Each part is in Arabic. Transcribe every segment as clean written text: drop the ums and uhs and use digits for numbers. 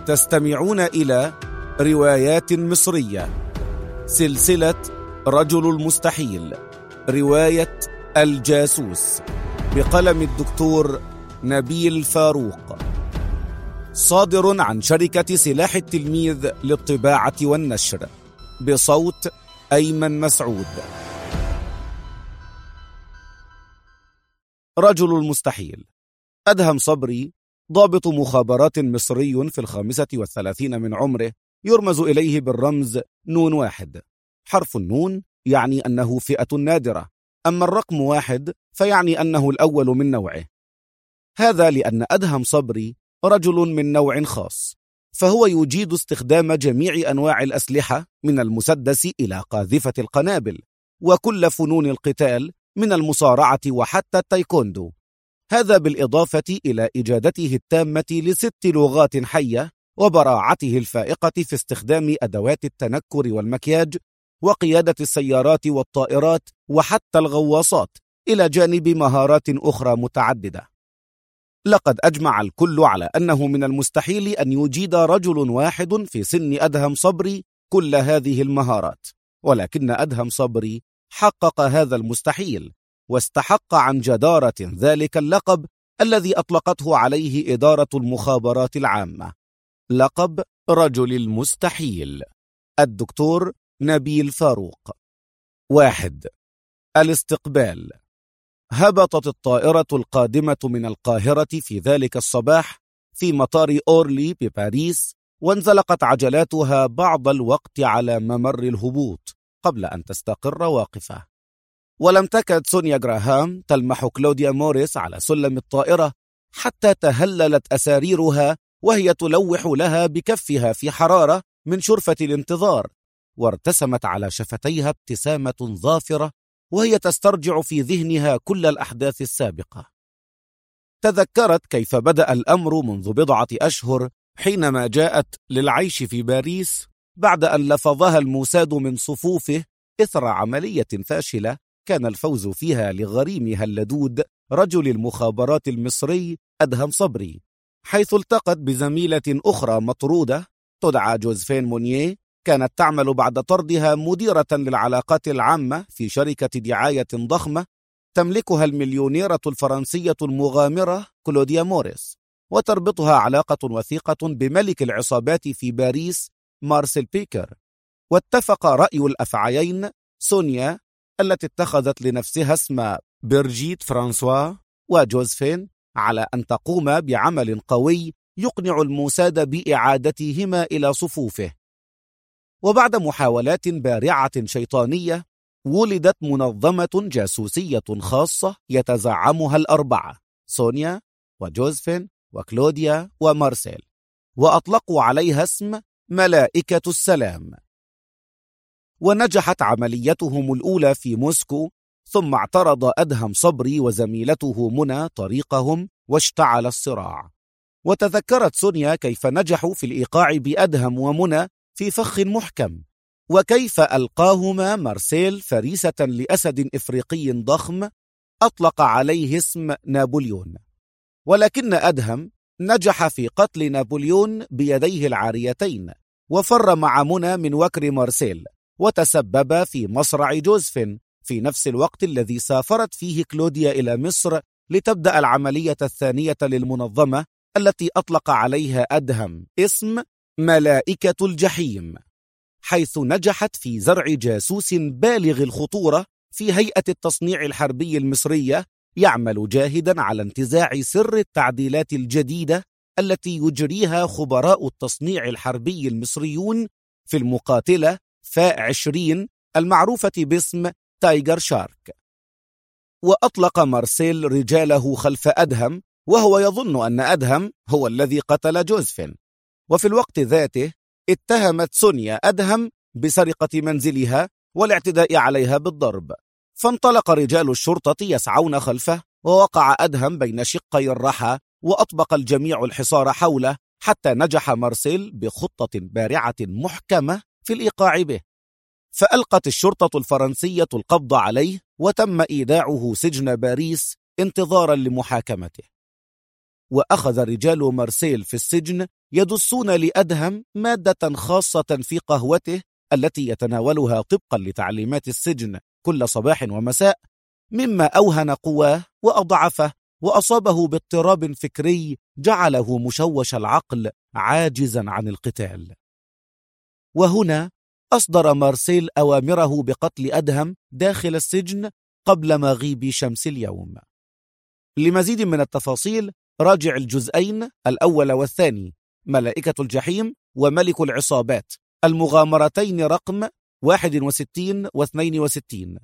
تستمعون إلى روايات مصرية، سلسلة رجل المستحيل، رواية الجاسوس، بقلم الدكتور نبيل فاروق، صادر عن شركة سلاح التلميذ للطباعة والنشر، بصوت أيمن مسعود. رجل المستحيل. أدهم صبري ضابط مخابرات مصري في 35 من عمره، يرمز إليه بالرمز نون واحد. حرف النون يعني أنه فئة نادرة، أما الرقم 1 فيعني أنه الأول من نوعه. هذا لأن أدهم صبري رجل من نوع خاص، فهو يجيد استخدام جميع أنواع الأسلحة من المسدس إلى قاذفة القنابل، وكل فنون القتال من المصارعة وحتى التايكوندو. هذا بالإضافة إلى إجادته التامة ل6 لغات حية، وبراعته الفائقة في استخدام أدوات التنكر والمكياج، وقيادة السيارات والطائرات وحتى الغواصات، إلى جانب مهارات أخرى متعددة. لقد أجمع الكل على أنه من المستحيل أن يجيد رجل واحد في سن أدهم صبري كل هذه المهارات، ولكن أدهم صبري حقق هذا المستحيل، واستحق عن جدارة ذلك اللقب الذي أطلقته عليه إدارة المخابرات العامة، لقب رجل المستحيل. الدكتور نبيل فاروق. 1. الاستقبال. هبطت الطائرة القادمة من القاهرة في ذلك الصباح في مطار أورلي بباريس، وانزلقت عجلاتها بعض الوقت على ممر الهبوط قبل أن تستقر واقفة. ولم تكد سونيا جراهام تلمح كلوديا موريس على سلم الطائرة حتى تهللت أساريرها وهي تلوح لها بكفها في حرارة من شرفة الانتظار، وارتسمت على شفتيها ابتسامة ظافرة وهي تسترجع في ذهنها كل الأحداث السابقة. تذكرت كيف بدأ الأمر منذ بضعة أشهر حينما جاءت للعيش في باريس بعد أن لفظها الموساد من صفوفه إثر عملية فاشلة كان الفوز فيها لغريمها اللدود رجل المخابرات المصري أدهم صبري، حيث التقت بزميلة أخرى مطرودة تدعى جوزفين مونيه، كانت تعمل بعد طردها مديرة للعلاقات العامة في شركة دعاية ضخمة تملكها المليونيرة الفرنسية المغامرة كلوديا موريس، وتربطها علاقة وثيقة بملك العصابات في باريس مارسيل بيكر. واتفق رأي الأفعيين سونيا التي اتخذت لنفسها اسم برجيت فرانسوا وجوزفين على أن تقوم بعمل قوي يقنع الموساد بإعادتهما إلى صفوفه. وبعد محاولات بارعة شيطانية ولدت منظمة جاسوسية خاصة يتزعمها ال4 سونيا وجوزفين وكلوديا ومارسيل، وأطلقوا عليها اسم ملائكة السلام. ونجحت عمليتهم الأولى في موسكو، ثم اعترض أدهم صبري وزميلته منى طريقهم واشتعل الصراع. وتذكرت سونيا كيف نجحوا في الإيقاع بأدهم ومنى في فخ محكم، وكيف ألقاهما مارسيل فريسة لأسد إفريقي ضخم أطلق عليه اسم نابليون. ولكن أدهم نجح في قتل نابليون بيديه العاريتين، وفر مع منى من وكر مارسيل، وتسبب في مصرع جوزفين في نفس الوقت الذي سافرت فيه كلوديا إلى مصر لتبدأ العملية الثانية للمنظمة التي أطلق عليها أدهم اسم ملائكة الجحيم، حيث نجحت في زرع جاسوس بالغ الخطورة في هيئة التصنيع الحربي المصرية يعمل جاهدا على انتزاع سر التعديلات الجديدة التي يجريها خبراء التصنيع الحربي المصريون في المقاتلة فا-20 المعروفة باسم تايجر شارك. وأطلق مارسيل رجاله خلف أدهم وهو يظن أن أدهم هو الذي قتل جوزفين. وفي الوقت ذاته اتهمت سونيا أدهم بسرقة منزلها والاعتداء عليها بالضرب، فانطلق رجال الشرطة يسعون خلفه، ووقع أدهم بين شقي الرحى، وأطبق الجميع الحصار حوله حتى نجح مارسيل بخطة بارعة محكمة في الإيقاع به. فألقت الشرطة الفرنسية القبض عليه، وتم إيداعه سجن باريس انتظارا لمحاكمته. وأخذ رجال مارسيل في السجن يدسون لأدهم مادة خاصة في قهوته التي يتناولها طبقا لتعليمات السجن كل صباح ومساء، مما أوهن قواه وأضعفه وأصابه باضطراب فكري جعله مشوش العقل عاجزا عن القتال. وهنا أصدر مارسيل أوامره بقتل أدهم داخل السجن قبل مغيب شمس اليوم. لمزيد من التفاصيل راجع الجزئين الأول والثاني، ملائكة الجحيم وملك العصابات، المغامرتين رقم 61 و62.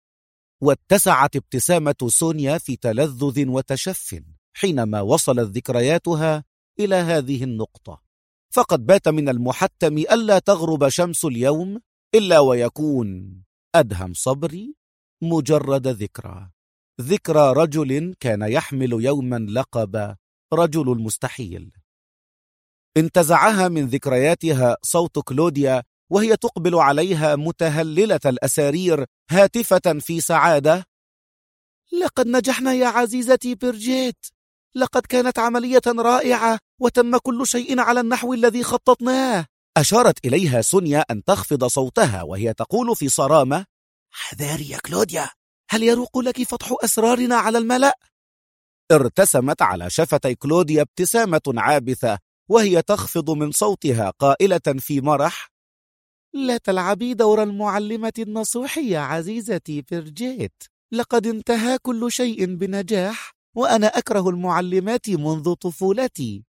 واتسعت ابتسامة سونيا في تلذذ وتشف حينما وصلت ذكرياتها إلى هذه النقطة، فقد بات من المحتم ألا تغرب شمس اليوم إلا ويكون أدهم صبري مجرد ذكرى رجل كان يحمل يوما لقب رجل المستحيل. انتزعها من ذكرياتها صوت كلوديا وهي تقبل عليها متهللة الأسارير هاتفة في سعادة: لقد نجحنا يا عزيزتي برجيت، لقد كانت عملية رائعة وتم كل شيء على النحو الذي خططناه. أشارت إليها سونيا أن تخفض صوتها وهي تقول في صرامة: حذاري يا كلوديا، هل يروق لك فتح أسرارنا على الملأ؟ ارتسمت على شفتي كلوديا ابتسامة عابثة وهي تخفض من صوتها قائلة في مرح: لا تلعبي دور المعلمة النصوح يا عزيزتي برجيت، لقد انتهى كل شيء بنجاح وأنا أكره المعلمات منذ طفولتي.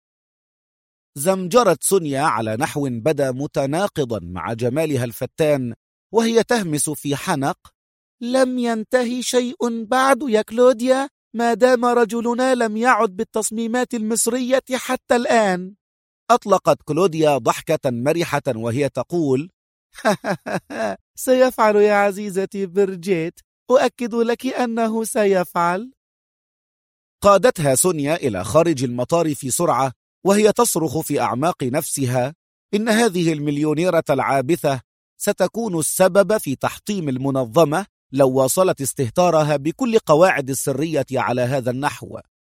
زمجرت سونيا على نحو بدا متناقضا مع جمالها الفتان وهي تهمس في حنق: لم ينتهي شيء بعد يا كلوديا ما دام رجلنا لم يعد بالتصميمات المصرية حتى الآن. أطلقت كلوديا ضحكة مرحة وهي تقول: سيفعل يا عزيزتي برجيت، أؤكد لك أنه سيفعل. قادتها سونيا إلى خارج المطار في سرعة وهي تصرخ في أعماق نفسها إن هذه المليونيرة العابثة ستكون السبب في تحطيم المنظمة لو واصلت استهتارها بكل قواعد السرية على هذا النحو.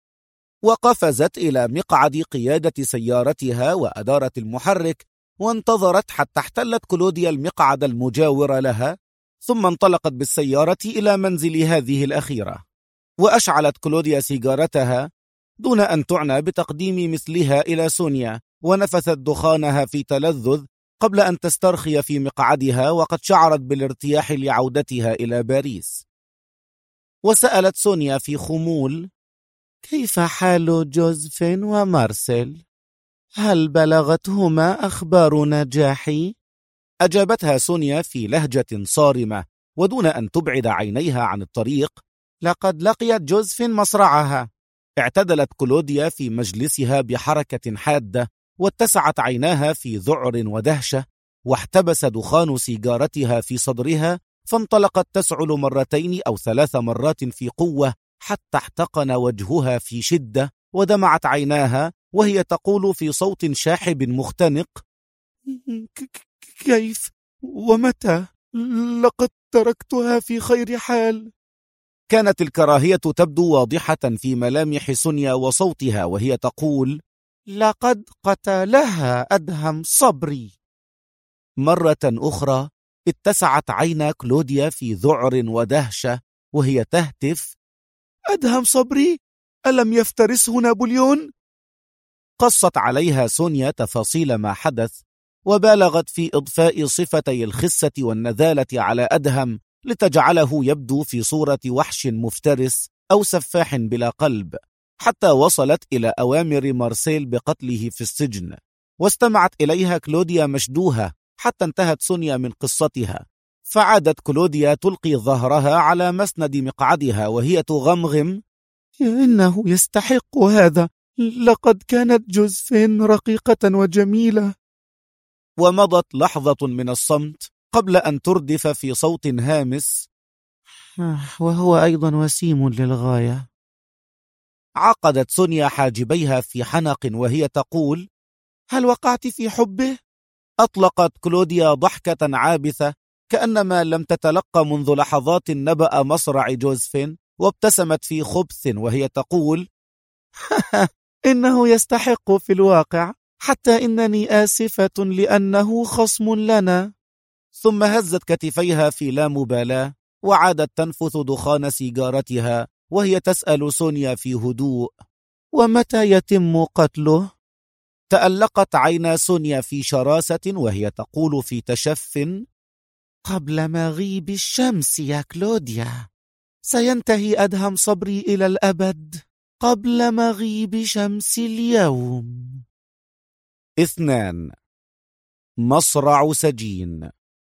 وقفزت إلى مقعد قيادة سيارتها وأدارت المحرك وانتظرت حتى احتلت كلوديا المقعد المجاور لها، ثم انطلقت بالسيارة إلى منزل هذه الأخيرة. وأشعلت كلوديا سيجارتها دون أن تعنى بتقديم مثلها إلى سونيا، ونفثت دخانها في تلذذ قبل أن تسترخي في مقعدها وقد شعرت بالارتياح لعودتها إلى باريس. وسألت سونيا في خمول: كيف حال جوزفين ومارسيل؟ هل بلغتهما أخبار نجاحي؟ أجابتها سونيا في لهجة صارمة ودون أن تبعد عينيها عن الطريق: لقد لقيت جوزفين مصرعها. اعتدلت كلوديا في مجلسها بحركة حادة واتسعت عيناها في ذعر ودهشة، واحتبس دخان سيجارتها في صدرها فانطلقت تسعل 2 أو 3 مرات في قوة حتى احتقن وجهها في شدة ودمعت عيناها وهي تقول في صوت شاحب مختنق: كيف ومتى؟ لقد تركتها في خير حال. كانت الكراهية تبدو واضحة في ملامح سونيا وصوتها وهي تقول: لقد قتلها أدهم صبري. مرة أخرى اتسعت عينا كلوديا في ذعر ودهشة وهي تهتف: أدهم صبري؟ ألم يفترسه نابليون؟ قصت عليها سونيا تفاصيل ما حدث وبالغت في إضفاء صفتي الخسة والنذالة على أدهم لتجعله يبدو في صورة وحش مفترس أو سفاح بلا قلب، حتى وصلت إلى أوامر مارسيل بقتله في السجن. واستمعت إليها كلوديا مشدوهة حتى انتهت سونيا من قصتها، فعادت كلوديا تلقي ظهرها على مسند مقعدها وهي تغمغم: إنه يستحق هذا، لقد كانت جوزفين رقيقة وجميلة. ومضت لحظة من الصمت قبل أن تردف في صوت هامس: وهو أيضا وسيم للغاية. عقدت سونيا حاجبيها في حنق وهي تقول: هل وقعت في حبه؟ أطلقت كلوديا ضحكة عابثة كأنما لم تتلقى منذ لحظات نبأ مصرع جوزفين، وابتسمت في خبث وهي تقول: إنه يستحق في الواقع، حتى إنني آسفة لأنه خصم لنا. ثم هزت كتفيها في لا مبالاة، وعادت تنفث دخان سيجارتها وهي تسأل سونيا في هدوء: ومتى يتم قتله؟ تألقت عينا سونيا في شراسة وهي تقول في تشف: قبل مغيب الشمس يا كلوديا. سينتهي أدهم صبري إلى الأبد قبل مغيب شمس اليوم. 2. مصرع سجين.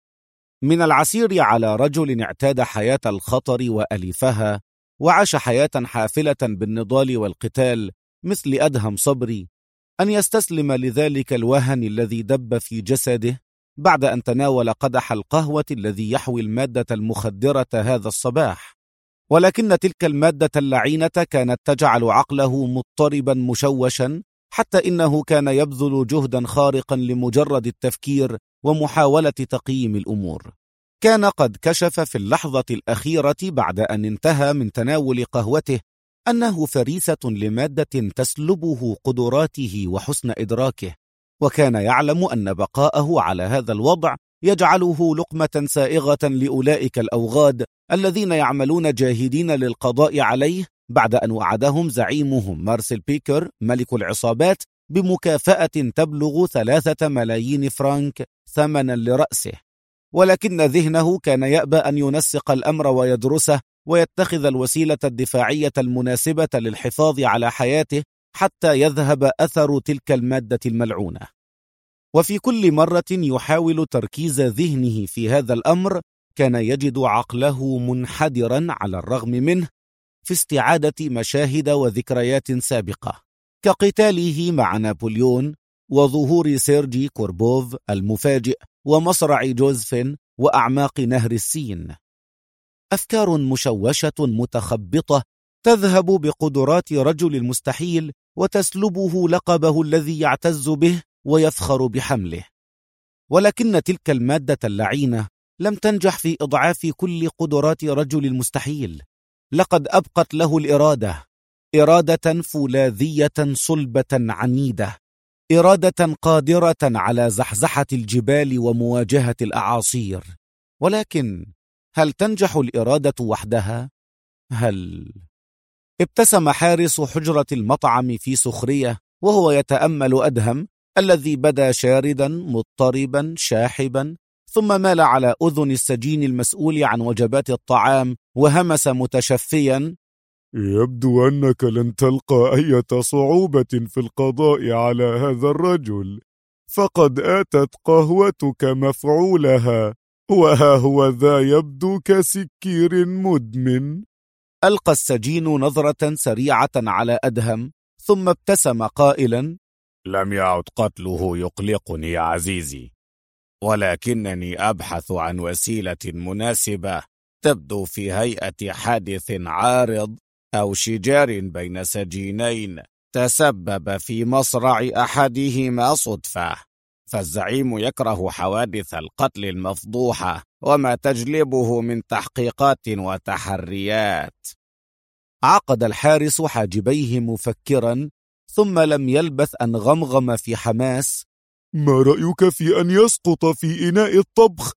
من العسير على رجل اعتاد حياة الخطر وألفها، وعاش حياة حافلة بالنضال والقتال مثل أدهم صبري، أن يستسلم لذلك الوهن الذي دب في جسده بعد أن تناول قدح القهوة الذي يحوي المادة المخدرة هذا الصباح. ولكن تلك المادة اللعينة كانت تجعل عقله مضطربا مشوشا، حتى إنه كان يبذل جهدا خارقا لمجرد التفكير ومحاولة تقييم الأمور. كان قد كشف في اللحظة الأخيرة بعد أن انتهى من تناول قهوته أنه فريسة لمادة تسلبه قدراته وحسن إدراكه، وكان يعلم أن بقاءه على هذا الوضع يجعله لقمة سائغة لأولئك الأوغاد الذين يعملون جاهدين للقضاء عليه، بعد أن وعدهم زعيمهم مارسيل بيكر ملك العصابات بمكافأة تبلغ 3 ملايين فرنك ثمنا لرأسه. ولكن ذهنه كان يأبى أن ينسق الأمر ويدرسه ويتخذ الوسيلة الدفاعية المناسبة للحفاظ على حياته حتى يذهب أثر تلك المادة الملعونة. وفي كل مرة يحاول تركيز ذهنه في هذا الأمر، كان يجد عقله منحدرا على الرغم منه في استعادة مشاهد وذكريات سابقة، كقتاله مع نابليون وظهور سيرجي كوربوف المفاجئ ومصرع جوزفين وأعماق نهر السين. أفكار مشوشة متخبطة تذهب بقدرات رجل المستحيل وتسلبه لقبه الذي يعتز به ويفخر بحمله. ولكن تلك المادة اللعينة لم تنجح في إضعاف كل قدرات رجل المستحيل. لقد أبقت له الإرادة، إرادة فولاذية صلبة عنيدة، إرادة قادرة على زحزحة الجبال ومواجهة الأعاصير. ولكن هل تنجح الإرادة وحدها؟ هل؟ ابتسم حارس حجرة المطعم في سخرية وهو يتأمل أدهم الذي بدا شاردا مضطربا شاحبا، ثم مال على أذن السجين المسؤول عن وجبات الطعام وهمس متشفيا: يبدو أنك لن تلقى أي صعوبة في القضاء على هذا الرجل، فقد آتت قهوتك مفعولها، وها هو ذا يبدو كسكير مدمن. ألقى السجين نظرة سريعة على أدهم ثم ابتسم قائلا: لم يعد قتله يقلقني يا عزيزي، ولكنني أبحث عن وسيلة مناسبة تبدو في هيئة حادث عارض أو شجار بين سجينين تسبب في مصرع أحدهما صدفة، فالزعيم يكره حوادث القتل المفضوحة وما تجلبه من تحقيقات وتحريات. عقد الحارس حاجبيه مفكرا، ثم لم يلبث أن غمغم في حماس: ما رأيك في أن يسقط في إناء الطبخ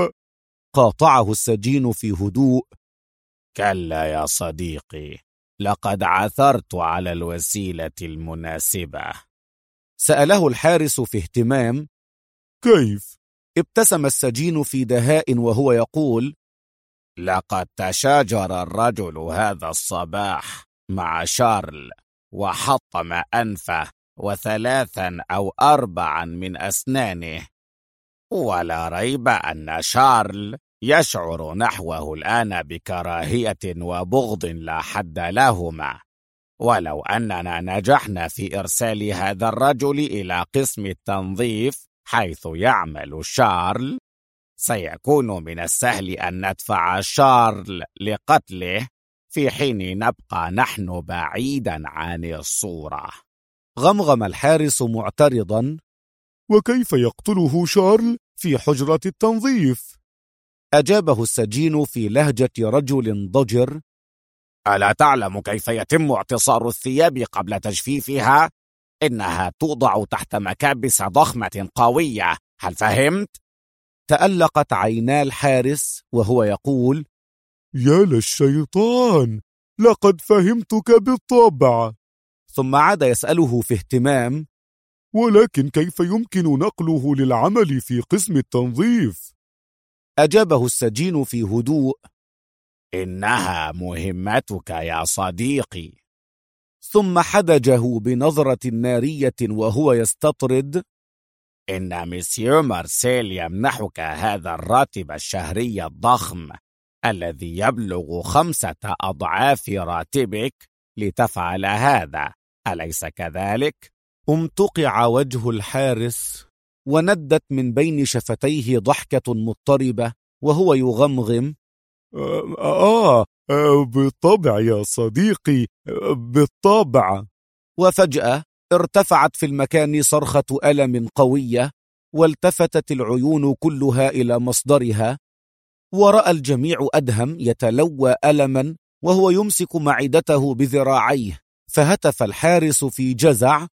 قاطعه السجين في هدوء: كلا يا صديقي، لقد عثرت على الوسيلة المناسبة. سأله الحارس في اهتمام: كيف؟ ابتسم السجين في دهاء وهو يقول: لقد تشاجر الرجل هذا الصباح مع شارل وحطم أنفه و3 أو 4 من أسنانه، ولا ريب أن شارل يشعر نحوه الآن بكراهية وبغض لا حد لهما. ولو أننا نجحنا في إرسال هذا الرجل إلى قسم التنظيف حيث يعمل شارل، سيكون من السهل أن ندفع شارل لقتله، في حين نبقى نحن بعيدا عن الصورة. غمغم الحارس معترضا: وكيف يقتله شارل في حجرة التنظيف؟ أجابه السجين في لهجة رجل ضجر: ألا تعلم كيف يتم اعتصار الثياب قبل تجفيفها؟ إنها توضع تحت مكابس ضخمة قوية، هل فهمت؟ تألقت عينا الحارس وهو يقول: يا للشيطان، لقد فهمتك بالطبع. ثم عاد يسأله في اهتمام: ولكن كيف يمكن نقله للعمل في قسم التنظيف؟ أجابه السجين في هدوء: إنها مهمتك يا صديقي. ثم حدجه بنظرة نارية وهو يستطرد: إن مسيو مارسيل يمنحك هذا الراتب الشهري الضخم الذي يبلغ 5 أضعاف راتبك لتفعل هذا، أليس كذلك؟ امتقع وجه الحارس وندت من بين شفتيه ضحكة مضطربة وهو يغمغم: بالطبع يا صديقي، بالطبع. وفجأة ارتفعت في المكان صرخة ألم قوية، والتفتت العيون كلها إلى مصدرها، ورأى الجميع أدهم يتلوى ألما وهو يمسك معدته بذراعيه، فهتف الحارس في جزع: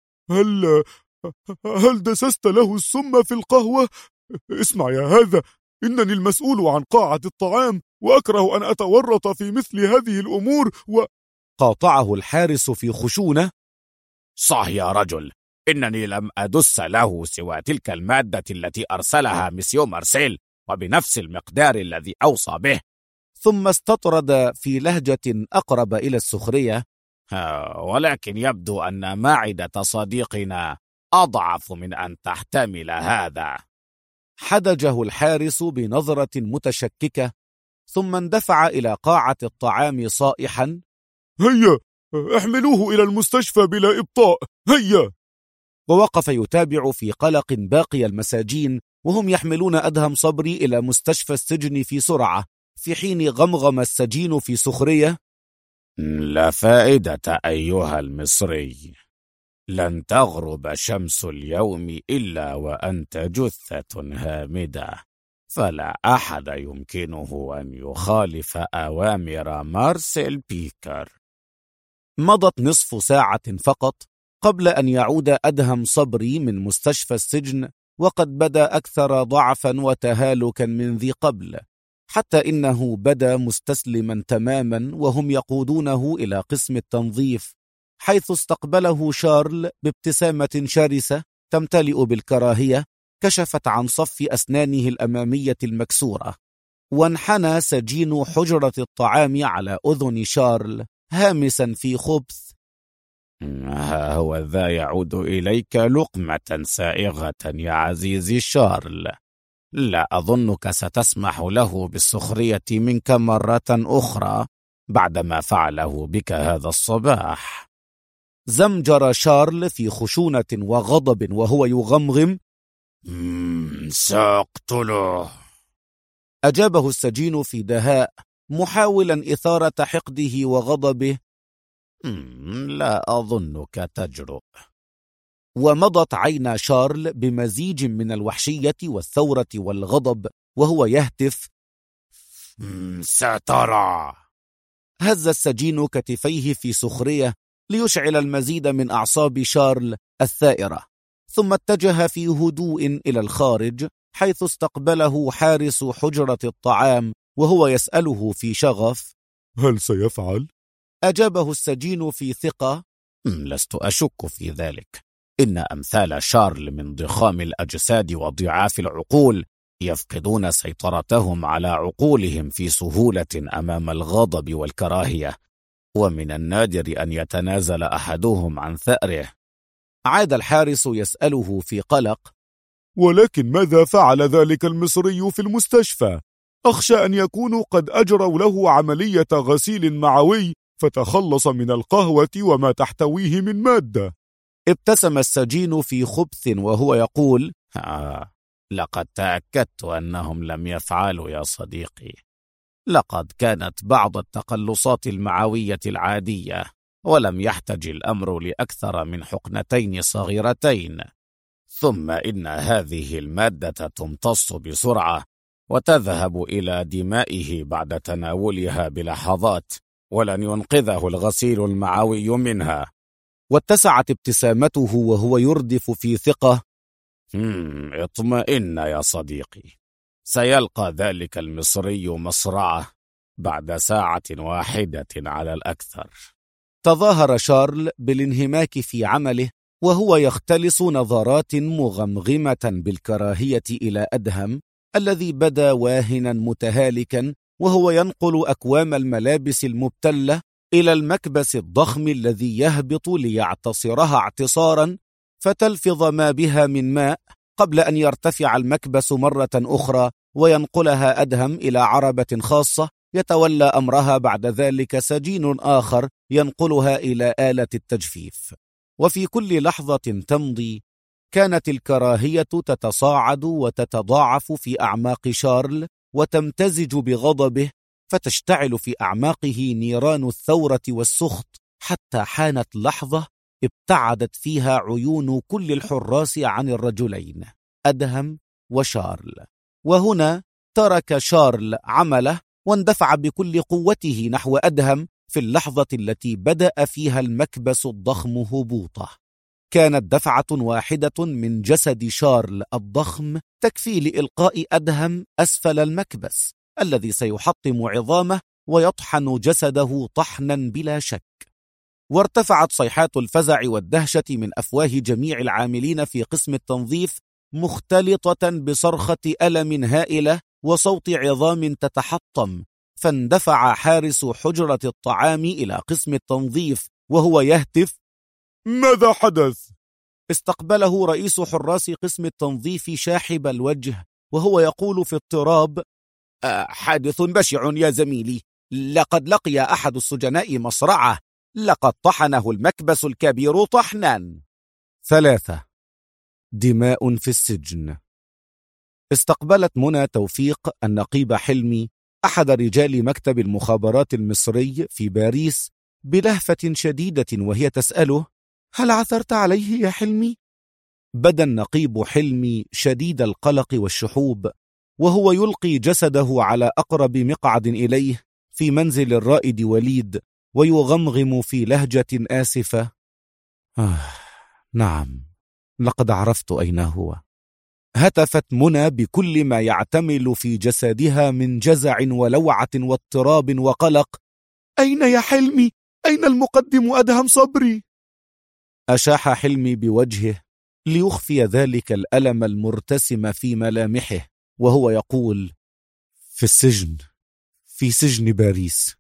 هل دسست له السم في القهوة؟ اسمع يا هذا، إنني المسؤول عن قاعة الطعام، وأكره أن أتورط في مثل هذه الأمور. قاطعه الحارس في خشونة: صح يا رجل، إنني لم أدس له سوى تلك المادة التي أرسلها مسيو مارسيل، وبنفس المقدار الذي أوصى به. ثم استطرد في لهجة أقرب إلى السخرية: ولكن يبدو أن معدة صديقنا أضعف من أن تحتمل هذا. حدجه الحارس بنظرة متشككة، ثم اندفع إلى قاعة الطعام صائحا: هيا احملوه إلى المستشفى بلا إبطاء، هيا. ووقف يتابع في قلق باقي المساجين وهم يحملون أدهم صبري إلى مستشفى السجن في سرعة، في حين غمغم السجين في سخرية: لا فائدة أيها المصري، لن تغرب شمس اليوم إلا وأنت جثة هامدة، فلا أحد يمكنه أن يخالف أوامر مارسيل بيكر. مضت نصف ساعة فقط قبل أن يعود أدهم صبري من مستشفى السجن، وقد بدا أكثر ضعفا وتهالكا من ذي قبل، حتى إنه بدا مستسلما تماما وهم يقودونه إلى قسم التنظيف، حيث استقبله شارل بابتسامة شرسة تمتلئ بالكراهية كشفت عن صف أسنانه الأمامية المكسورة. وانحنى سجين حجرة الطعام على أذن شارل هامسا في خبث: ها هو ذا يعود إليك لقمة سائغة يا عزيزي شارل، لا أظنك ستسمح له بالسخرية منك مرة أخرى بعدما فعله بك هذا الصباح. زمجر شارل في خشونة وغضب وهو يغمغم: سأقتله. أجابه السجين في دهاء محاولا إثارة حقده وغضبه: لا أظنك تجرؤ. ومضت عينا شارل بمزيج من الوحشية والثورة والغضب وهو يهتف: سترى. هز السجين كتفيه في سخرية ليشعل المزيد من أعصاب شارل الثائرة، ثم اتجه في هدوء إلى الخارج، حيث استقبله حارس حجرة الطعام وهو يسأله في شغف: هل سيفعل؟ أجابه السجين في ثقة: لست أشك في ذلك، إن أمثال شارل من ضخام الأجساد وضعاف العقول يفقدون سيطرتهم على عقولهم في سهولة أمام الغضب والكراهية، ومن النادر أن يتنازل أحدهم عن ثأره. عاد الحارس يسأله في قلق: ولكن ماذا فعل ذلك المصري في المستشفى؟ أخشى أن يكونوا قد أجروا له عملية غسيل معوي فتخلص من القهوة وما تحتويه من مادة. ابتسم السجين في خبث وهو يقول: لقد تأكدت أنهم لم يفعلوا يا صديقي. لقد كانت بعض التقلصات المعوية العادية، ولم يحتج الأمر لأكثر من حقنتين صغيرتين، ثم إن هذه المادة تمتص بسرعة وتذهب إلى دمائه بعد تناولها بلحظات، ولن ينقذه الغسيل المعوي منها. واتسعت ابتسامته وهو يردف في ثقة: اطمئن يا صديقي، سيلقى ذلك المصري مصرعه بعد ساعة واحدة على الأكثر. تظاهر شارل بالانهماك في عمله وهو يختلس نظرات مغمغمة بالكراهية إلى أدهم الذي بدا واهنا متهالكا وهو ينقل أكوام الملابس المبتلة إلى المكبس الضخم الذي يهبط ليعتصرها اعتصارا فتلفظ ما بها من ماء قبل أن يرتفع المكبس مرة أخرى وينقلها أدهم إلى عربة خاصة يتولى أمرها بعد ذلك سجين آخر ينقلها إلى آلة التجفيف. وفي كل لحظة تمضي كانت الكراهية تتصاعد وتتضاعف في أعماق شارل وتمتزج بغضبه، فتشتعل في أعماقه نيران الثورة والسخط، حتى حانت لحظة ابتعدت فيها عيون كل الحراس عن الرجلين أدهم وشارل. وهنا ترك شارل عمله واندفع بكل قوته نحو أدهم في اللحظة التي بدأ فيها المكبس الضخم هبوطه. كانت دفعة واحدة من جسد شارل الضخم تكفي لإلقاء أدهم أسفل المكبس الذي سيحطم عظامه ويطحن جسده طحنا بلا شك. وارتفعت صيحات الفزع والدهشة من أفواه جميع العاملين في قسم التنظيف مختلطة بصرخة ألم هائلة وصوت عظام تتحطم، فاندفع حارس حجرة الطعام إلى قسم التنظيف وهو يهتف: ماذا حدث؟ استقبله رئيس حراس قسم التنظيف شاحب الوجه وهو يقول في اضطراب: حادث بشع يا زميلي، لقد لقي أحد السجناء مصرعه، لقد طحنه المكبس الكبير طحنا. 3. دماء في السجن. استقبلت منى توفيق النقيب حلمي أحد رجال مكتب المخابرات المصري في باريس بلهفة شديدة وهي تسأله: هل عثرت عليه يا حلمي؟ بدا النقيب حلمي شديد القلق والشحوب وهو يلقي جسده على أقرب مقعد إليه في منزل الرائد وليد ويغمغم في لهجة آسفة: نعم، لقد عرفت أين هو. هتفت منى بكل ما يعتمل في جسدها من جزع ولوعة واضطراب وقلق: أين يا حلمي؟ أين المقدم أدهم صبري؟ أشاح حلمي بوجهه ليخفي ذلك الألم المرتسم في ملامحه وهو يقول: في السجن، في سجن باريس.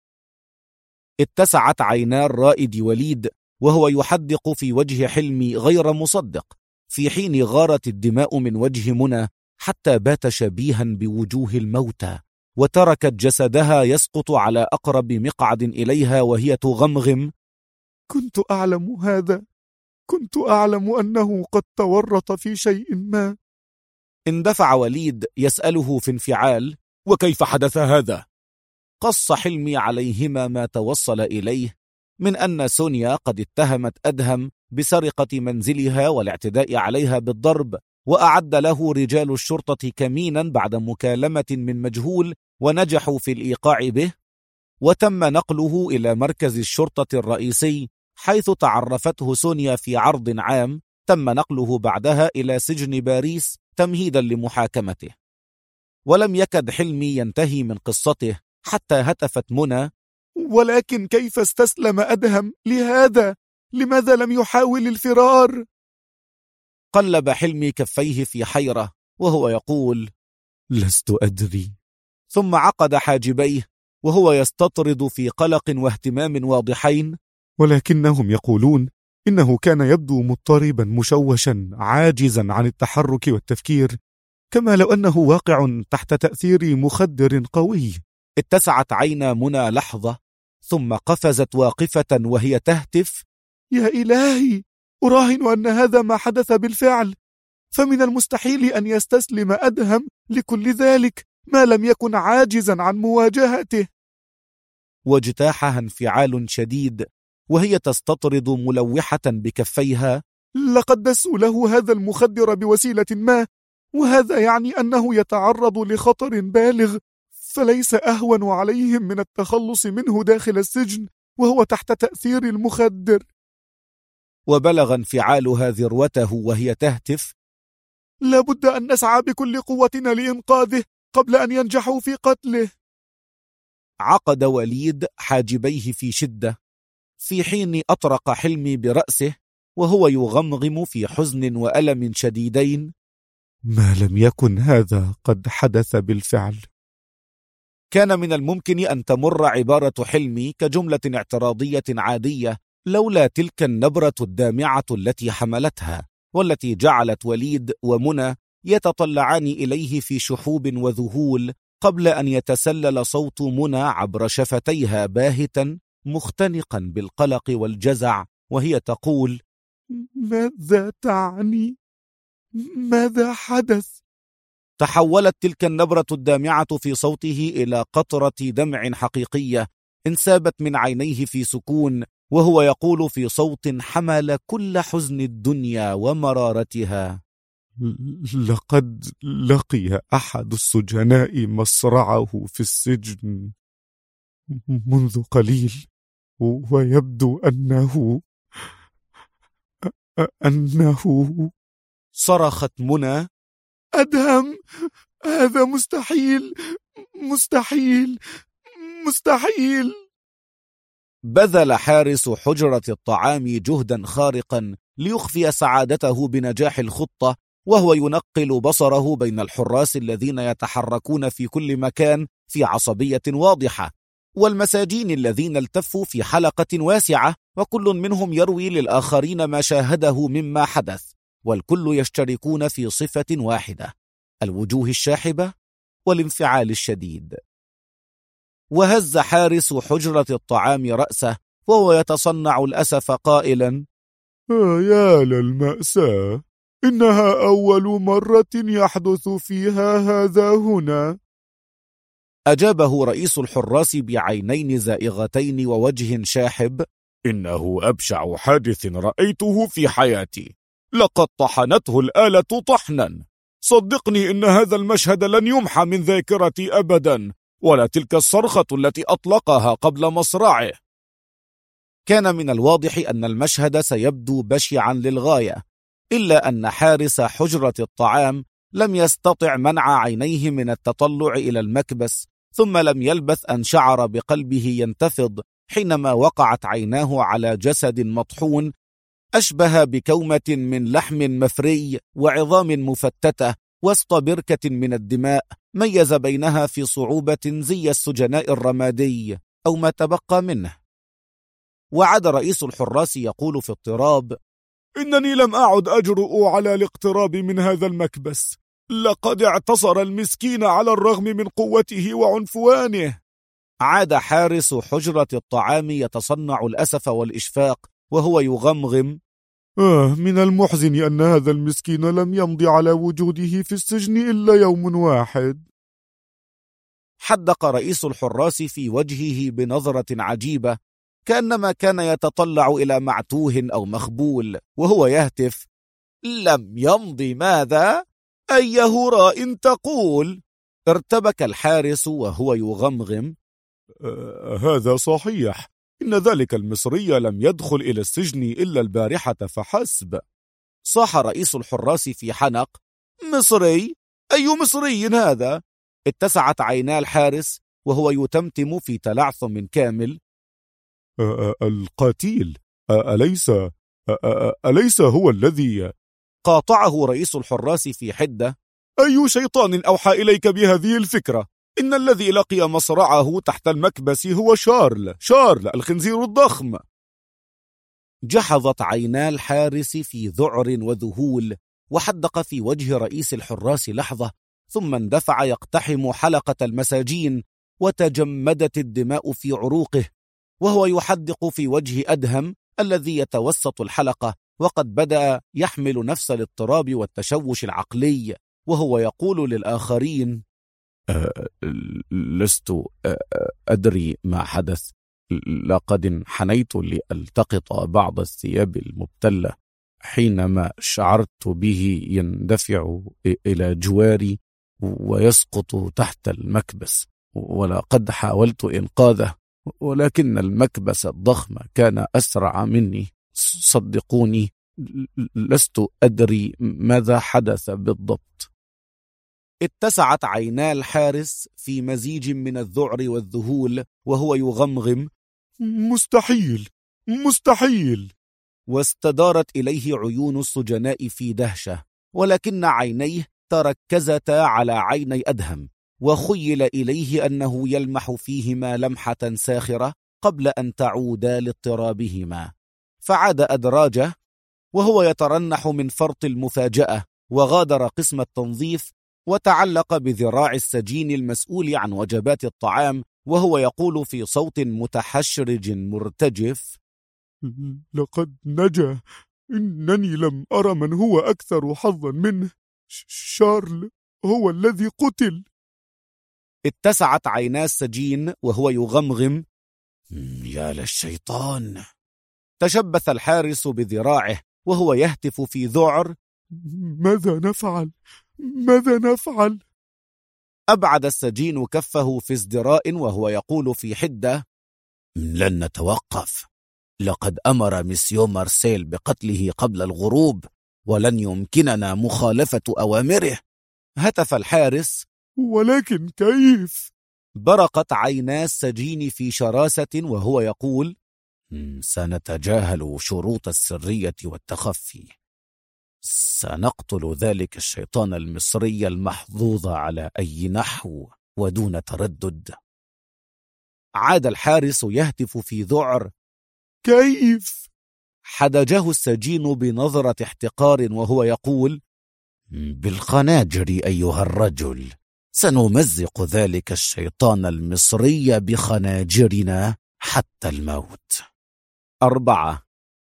اتسعت عينا الرائد وليد وهو يحدق في وجه حلمي غير مصدق، في حين غارت الدماء من وجه منى حتى بات شبيها بوجوه الموتى، وتركت جسدها يسقط على أقرب مقعد إليها وهي تغمغم: كنت أعلم هذا، كنت أعلم أنه قد تورط في شيء ما. اندفع وليد يسأله في انفعال: وكيف حدث هذا؟ قص حلمي عليهما ما توصل إليه من أن سونيا قد اتهمت أدهم بسرقة منزلها والاعتداء عليها بالضرب، وأعد له رجال الشرطة كمينا بعد مكالمة من مجهول ونجحوا في الإيقاع به، وتم نقله إلى مركز الشرطة الرئيسي حيث تعرفته سونيا في عرض عام تم نقله بعدها إلى سجن باريس تمهيدا لمحاكمته. ولم يكد حلمي ينتهي من قصته حتى هتفت منى: ولكن كيف استسلم أدهم لهذا؟ لماذا لم يحاول الفرار؟ قلب حلمي كفيه في حيرة وهو يقول: لست أدري. ثم عقد حاجبيه وهو يستطرد في قلق واهتمام واضحين: ولكنهم يقولون إنه كان يبدو مضطربا مشوشا عاجزا عن التحرك والتفكير، كما لو أنه واقع تحت تأثير مخدر قوي. اتسعت عينا منى لحظة ثم قفزت واقفة وهي تهتف: يا إلهي، أراهن أن هذا ما حدث بالفعل، فمن المستحيل أن يستسلم أدهم لكل ذلك ما لم يكن عاجزا عن مواجهته. واجتاحها انفعال شديد وهي تستطرد ملوحة بكفيها: لقد دسوا له هذا المخدر بوسيلة ما، وهذا يعني أنه يتعرض لخطر بالغ، فليس أهون عليهم من التخلص منه داخل السجن وهو تحت تأثير المخدر. وبلغ انفعالها ذروته وهي تهتف: لا بد أن نسعى بكل قوتنا لإنقاذه قبل أن ينجحوا في قتله. عقد وليد حاجبيه في شدة، في حين أطرق حلمي برأسه وهو يغمغم في حزن وألم شديدين: ما لم يكن هذا قد حدث بالفعل. كان من الممكن أن تمر عبارة حلمي كجملة اعتراضية عادية لولا تلك النبرة الدامعة التي حملتها، والتي جعلت وليد ومنى يتطلعان إليه في شحوب وذهول قبل أن يتسلل صوت منى عبر شفتيها باهتا مختنقا بالقلق والجزع، وهي تقول: ماذا تعني؟ ماذا حدث؟ تحولت تلك النبرة الدامعة في صوته إلى قطرة دمع حقيقية انسابت من عينيه في سكون، وهو يقول في صوت حمل كل حزن الدنيا ومرارتها: لقد لقي أحد السجناء مصرعه في السجن منذ قليل، ويبدو أنه صرخت منى: أدهم، هذا مستحيل مستحيل مستحيل. بذل حارس حجرة الطعام جهدا خارقا ليخفي سعادته بنجاح الخطة، وهو ينقل بصره بين الحراس الذين يتحركون في كل مكان في عصبية واضحة، والمساجين الذين التفوا في حلقة واسعة، وكل منهم يروي للآخرين ما شاهده مما حدث، والكل يشتركون في صفة واحدة: الوجوه الشاحبة والانفعال الشديد. وهز حارس حجرة الطعام رأسه وهو يتصنع الأسف قائلا: يا للمأساة، إنها أول مرة يحدث فيها هذا هنا. أجابه رئيس الحراس بعينين زائغتين ووجه شاحب: إنه أبشع حادث رأيته في حياتي، لقد طحنته الآلة طحنا. صدقني إن هذا المشهد لن يمحى من ذاكرتي أبدا، ولا تلك الصرخة التي أطلقها قبل مصرعه. كان من الواضح أن المشهد سيبدو بشعا للغاية، إلا أن حارس حجرة الطعام لم يستطع منع عينيه من التطلع إلى المكبس، ثم لم يلبث أن شعر بقلبه ينتفض حينما وقعت عيناه على جسد مطحون أشبه بكومة من لحم مفري وعظام مفتتة وسط بركة من الدماء ميز بينها في صعوبة زي السجناء الرمادي أو ما تبقى منه. وعد رئيس الحراس يقول في اضطراب: إنني لم أعد أجرؤ على الاقتراب من هذا المكبس، لقد اعتصر المسكين على الرغم من قوته وعنفوانه. عاد حارس حجرة الطعام يتصنع الأسف والإشفاق وهو يغمغم: من المحزن أن هذا المسكين لم يمضي على وجوده في السجن إلا يوم واحد. حدق رئيس الحراس في وجهه بنظرة عجيبة، كأنما كان يتطلع إلى معتوه أو مخبول، وهو يهتف: لم يمضي ماذا؟ أي هراء تقول؟ ارتبك الحارس وهو يغمغم: هذا صحيح، إن ذلك المصري لم يدخل إلى السجن إلا البارحة فحسب. صاح رئيس الحراس في حنق: مصري؟ أي مصري هذا؟ اتسعت عينا الحارس وهو يتمتم في تلعثم كامل: القاتيل أليس هو الذي؟ قاطعه رئيس الحراس في حدة: أي شيطان أوحى إليك بهذه الفكرة؟ إن الذي لقي مصرعه تحت المكبس هو شارل الخنزير الضخم. جحظت عينا الحارس في ذعر وذهول، وحدق في وجه رئيس الحراس لحظة، ثم اندفع يقتحم حلقة المساجين، وتجمدت الدماء في عروقه، وهو يحدق في وجه أدهم الذي يتوسط الحلقة، وقد بدأ يحمل نفس الاضطراب والتشوش العقلي، وهو يقول للآخرين: لست أدري ما حدث، لقد انحنيت لألتقط بعض الثياب المبتلة حينما شعرت به يندفع إلى جواري ويسقط تحت المكبس، ولقد حاولت إنقاذه، ولكن المكبس الضخم كان أسرع مني. صدقوني، لست أدري ماذا حدث بالضبط. اتسعت عينا الحارس في مزيج من الذعر والذهول وهو يغمغم: مستحيل، مستحيل. واستدارت إليه عيون السجناء في دهشة، ولكن عينيه تركزتا على عيني أدهم، وخيل إليه أنه يلمح فيهما لمحة ساخرة قبل أن تعودا لاضطرابهما. فعاد أدراجه وهو يترنح من فرط المفاجأة، وغادر قسم التنظيف وتعلق بذراع السجين المسؤول عن وجبات الطعام، وهو يقول في صوت متحشرج مرتجف: لقد نجا. إنني لم أرى من هو أكثر حظا منه. شارل هو الذي قتل. اتسعت عينا السجين وهو يغمغم: يا للشيطان. تشبث الحارس بذراعه وهو يهتف في ذعر: ماذا نفعل؟ ماذا نفعل؟ أبعد السجين كفه في ازدراء وهو يقول في حدة: لن نتوقف. لقد أمر مسيو مارسيل بقتله قبل الغروب، ولن يمكننا مخالفة أوامره. هتف الحارس: ولكن كيف؟ برقت عينا السجين في شراسة وهو يقول: سنتجاهل شروط السرية والتخفي. سنقتل ذلك الشيطان المصري المحظوظ على أي نحو ودون تردد. عاد الحارس يهتف في ذعر: كيف؟ حدجه السجين بنظرة احتقار وهو يقول: بالخناجر أيها الرجل. سنمزق ذلك الشيطان المصري بخناجرنا حتى الموت. 4.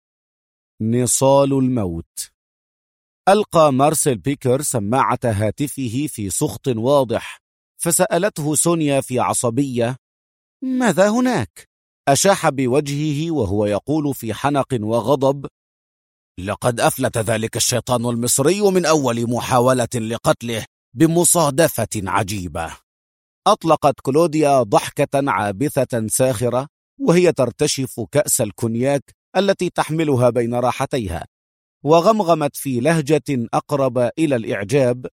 نصال الموت. ألقى مارسيل بيكر سماعة هاتفه في سخط واضح، فسألته سونيا في عصبية: ماذا هناك؟ أشاح بوجهه وهو يقول في حنق وغضب: لقد أفلت ذلك الشيطان المصري من أول محاولة لقتله بمصادفة عجيبة. أطلقت كلوديا ضحكة عابثة ساخرة وهي ترتشف كأس الكونياك التي تحملها بين راحتيها، وغمغمت في لهجة أقرب إلى الإعجاب: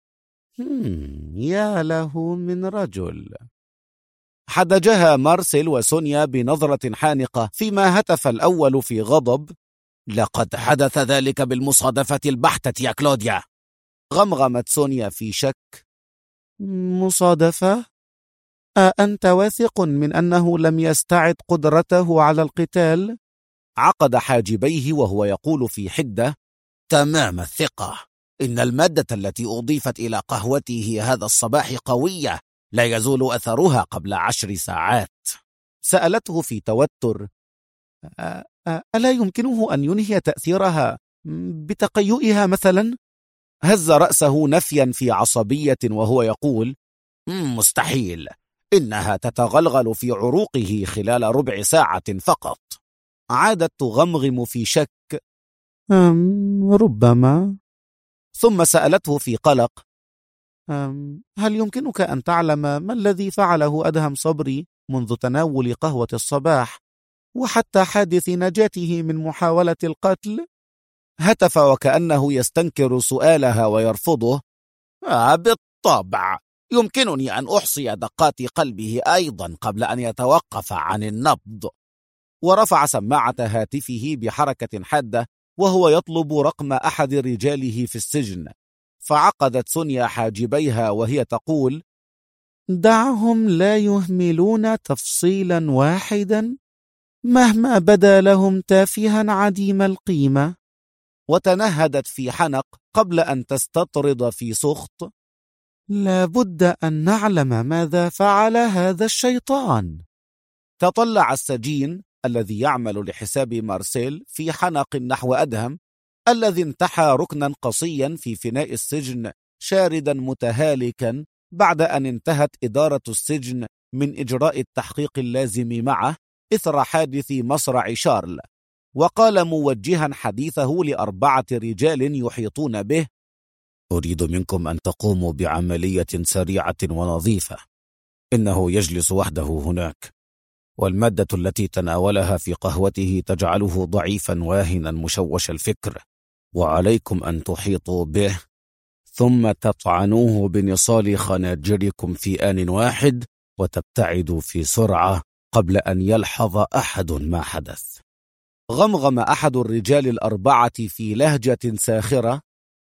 يا له من رجل. حدجها مارسيل وسونيا بنظرة حانقة، فيما هتف الأول في غضب: لقد حدث ذلك بالمصادفة البحتة يا كلوديا. غمغمت سونيا في شك: مصادفة؟ أأنت واثق من أنه لم يستعد قدرته على القتال؟ عقد حاجبيه وهو يقول في حدة: تمام الثقة. إن المادة التي أضيفت إلى قهوته هذا الصباح قوية، لا يزول أثرها قبل 10 ساعات. سألته في توتر: ألا يمكنه أن ينهي تأثيرها بتقيؤها مثلا؟ هز رأسه نفيا في عصبية وهو يقول: مستحيل. إنها تتغلغل في عروقه خلال ربع ساعة فقط. عادت تغمغم في شك: ربما. ثم سألته في قلق: هل يمكنك أن تعلم ما الذي فعله أدهم صبري منذ تناول قهوة الصباح وحتى حادث نجاته من محاولة القتل؟ هتف وكأنه يستنكر سؤالها ويرفضه: بالطبع. يمكنني أن أحصي دقات قلبه أيضا قبل أن يتوقف عن النبض. ورفع سماعة هاتفه بحركة حادة وهو يطلب رقم أحد رجاله في السجن، فعقدت سونيا حاجبيها وهي تقول: دعهم لا يهملون تفصيلا واحدا مهما بدا لهم تافها عديم القيمة. وتنهدت في حنق قبل أن تستطرد في سخط: لا بد أن نعلم ماذا فعل هذا الشيطان. تطلع السجين الذي يعمل لحساب مارسيل في حنق نحو أدهم الذي انتحى ركنا قصيا في فناء السجن شاردا متهالكا بعد أن انتهت إدارة السجن من إجراء التحقيق اللازم معه إثر حادث مصرع شارل، وقال موجها حديثه ل4 رجال يحيطون به: أريد منكم أن تقوموا بعملية سريعة ونظيفة. إنه يجلس وحده هناك. والمادة التي تناولها في قهوته تجعله ضعيفا واهنا مشوش الفكر، وعليكم أن تحيطوا به ثم تطعنوه بنصال خناجركم في آن واحد وتبتعدوا في سرعة قبل أن يلحظ أحد ما حدث. غمغم أحد الرجال الأربعة في لهجة ساخرة: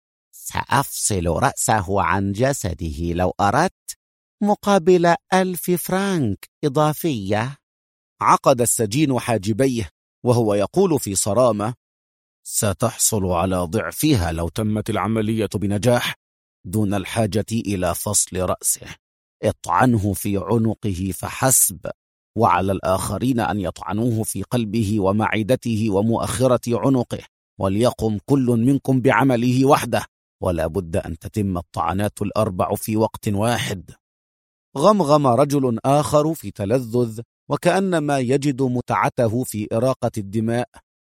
سأفصل رأسه عن جسده لو أردت، مقابل 1000 فرنك إضافية. عقد السجين حاجبيه وهو يقول في صرامة: ستحصل على ضعفها لو تمت العملية بنجاح دون الحاجة إلى فصل رأسه. اطعنه في عنقه فحسب، وعلى الآخرين أن يطعنوه في قلبه ومعدته ومؤخرة عنقه، وليقم كل منكم بعمله وحده، ولا بد أن تتم الطعنات ال4 في وقت واحد. غمغم رجل آخر في تلذذ وكأنما يجد متعته في إراقة الدماء: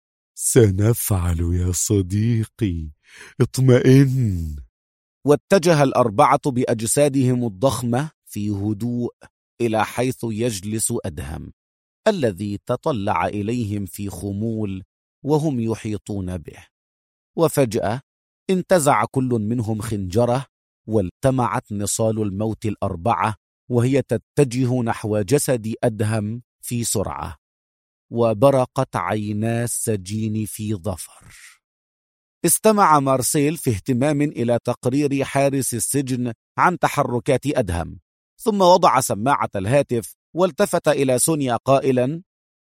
سنفعل يا صديقي، اطمئن. واتجه الأربعة بأجسادهم الضخمة في هدوء إلى حيث يجلس أدهم، الذي تطلع إليهم في خمول وهم يحيطون به. وفجأة انتزع كل منهم خنجره، والتمعت نصال الموت ال4 وهي تتجه نحو جسد أدهم في سرعة، وبرقت عينا السجين في ظفر. استمع مارسيل في اهتمام إلى تقرير حارس السجن عن تحركات أدهم، ثم وضع سماعة الهاتف والتفت إلى سونيا قائلا: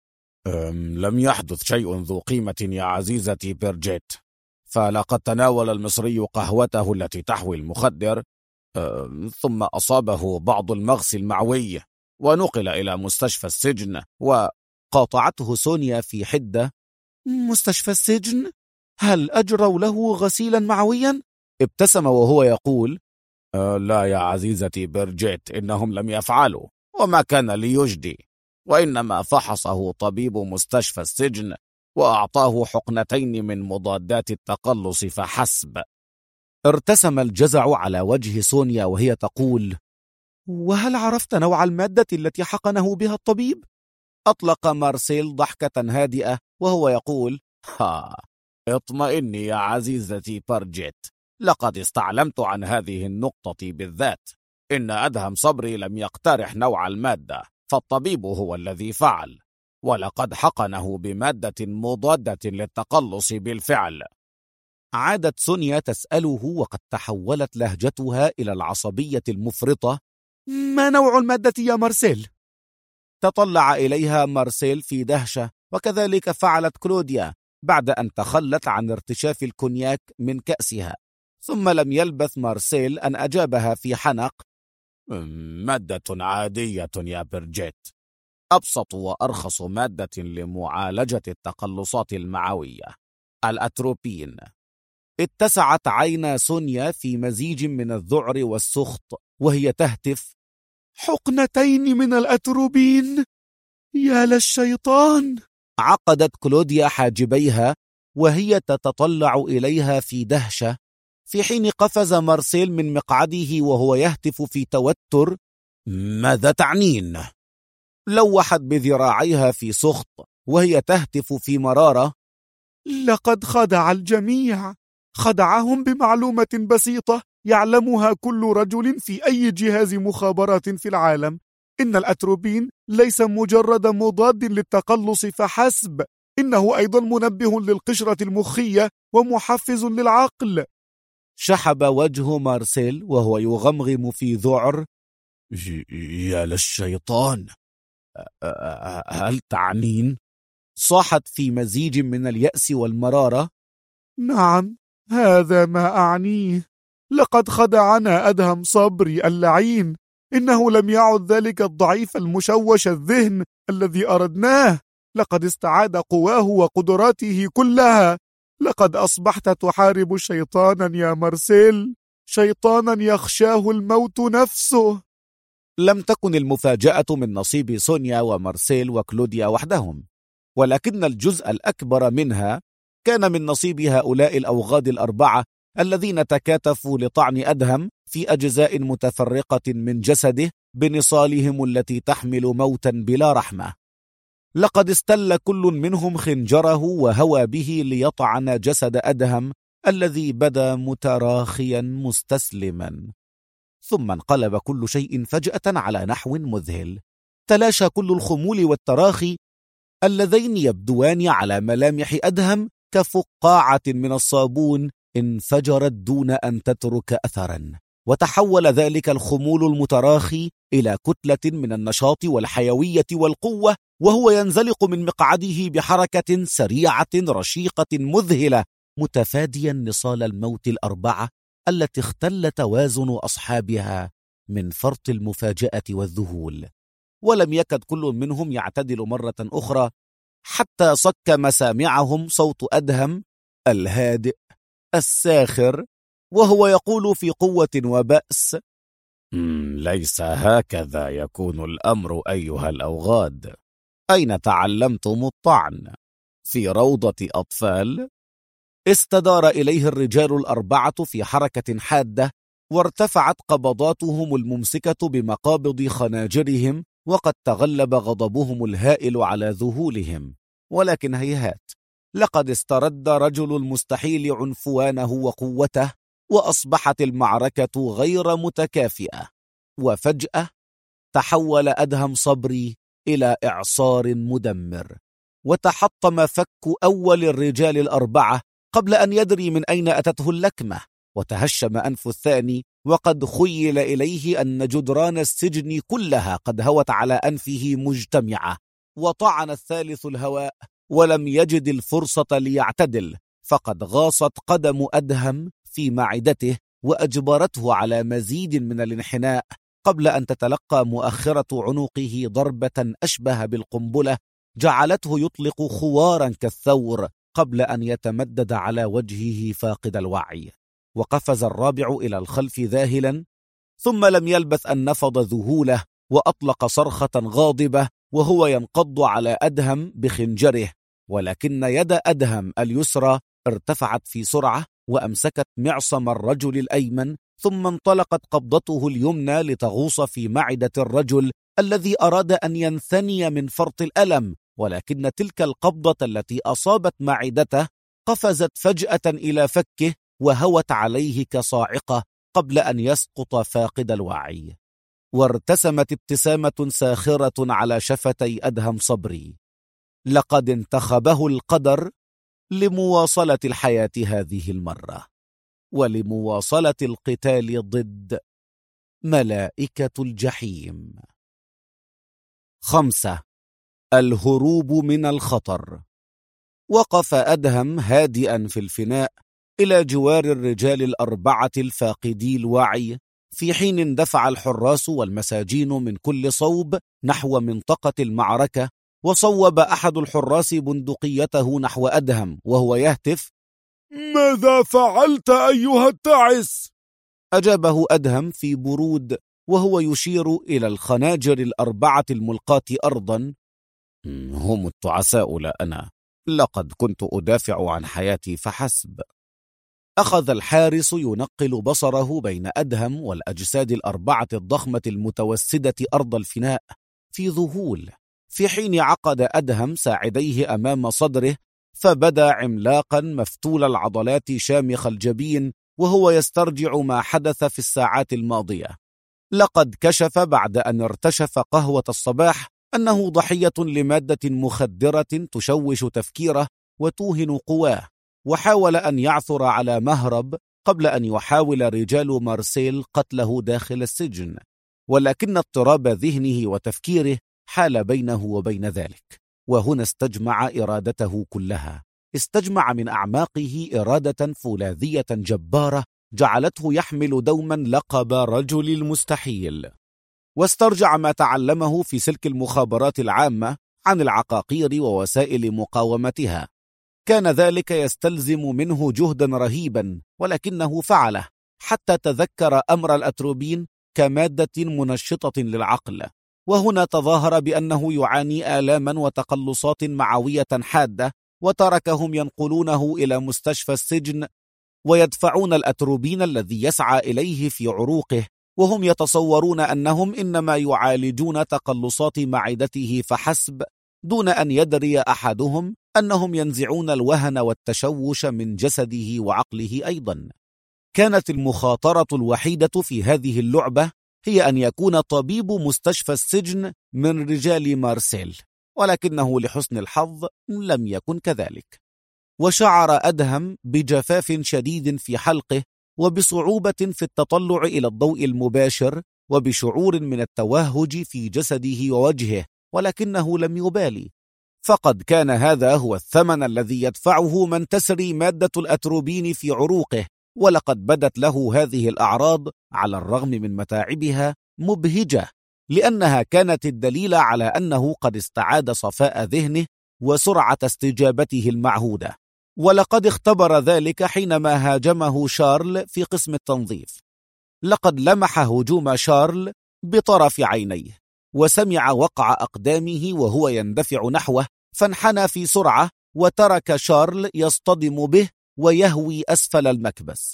لم يحدث شيء ذو قيمة يا عزيزتي بيرجيت، فلقد تناول المصري قهوته التي تحوي المخدر، ثم أصابه بعض المغص المعوي ونقل إلى مستشفى السجن. وقاطعته سونيا في حدة: مستشفى السجن؟ هل أجروا له غسيلا معويا؟ ابتسم وهو يقول: لا يا عزيزتي بيرجيت، إنهم لم يفعلوا، وما كان ليجدي، وإنما فحصه طبيب مستشفى السجن وأعطاه حقنتين من مضادات التقلص فحسب. ارتسم الجزع على وجه سونيا وهي تقول: وهل عرفت نوع المادة التي حقنه بها الطبيب؟ أطلق مارسيل ضحكة هادئة وهو يقول: اطمئني يا عزيزتي بيرجيت، لقد استعلمت عن هذه النقطة بالذات. إن أدهم صبري لم يقترح نوع المادة، فالطبيب هو الذي فعل، ولقد حقنه بمادة مضادة للتقلص بالفعل. عادت سونيا تسأله وقد تحولت لهجتها إلى العصبية المفرطة: ما نوع المادة يا مارسيل؟ تطلع إليها مارسيل في دهشة، وكذلك فعلت كلوديا بعد أن تخلت عن ارتشاف الكونياك من كأسها. ثم لم يلبث مارسيل أن أجابها في حنق: مادة عادية يا بيرجيت، أبسط وأرخص مادة لمعالجة التقلصات المعوية، الأتروبين. اتسعت عينا سونيا في مزيج من الذعر والسخط وهي تهتف: حقنتين من الأتروبين؟ يا للشيطان! عقدت كلوديا حاجبيها وهي تتطلع إليها في دهشة، في حين قفز مارسيل من مقعده وهو يهتف في توتر: ماذا تعنين؟ لوحت بذراعيها في سخط وهي تهتف في مرارة: لقد خدع الجميع، خدعهم بمعلومة بسيطة يعلمها كل رجل في أي جهاز مخابرات في العالم: إن الأتروبين ليس مجرد مضاد للتقلص فحسب، إنه أيضا منبه للقشرة المخية ومحفز للعقل. شحب وجه مارسيل وهو يغمغم في ذعر: يا للشيطان، هل تعنين؟ صاحت في مزيج من اليأس والمرارة: نعم، هذا ما أعنيه. لقد خدعنا أدهم صبري اللعين، إنه لم يعد ذلك الضعيف المشوش الذهن الذي أردناه. لقد استعاد قواه وقدراته كلها. لقد أصبحت تحارب شيطانا يا مارسيل، شيطانا يخشاه الموت نفسه. لم تكن المفاجأة من نصيب سونيا ومارسيل وكلوديا وحدهم، ولكن الجزء الأكبر منها كان من نصيب هؤلاء الأوغاد الأربعة الذين تكاتفوا لطعن أدهم في أجزاء متفرقة من جسده بنصالهم التي تحمل موتا بلا رحمة. لقد استل كل منهم خنجره وهوى به ليطعن جسد أدهم الذي بدا متراخيا مستسلما. ثم انقلب كل شيء فجأة على نحو مذهل. تلاشى كل الخمول والتراخي اللذين يبدوان على ملامح أدهم كفقاعة من الصابون انفجرت دون أن تترك أثرا، وتحول ذلك الخمول المتراخي إلى كتلة من النشاط والحيوية والقوة، وهو ينزلق من مقعده بحركة سريعة رشيقة مذهلة، متفاديا نصال الموت الأربعة التي اختل توازن أصحابها من فرط المفاجأة والذهول. ولم يكد كل منهم يعتدل مرة أخرى حتى صك مسامعهم صوت أدهم الهادئ الساخر وهو يقول في قوة وبأس: ليس هكذا يكون الأمر أيها الأوغاد. أين تعلمتم الطعن؟ في روضة أطفال؟ استدار إليه الرجال الأربعة في حركة حادة، وارتفعت قبضاتهم الممسكة بمقابض خناجرهم، وقد تغلب غضبهم الهائل على ذهولهم. ولكن هيهات، لقد استرد رجل المستحيل عنفوانه وقوته، وأصبحت المعركة غير متكافئة. وفجأة تحول أدهم صبري إلى إعصار مدمر، وتحطم فك أول الرجال الأربعة قبل أن يدري من أين أتته اللكمة، وتهشم أنف الثاني، وقد خيل إليه أن جدران السجن كلها قد هوت على أنفه مجتمعة. وطعن الثالث الهواء ولم يجد الفرصة ليعتدل، فقد غاصت قدم أدهم في معدته وأجبرته على مزيد من الانحناء، قبل أن تتلقى مؤخرة عنقه ضربة أشبه بالقنبلة جعلته يطلق خوارا كالثور قبل أن يتمدد على وجهه فاقد الوعي. وقفز الرابع إلى الخلف ذاهلا، ثم لم يلبث أن نفض ذهوله وأطلق صرخة غاضبة وهو ينقض على أدهم بخنجره، ولكن يد أدهم اليسرى ارتفعت في سرعة وأمسكت معصم الرجل الأيمن، ثم انطلقت قبضته اليمنى لتغوص في معدة الرجل الذي أراد أن ينثني من فرط الألم، ولكن تلك القبضة التي أصابت معدته قفزت فجأة إلى فكه وهوت عليه كصاعقة قبل أن يسقط فاقد الوعي. وارتسمت ابتسامة ساخرة على شفتي أدهم صبري. لقد انتخبه القدر لمواصلة الحياة هذه المرة، ولمواصلة القتال ضد ملائكة الجحيم. 5. الهروب من الخطر. وقف أدهم هادئا في الفناء إلى جوار الرجال الأربعة الفاقدي الوعي، في حين اندفع الحراس والمساجين من كل صوب نحو منطقة المعركة، وصوب أحد الحراس بندقيته نحو أدهم وهو يهتف: ماذا فعلت أيها التعس؟ أجابه أدهم في برود وهو يشير إلى الخناجر الأربعة الملقاة أرضا: هم التعساء لا أنا، لقد كنت أدافع عن حياتي فحسب. أخذ الحارس ينقل بصره بين أدهم والأجساد الأربعة الضخمة المتوسدة أرض الفناء في ذهول، في حين عقد أدهم ساعديه أمام صدره، فبدا عملاقا مفتول العضلات شامخ الجبين وهو يسترجع ما حدث في الساعات الماضية. لقد كشف بعد أن ارتشف قهوة الصباح أنه ضحية لمادة مخدرة تشوش تفكيره وتوهن قواه، وحاول أن يعثر على مهرب قبل أن يحاول رجال مارسيل قتله داخل السجن، ولكن اضطراب ذهنه وتفكيره حال بينه وبين ذلك. وهنا استجمع إرادته كلها، استجمع من أعماقه إرادة فولاذية جبارة جعلته يحمل دوما لقب رجل المستحيل، واسترجع ما تعلمه في سلك المخابرات العامة عن العقاقير ووسائل مقاومتها. كان ذلك يستلزم منه جهدا رهيبا، ولكنه فعله حتى تذكر أمر الأتروبين كمادة منشطة للعقل. وهنا تظاهر بأنه يعاني آلاما وتقلصات معوية حادة، وتركهم ينقلونه إلى مستشفى السجن ويدفعون الأتروبين الذي يسعى إليه في عروقه، وهم يتصورون أنهم إنما يعالجون تقلصات معدته فحسب، دون أن يدري أحدهم أنهم ينزعون الوهن والتشوش من جسده وعقله أيضا. كانت المخاطرة الوحيدة في هذه اللعبة هي أن يكون طبيب مستشفى السجن من رجال مارسيل، ولكنه لحسن الحظ لم يكن كذلك. وشعر أدهم بجفاف شديد في حلقه، وبصعوبة في التطلع إلى الضوء المباشر، وبشعور من التوهج في جسده ووجهه، ولكنه لم يبالي، فقد كان هذا هو الثمن الذي يدفعه من تسري مادة الأتروبين في عروقه. ولقد بدت له هذه الأعراض على الرغم من متاعبها مبهجة، لأنها كانت الدليل على أنه قد استعاد صفاء ذهنه وسرعة استجابته المعهودة. ولقد اختبر ذلك حينما هاجمه شارل في قسم التنظيف. لقد لمح هجوم شارل بطرف عينيه، وسمع وقع أقدامه وهو يندفع نحوه، فانحنى في سرعة وترك شارل يصطدم به ويهوي أسفل المكبس.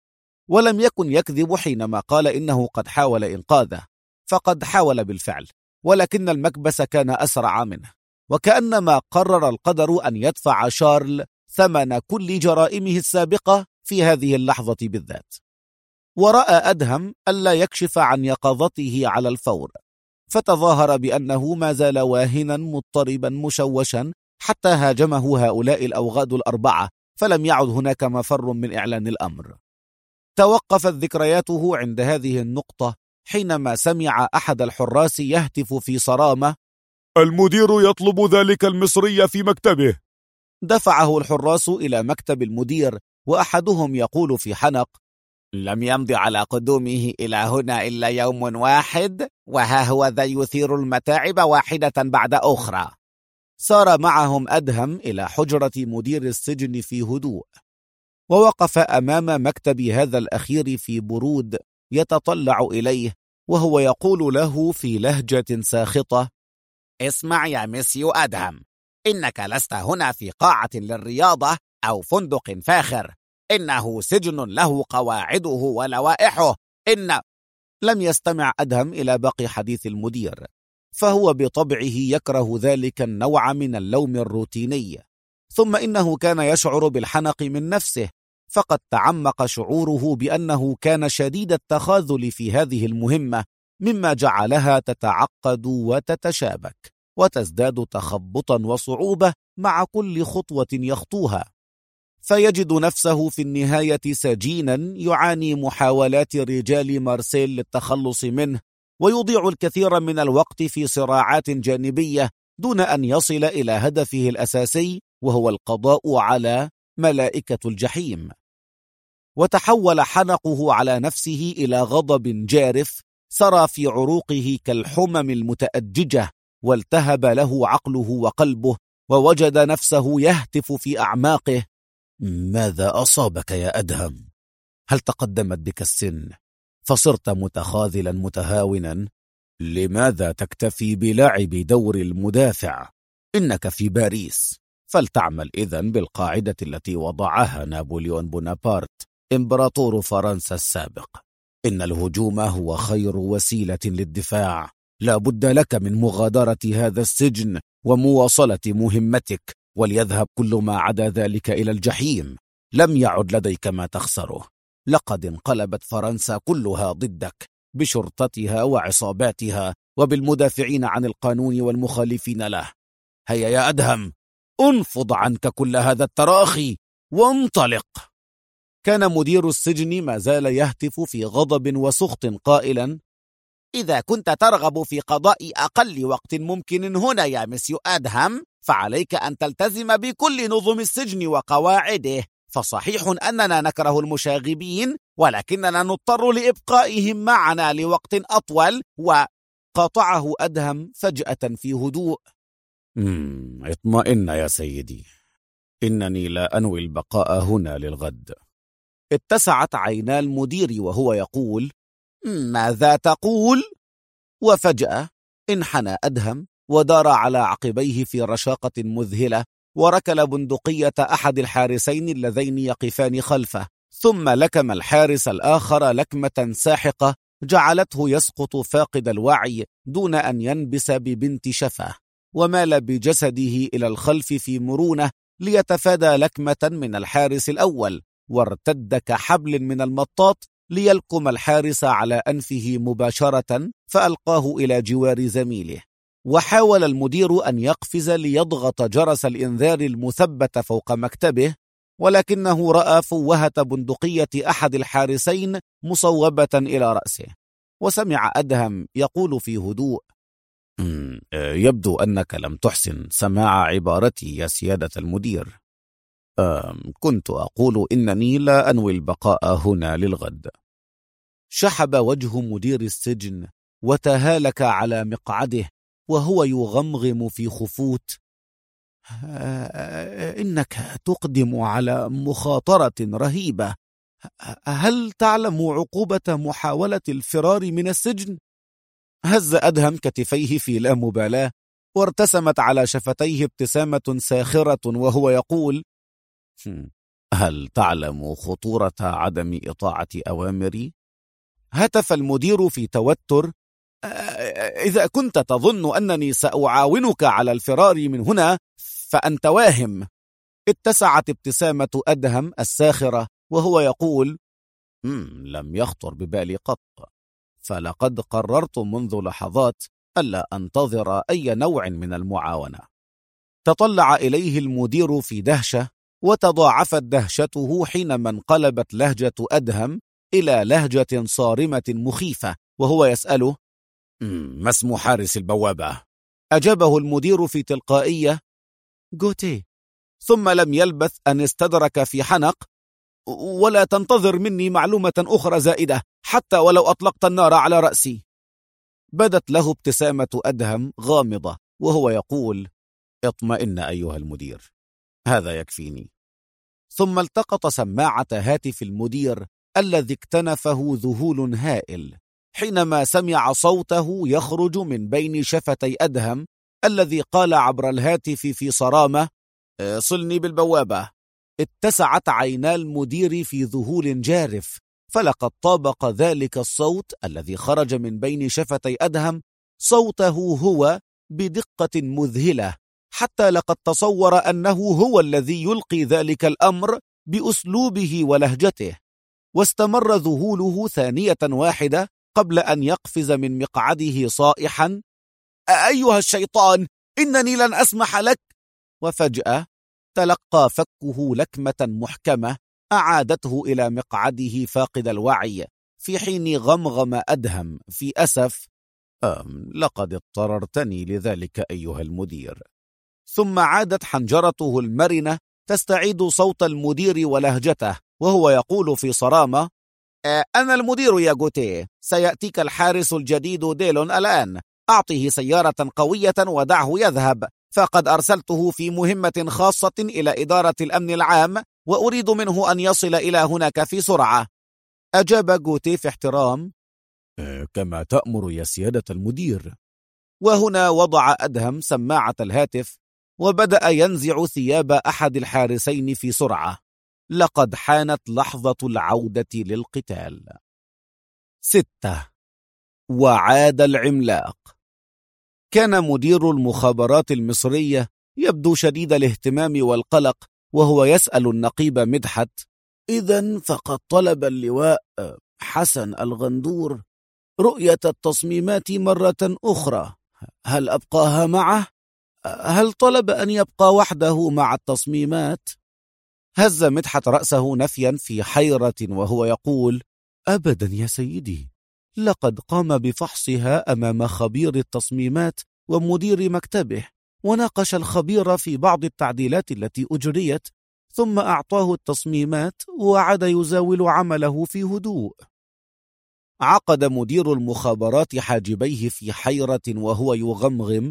ولم يكن يكذب حينما قال إنه قد حاول إنقاذه، فقد حاول بالفعل، ولكن المكبس كان أسرع منه، وكأنما قرر القدر أن يدفع شارل ثمن كل جرائمه السابقة في هذه اللحظة بالذات. ورأى أدهم ألا يكشف عن يقظته على الفور، فتظاهر بأنه ما زال واهنا مضطربا مشوشا حتى هاجمه هؤلاء الأوغاد الأربعة، فلم يعد هناك مفر من إعلان الأمر. توقفت ذكرياته عند هذه النقطة حينما سمع أحد الحراس يهتف في صرامة: المدير يطلب ذلك المصري في مكتبه. دفعه الحراس إلى مكتب المدير، وأحدهم يقول في حنق: لم يمض على قدومه إلى هنا إلا يوم واحد، وها هو ذا يثير المتاعب واحدة بعد أخرى. سار معهم أدهم إلى حجرة مدير السجن في هدوء، ووقف أمام مكتب هذا الأخير في برود يتطلع إليه، وهو يقول له في لهجة ساخطة: اسمع يا مسيو أدهم، إنك لست هنا في قاعة للرياضة أو فندق فاخر، إنه سجن له قواعده ولوائحه. لم يستمع أدهم إلى باقي حديث المدير، فهو بطبعه يكره ذلك النوع من اللوم الروتيني. ثم إنه كان يشعر بالحنق من نفسه، فقد تعمق شعوره بأنه كان شديد التخاذل في هذه المهمة، مما جعلها تتعقد وتتشابك وتزداد تخبطا وصعوبة مع كل خطوة يخطوها، فيجد نفسه في النهاية سجينا يعاني محاولات رجال مارسيل للتخلص منه، ويضيع الكثير من الوقت في صراعات جانبية دون أن يصل إلى هدفه الأساسي، وهو القضاء على ملائكة الجحيم. وتحول حنقه على نفسه إلى غضب جارف سرى في عروقه كالحمم المتأججة، والتهب له عقله وقلبه، ووجد نفسه يهتف في أعماقه: ماذا أصابك يا أدهم؟ هل تقدمت بك السن فصرت متخاذلا متهاونا؟ لماذا تكتفي بلعب دور المدافع؟ إنك في باريس، فلتعمل إذن بالقاعدة التي وضعها نابليون بونابرت إمبراطور فرنسا السابق: إن الهجوم هو خير وسيلة للدفاع. لا بد لك من مغادرة هذا السجن ومواصلة مهمتك، وليذهب كل ما عدا ذلك إلى الجحيم. لم يعد لديك ما تخسره. لقد انقلبت فرنسا كلها ضدك، بشرطتها وعصاباتها وبالمدافعين عن القانون والمخالفين له. هيا يا أدهم، انفض عنك كل هذا التراخي وانطلق. كان مدير السجن ما زال يهتف في غضب وسخط قائلا: إذا كنت ترغب في قضاء أقل وقت ممكن هنا يا مسيو أدهم، فعليك أن تلتزم بكل نظم السجن وقواعده. فصحيح أننا نكره المشاغبين، ولكننا نضطر لإبقائهم معنا لوقت أطول. وقاطعه أدهم فجأة في هدوء: اطمئن يا سيدي، إنني لا أنوي البقاء هنا للغد. اتسعت عينا المدير وهو يقول: ماذا تقول؟ وفجأة انحنى أدهم ودار على عقبيه في رشاقة مذهلة، وركل بندقية أحد الحارسين اللذين يقفان خلفه، ثم لكم الحارس الآخر لكمة ساحقة جعلته يسقط فاقد الوعي دون أن ينبس ببنت شفاه. ومال بجسده إلى الخلف في مرونة ليتفادى لكمة من الحارس الأول، وارتد كحبل من المطاط ليلكم الحارس على أنفه مباشرة، فألقاه إلى جوار زميله. وحاول المدير أن يقفز ليضغط جرس الإنذار المثبت فوق مكتبه، ولكنه رأى فوهة بندقية أحد الحارسين مصوبة إلى رأسه، وسمع أدهم يقول في هدوء: يبدو أنك لم تحسن سماع عبارتي يا سيادة المدير. كنت أقول إنني لا أنوي البقاء هنا للغد. شحب وجه مدير السجن وتهالك على مقعده وهو يغمغم في خفوت: إنك تقدم على مخاطرة رهيبة. هل تعلم عقوبة محاولة الفرار من السجن؟ هز أدهم كتفيه في لا مبالاة، وارتسمت على شفتيه ابتسامة ساخرة وهو يقول: هل تعلم خطورة عدم إطاعة أوامري؟ هتف المدير في توتر: إذا كنت تظن أنني سأعاونك على الفرار من هنا فأنت واهم. اتسعت ابتسامة أدهم الساخرة وهو يقول: لم يخطر ببالي قط، فلقد قررت منذ لحظات ألا أنتظر أي نوع من المعاونة. تطلع إليه المدير في دهشة، وتضاعفت دهشته حينما انقلبت لهجة أدهم إلى لهجة صارمة مخيفة وهو يسأله: ما اسم حارس البوابة؟ أجابه المدير في تلقائية: غوتيه. ثم لم يلبث أن استدرك في حنق: ولا تنتظر مني معلومة أخرى زائدة حتى ولو أطلقت النار على رأسي. بدت له ابتسامة أدهم غامضة وهو يقول: اطمئن أيها المدير، هذا يكفيني. ثم التقط سماعة هاتف المدير الذي اكتنفه ذهول هائل حينما سمع صوته يخرج من بين شفتي أدهم الذي قال عبر الهاتف في صرامة: صلني بالبوابة. اتسعت عينا المدير في ذهول جارف، فلقد طابق ذلك الصوت الذي خرج من بين شفتي أدهم صوته هو بدقة مذهلة، حتى لقد تصور أنه هو الذي يلقي ذلك الأمر بأسلوبه ولهجته. واستمر ذهوله ثانية واحدة قبل أن يقفز من مقعده صائحا: أيها الشيطان، إنني لن أسمح لك. وفجأة تلقى فكه لكمة محكمة أعادته إلى مقعده فاقد الوعي، في حين غمغم أدهم في أسف: لقد اضطررتني لذلك أيها المدير. ثم عادت حنجرته المرنة تستعيد صوت المدير ولهجته وهو يقول في صرامة: أنا المدير يا غوتيه، سيأتيك الحارس الجديد ديلون الآن. أعطه سيارة قوية ودعه يذهب، فقد أرسلته في مهمة خاصة إلى إدارة الأمن العام، وأريد منه أن يصل إلى هناك في سرعة. أجاب غوتيه في احترام: كما تأمر يا سيادة المدير. وهنا وضع أدهم سماعة الهاتف وبدأ ينزع ثياب أحد الحارسين في سرعة. لقد حانت لحظة العودة للقتال. 6. وعاد العملاق. كان مدير المخابرات المصرية يبدو شديد الاهتمام والقلق وهو يسأل النقيب مدحت: إذن فقد طلب اللواء حسن الغندور رؤية التصميمات مرة أخرى، هل أبقاها معه؟ هل طلب أن يبقى وحده مع التصميمات؟ هز مدحت رأسه نفيا في حيرة وهو يقول: أبدا يا سيدي، لقد قام بفحصها أمام خبير التصميمات ومدير مكتبه، وناقش الخبير في بعض التعديلات التي أجريت، ثم أعطاه التصميمات وعاد يزاول عمله في هدوء. عقد مدير المخابرات حاجبيه في حيرة وهو يغمغم: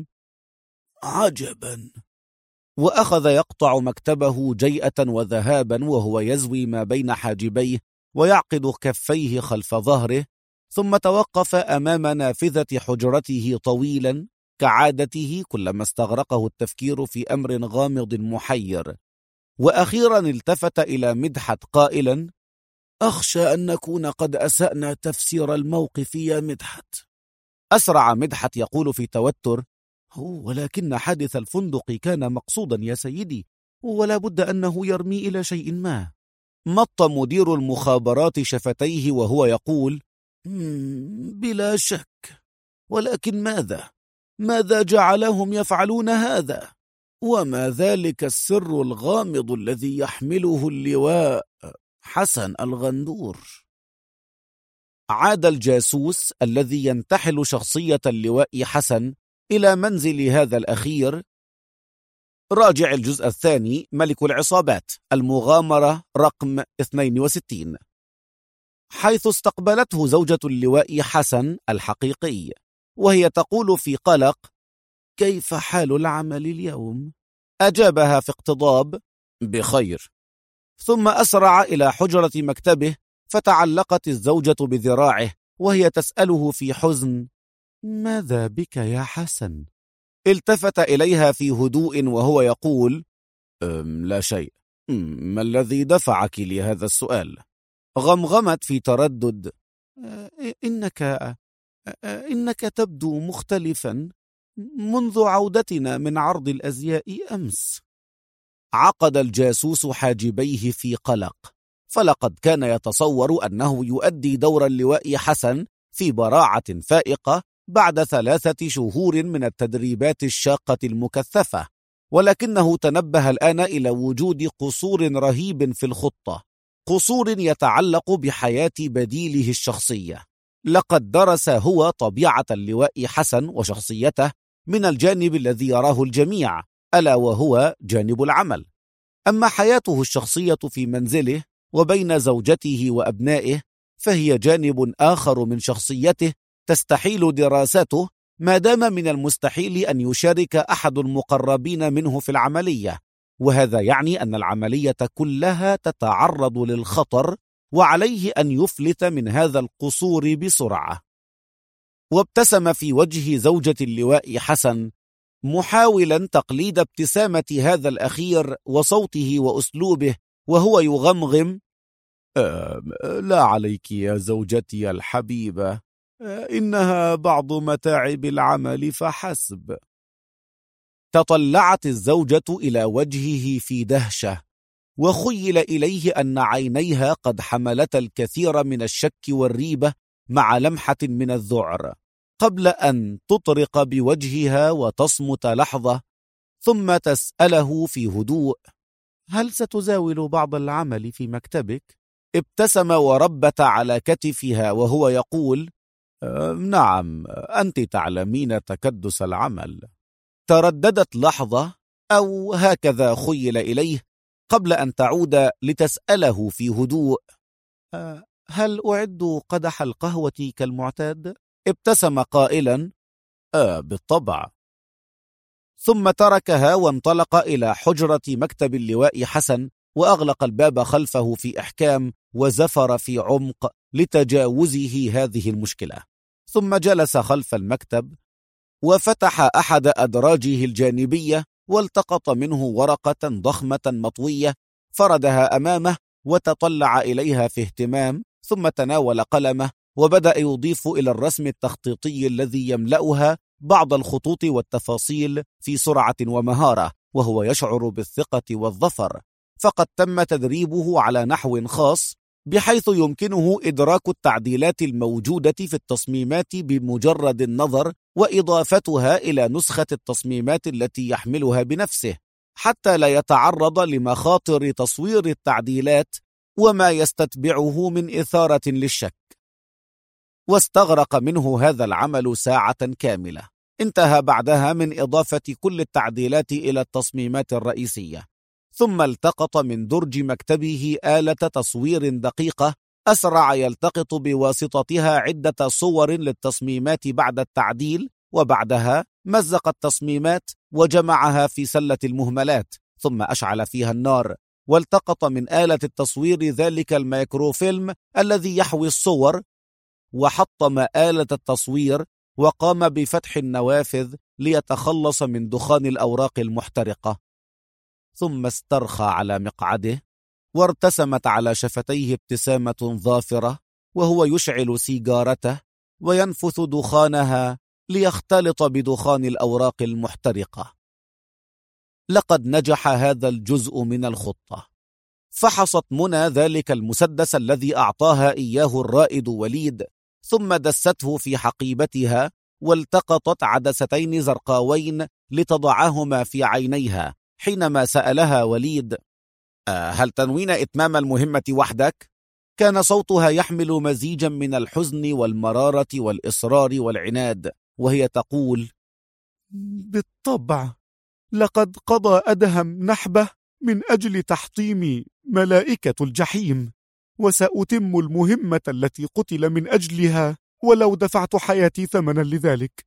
عجبا. وأخذ يقطع مكتبه جيئة وذهابا وهو يزوي ما بين حاجبيه ويعقد كفيه خلف ظهره، ثم توقف أمام نافذة حجرته طويلا كعادته كلما استغرقه التفكير في أمر غامض محير، وأخيرا التفت إلى مدحت قائلا: أخشى أن نكون قد أسأنا تفسير الموقف يا مدحت. أسرع مدحت يقول في توتر: ولكن حادث الفندق كان مقصودا يا سيدي، ولا بد أنه يرمي إلى شيء ما. مط مدير المخابرات شفتيه وهو يقول: بلا شك، ولكن ماذا جعلهم يفعلون هذا؟ وما ذلك السر الغامض الذي يحمله اللواء حسن الغندور؟ عاد الجاسوس الذي ينتحل شخصية اللواء حسن إلى منزل هذا الأخير. راجع الجزء الثاني، ملك العصابات، المغامرة رقم 62، حيث استقبلته زوجة اللواء حسن الحقيقي وهي تقول في قلق: كيف حال العمل اليوم؟ أجابها في اقتضاب: بخير. ثم أسرع إلى حجرة مكتبه، فتعلقت الزوجة بذراعه وهي تسأله في حزن: ماذا بك يا حسن؟ التفت إليها في هدوء وهو يقول: لا شيء. ما الذي دفعك لهذا السؤال؟ غمغمت في تردد: إنك تبدو مختلفا منذ عودتنا من عرض الأزياء أمس. عقد الجاسوس حاجبيه في قلق، فلقد كان يتصور أنه يؤدي دور اللواء حسن في براعة فائقة بعد 3 شهور من التدريبات الشاقة المكثفة، ولكنه تنبه الآن إلى وجود قصور رهيب في الخطة، قصور يتعلق بحياة بديله الشخصية. لقد درس هو طبيعة اللواء حسن وشخصيته من الجانب الذي يراه الجميع، ألا وهو جانب العمل. أما حياته الشخصية في منزله وبين زوجته وأبنائه فهي جانب آخر من شخصيته تستحيل دراسته، ما دام من المستحيل أن يشارك أحد المقربين منه في العملية، وهذا يعني أن العملية كلها تتعرض للخطر، وعليه أن يفلت من هذا القصور بسرعة. وابتسم في وجه زوجة اللواء حسن، محاولا تقليد ابتسامة هذا الأخير وصوته وأسلوبه، وهو يغمغم: لا عليك يا زوجتي الحبيبة، إنها بعض متاعب العمل فحسب. تطلعت الزوجة إلى وجهه في دهشة، وخيل إليه أن عينيها قد حملتا الكثير من الشك والريبة مع لمحة من الذعر، قبل أن تطرق بوجهها وتصمت لحظة، ثم تسأله في هدوء: هل ستزاول بعض العمل في مكتبك؟ ابتسم وربت على كتفها وهو يقول: نعم، أنت تعلمين تكدس العمل. ترددت لحظة، أو هكذا خيل إليه، قبل أن تعود لتسأله في هدوء: هل أعد قدح القهوة كالمعتاد؟ ابتسم قائلا: بالطبع. ثم تركها وانطلق إلى حجرة مكتب اللواء حسن، وأغلق الباب خلفه في إحكام، وزفر في عمق لتجاوزه هذه المشكلة. ثم جلس خلف المكتب وفتح أحد أدراجه الجانبية، والتقط منه ورقة ضخمة مطوية، فردها أمامه وتطلع إليها في اهتمام، ثم تناول قلمه وبدأ يضيف إلى الرسم التخطيطي الذي يملأها بعض الخطوط والتفاصيل في سرعة ومهارة، وهو يشعر بالثقة والظفر، فقد تم تدريبه على نحو خاص بحيث يمكنه إدراك التعديلات الموجودة في التصميمات بمجرد النظر، وإضافتها إلى نسخة التصميمات التي يحملها بنفسه، حتى لا يتعرض لمخاطر تصوير التعديلات وما يستتبعه من إثارة للشك. واستغرق منه هذا العمل ساعة كاملة، انتهى بعدها من إضافة كل التعديلات إلى التصميمات الرئيسية. ثم التقط من درج مكتبه آلة تصوير دقيقة، أسرع يلتقط بواسطتها عدة صور للتصميمات بعد التعديل، وبعدها مزق التصميمات وجمعها في سلة المهملات، ثم أشعل فيها النار، والتقط من آلة التصوير ذلك الميكروفيلم الذي يحوي الصور، وحطم آلة التصوير وقام بفتح النوافذ ليتخلص من دخان الأوراق المحترقة. ثم استرخى على مقعده، وارتسمت على شفتيه ابتسامة ظافرة وهو يشعل سيجارته وينفث دخانها ليختلط بدخان الأوراق المحترقة. لقد نجح هذا الجزء من الخطة. فحصت منى ذلك المسدس الذي أعطاها إياه الرائد وليد، ثم دسته في حقيبتها، والتقطت عدستين زرقاوين لتضعهما في عينيها حينما سألها وليد: هل تنوين إتمام المهمة وحدك؟ كان صوتها يحمل مزيجا من الحزن والمرارة والإصرار والعناد، وهي تقول: بالطبع، لقد قضى أدهم نحبه من أجل تحطيم ملائكة الجحيم، وسأتم المهمة التي قتل من أجلها ولو دفعت حياتي ثمنا لذلك.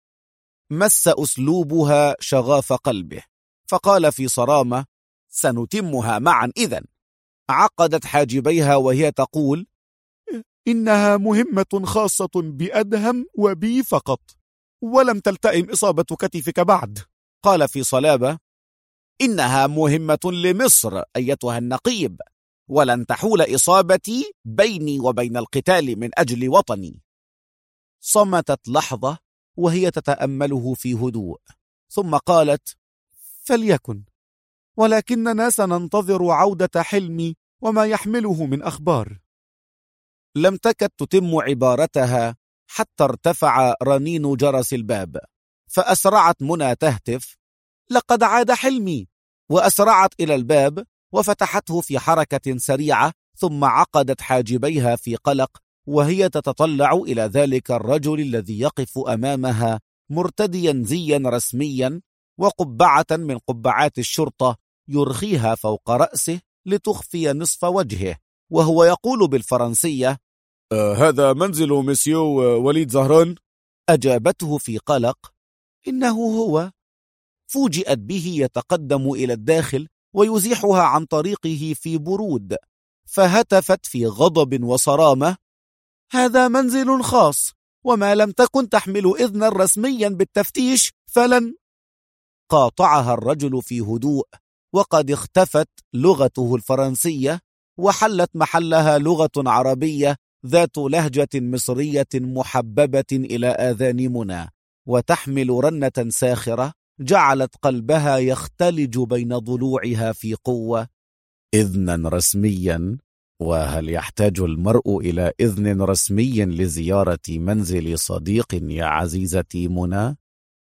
مس أسلوبها شغاف قلبه، فقال في صرامة: سنتمها معا إذن. عقدت حاجبيها وهي تقول: إنها مهمة خاصة بأدهم وبي فقط، ولم تلتئم إصابة كتفك بعد. قال في صلابة: إنها مهمة لمصر أيتها النقيب، ولن تحول إصابتي بيني وبين القتال من أجل وطني. صمتت لحظة وهي تتأمله في هدوء، ثم قالت: فليكن، ولكننا سننتظر عودة حلمي وما يحمله من أخبار. لم تكد تتم عبارتها حتى ارتفع رنين جرس الباب، فأسرعت منى تهتف: لقد عاد حلمي! وأسرعت إلى الباب وفتحته في حركة سريعة، ثم عقدت حاجبيها في قلق وهي تتطلع إلى ذلك الرجل الذي يقف أمامها مرتديا زيا رسميا وقبعة من قبعات الشرطة يرخيها فوق رأسه لتخفي نصف وجهه، وهو يقول بالفرنسية: هذا منزل مسيو وليد زهران؟ أجابته في قلق: إنه هو. فوجئت به يتقدم إلى الداخل ويزيحها عن طريقه في برود، فهتفت في غضب وصرامة: هذا منزل خاص، وما لم تكن تحمل إذنا رسميا بالتفتيش فلن. قاطعها الرجل في هدوء، وقد اختفت لغته الفرنسية وحلت محلها لغة عربية ذات لهجة مصرية محببة إلى آذان منى، وتحمل رنة ساخرة جعلت قلبها يختلج بين ضلوعها في قوة. إذنا رسميا؟ وهل يحتاج المرء إلى إذن رسمي لزيارة منزل صديق يا عزيزتي منى؟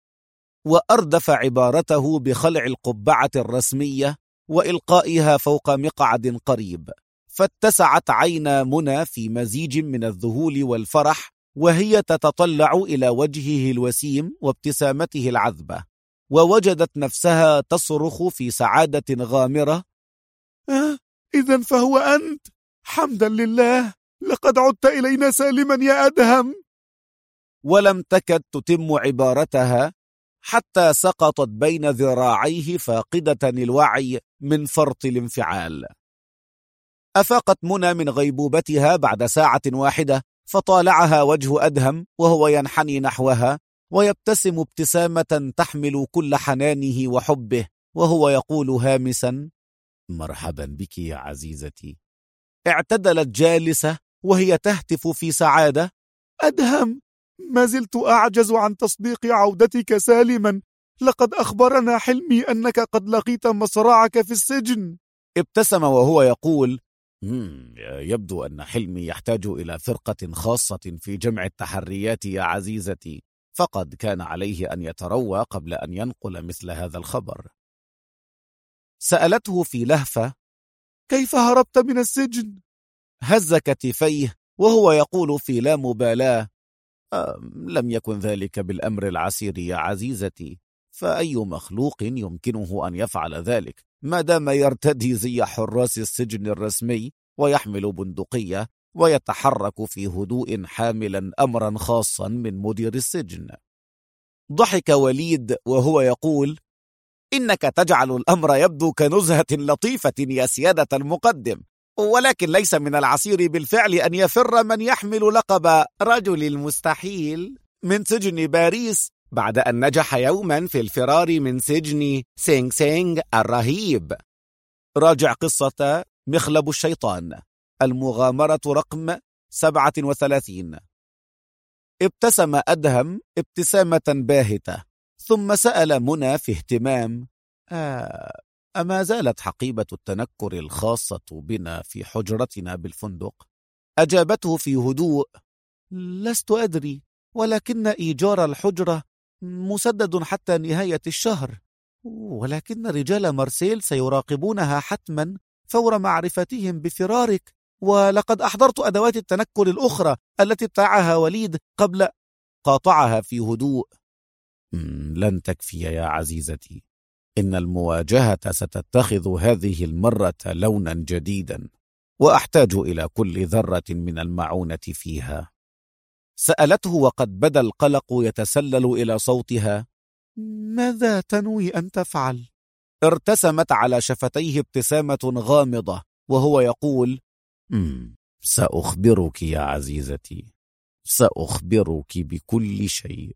وأردف عبارته بخلع القبعة الرسمية وإلقائها فوق مقعد قريب، فاتسعت عينا منى في مزيج من الذهول والفرح وهي تتطلع إلى وجهه الوسيم وابتسامته العذبة، ووجدت نفسها تصرخ في سعادة غامرة: إذن فهو أنت! حمدا لله، لقد عدت إلينا سالما يا أدهم. ولم تكد تتم عبارتها حتى سقطت بين ذراعيه فاقدة الوعي من فرط الانفعال. أفاقت منى من غيبوبتها بعد ساعة واحدة، فطالعها وجه أدهم وهو ينحني نحوها ويبتسم ابتسامة تحمل كل حنانه وحبه، وهو يقول هامسا: مرحبا بك يا عزيزتي. اعتدلت جالسة وهي تهتف في سعادة: أدهم، ما زلت أعجز عن تصديق عودتك سالما. لقد أخبرنا حلمي أنك قد لقيت مصرعك في السجن. ابتسم وهو يقول: يبدو أن حلمي يحتاج إلى فرقة خاصة في جمع التحريات يا عزيزتي، فقد كان عليه أن يتروى قبل أن ينقل مثل هذا الخبر. سألته في لهفة: كيف هربت من السجن؟ هز كتفيه وهو يقول في لا مبالاة: لم يكن ذلك بالأمر العسير يا عزيزتي، فأي مخلوق يمكنه أن يفعل ذلك ما دام يرتدي زي حراس السجن الرسمي ويحمل بندقية ويتحرك في هدوء حاملا أمرا خاصا من مدير السجن. ضحك وليد وهو يقول: إنك تجعل الأمر يبدو كنزهة لطيفة يا سيادة المقدم، ولكن ليس من العسير بالفعل أن يفر من يحمل لقب رجل المستحيل من سجن باريس بعد أن نجح يوما في الفرار من سجن سينغ سينغ الرهيب. راجع قصة مخلب الشيطان، المغامرة رقم 37. ابتسم أدهم ابتسامة باهتة، ثم سأل منى في اهتمام: أما زالت حقيبة التنكر الخاصة بنا في حجرتنا بالفندق؟ أجابته في هدوء: لست أدري، ولكن إيجار الحجرة مسدد حتى نهاية الشهر، ولكن رجال مارسيل سيراقبونها حتما فور معرفتهم بفرارك، ولقد أحضرت أدوات التنكر الأخرى التي ابتاعها وليد قبل. قاطعها في هدوء: لن تكفي يا عزيزتي، إن المواجهة ستتخذ هذه المرة لونا جديدا، وأحتاج إلى كل ذرة من المعونة فيها. سألته وقد بدا القلق يتسلل إلى صوتها: ماذا تنوي أن تفعل؟ ارتسمت على شفتيه ابتسامة غامضة وهو يقول: سأخبرك يا عزيزتي، سأخبرك بكل شيء.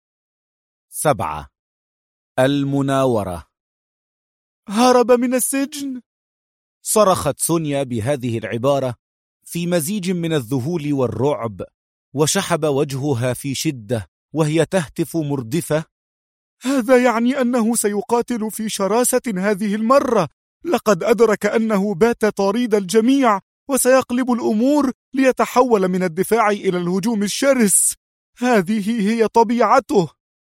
7. المناورة. هرب من السجن؟ صرخت سونيا بهذه العبارة في مزيج من الذهول والرعب، وشحب وجهها في شدة وهي تهتف مردفة: هذا يعني أنه سيقاتل في شراسة هذه المرة. لقد أدرك أنه بات طريد الجميع، وسيقلب الأمور ليتحول من الدفاع إلى الهجوم الشرس. هذه هي طبيعته.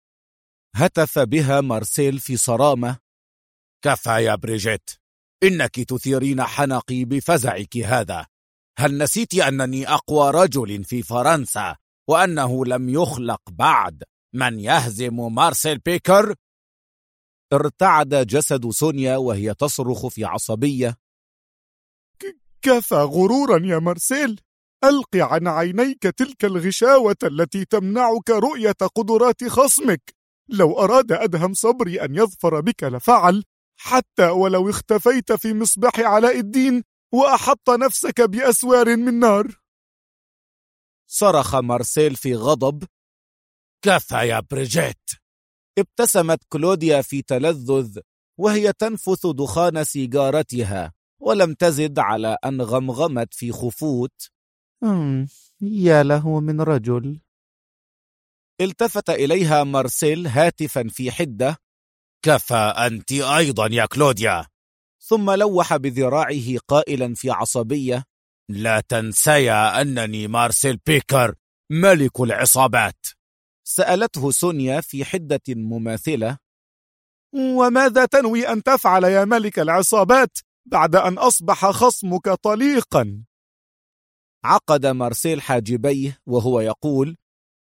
هتف بها مارسيل في صرامة: كفى يا بريجيت، إنك تثيرين حنقي بفزعك هذا. هل نسيت أنني أقوى رجل في فرنسا، وأنه لم يخلق بعد من يهزم مارسيل بيكر؟ ارتعد جسد سونيا وهي تصرخ في عصبية: كفى غرورا يا مارسيل. ألق عن عينيك تلك الغشاوة التي تمنعك رؤية قدرات خصمك. لو أراد أدهم صبري أن يظفر بك لفعل، حتى ولو اختفيت في مصباح علاء الدين وأحط نفسك بأسوار من نار. صرخ مارسيل في غضب: كفى يا بريجيت. ابتسمت كلوديا في تلذذ وهي تنفث دخان سيجارتها، ولم تزد على أن غمغمت في خفوت: يا له من رجل. التفت إليها مارسيل هاتفا في حدة: كفى أنت أيضا يا كلوديا. ثم لوح بذراعه قائلا في عصبية: لا تنسيا أنني مارسيل بيكر ملك العصابات. سألته سونيا في حدة مماثلة: وماذا تنوي أن تفعل يا ملك العصابات بعد أن أصبح خصمك طليقا؟ عقد مارسيل حاجبيه وهو يقول: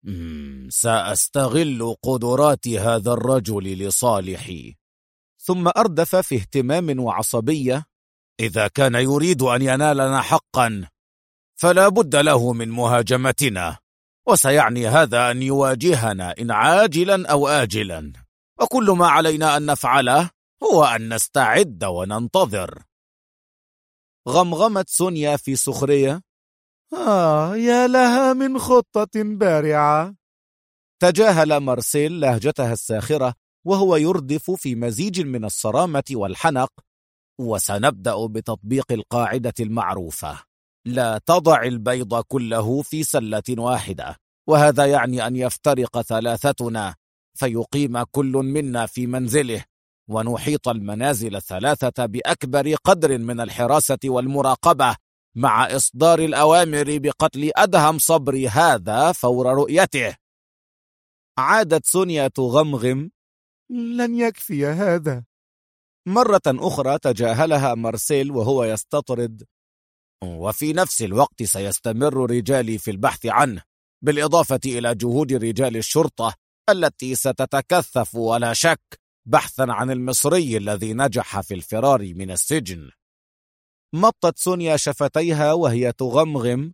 سأستغل قدرات هذا الرجل لصالحي. ثم أردف في اهتمام وعصبية: إذا كان يريد أن ينالنا حقا فلا بد له من مهاجمتنا، وسيعني هذا أن يواجهنا إن عاجلا أو آجلا، وكل ما علينا أن نفعله هو أن نستعد وننتظر. غمغمت سونيا في سخرية: يا لها من خطة بارعة. تجاهل مارسيل لهجتها الساخرة وهو يردف في مزيج من الصرامة والحنق: وسنبدأ بتطبيق القاعدة المعروفة: لا تضع البيض كله في سلة واحدة، وهذا يعني أن يفترق ثلاثتنا، فيقيم كل منا في منزله، ونحيط المنازل الثلاثة بأكبر قدر من الحراسة والمراقبة، مع إصدار الأوامر بقتل أدهم صبري هذا فور رؤيته. عادت سونيا تغمغم: لن يكفي هذا. مرة أخرى تجاهلها مارسيل وهو يستطرد: وفي نفس الوقت سيستمر رجالي في البحث عنه، بالإضافة إلى جهود رجال الشرطة التي ستتكثف ولا شك بحثا عن المصري الذي نجح في الفرار من السجن. مطت سونيا شفتيها وهي تغمغم: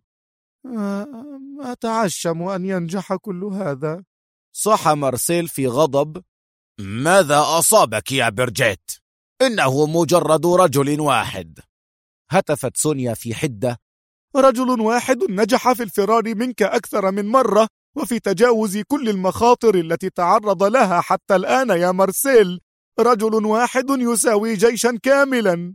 أتعشم أن ينجح كل هذا. صاح مارسيل في غضب: ماذا أصابك يا برجيت؟ إنه مجرد رجل واحد. هتفت سونيا في حدة: رجل واحد نجح في الفرار منك أكثر من مرة، وفي تجاوز كل المخاطر التي تعرض لها حتى الآن يا مارسيل. رجل واحد يساوي جيشا كاملا.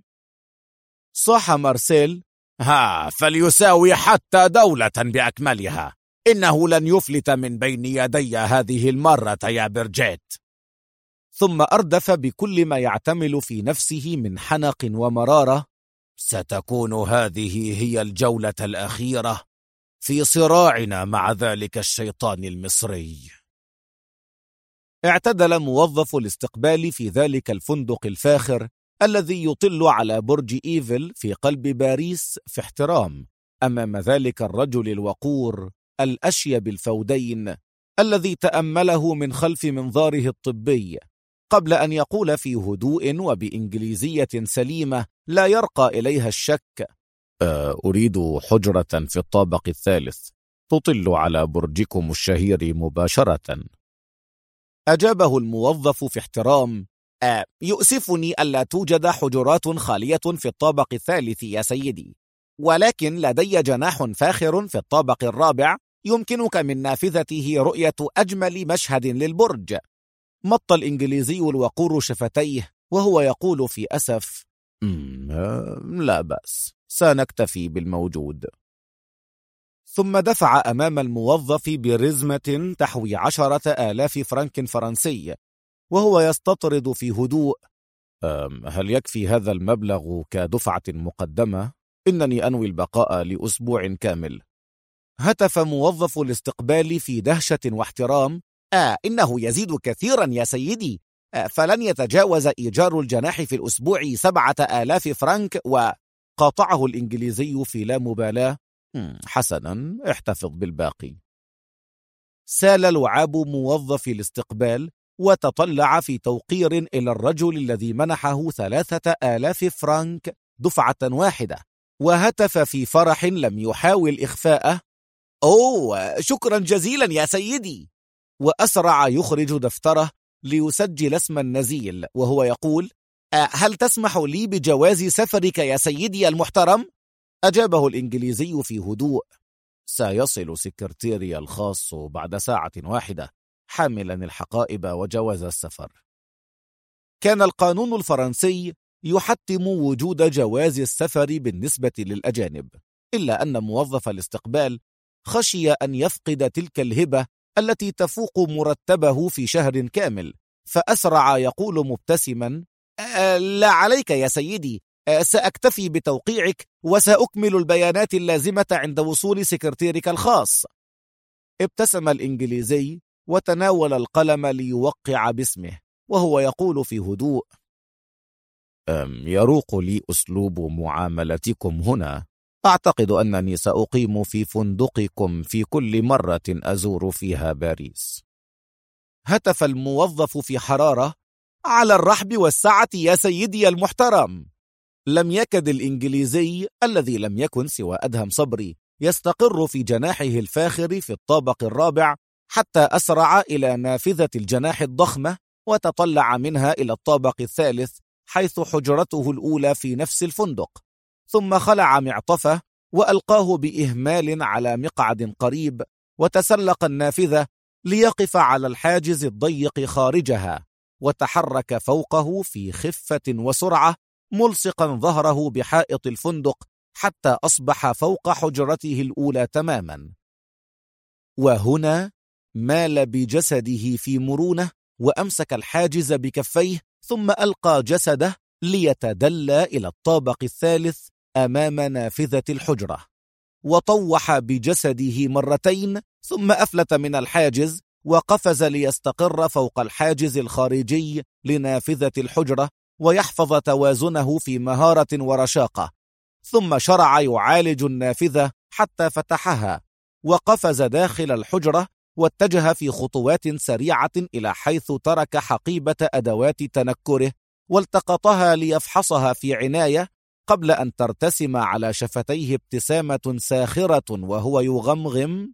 صاح مارسيل: فليساوي حتى دولة بأكملها. إنه لن يفلت من بين يدي هذه المرة يا برجيت. ثم أردف بكل ما يعتمل في نفسه من حنق ومرارة: ستكون هذه هي الجولة الأخيرة في صراعنا مع ذلك الشيطان المصري. اعتدل موظف الاستقبال في ذلك الفندق الفاخر الذي يطل على برج إيفل في قلب باريس في احترام أمام ذلك الرجل الوقور الأشيب الفودين الذي تأمله من خلف منظاره الطبي، قبل أن يقول في هدوء وبإنجليزية سليمة لا يرقى إليها الشك: أريد حجرة في الطابق الثالث تطل على برجكم الشهير مباشرة. أجابه الموظف في احترام: يؤسفني ألا توجد حجرات خالية في الطابق الثالث يا سيدي، ولكن لدي جناح فاخر في الطابق الرابع يمكنك من نافذته رؤية أجمل مشهد للبرج. مط الإنجليزي الوقور شفتيه وهو يقول في أسف: لا بأس، سنكتفي بالموجود. ثم دفع أمام الموظف برزمة تحوي 10,000 فرنك فرنسي وهو يستطرد في هدوء: هل يكفي هذا المبلغ كدفعة مقدمة؟ إنني أنوي البقاء لأسبوع كامل. هتف موظف الاستقبال في دهشة واحترام: إنه يزيد كثيرا يا سيدي، فلن يتجاوز إيجار الجناح في الأسبوع 7,000 فرنك. وقاطعه الإنجليزي في لا مبالاة: حسنا، احتفظ بالباقي. سال لعاب موظف الاستقبال وتطلع في توقير إلى الرجل الذي منحه 3,000 فرنك دفعة واحدة، وهتف في فرح لم يحاول إخفاءه: شكرا جزيلا يا سيدي. وأسرع يخرج دفتره ليسجل اسم النزيل وهو يقول: هل تسمح لي بجواز سفرك يا سيدي المحترم؟ أجابه الإنجليزي في هدوء: سيصل سكرتيري الخاص بعد ساعة واحدة حاملا الحقائب وجواز السفر. كان القانون الفرنسي يحتم وجود جواز السفر بالنسبة للأجانب، إلا أن موظف الاستقبال خشي أن يفقد تلك الهبة التي تفوق مرتبه في شهر كامل، فأسرع يقول مبتسما: لا عليك يا سيدي، سأكتفي بتوقيعك وسأكمل البيانات اللازمة عند وصول سكرتيرك الخاص. ابتسم الإنجليزي وتناول القلم ليوقع باسمه وهو يقول في هدوء: يروق لي أسلوب معاملتكم هنا. أعتقد أنني سأقيم في فندقكم في كل مرة أزور فيها باريس. هتف الموظف في حرارة: على الرحب والسعة يا سيدي المحترم. لم يكد الإنجليزي الذي لم يكن سوى أدهم صبري يستقر في جناحه الفاخر في الطابق الرابع حتى أسرع إلى نافذة الجناح الضخمة وتطلع منها إلى الطابق الثالث حيث حجرته الأولى في نفس الفندق، ثم خلع معطفه وألقاه بإهمال على مقعد قريب وتسلق النافذة ليقف على الحاجز الضيق خارجها، وتحرك فوقه في خفة وسرعة ملصقا ظهره بحائط الفندق حتى أصبح فوق حجرته الأولى تماما. وهنا مال بجسده في مرونة وأمسك الحاجز بكفيه، ثم ألقى جسده ليتدلى إلى الطابق الثالث أمام نافذة الحجرة، وطوح بجسده مرتين ثم أفلت من الحاجز وقفز ليستقر فوق الحاجز الخارجي لنافذة الحجرة ويحفظ توازنه في مهارة ورشاقة، ثم شرع يعالج النافذة حتى فتحها وقفز داخل الحجرة واتجه في خطوات سريعة إلى حيث ترك حقيبة أدوات تنكره والتقطها ليفحصها في عناية قبل أن ترتسم على شفتيه ابتسامة ساخرة وهو يغمغم: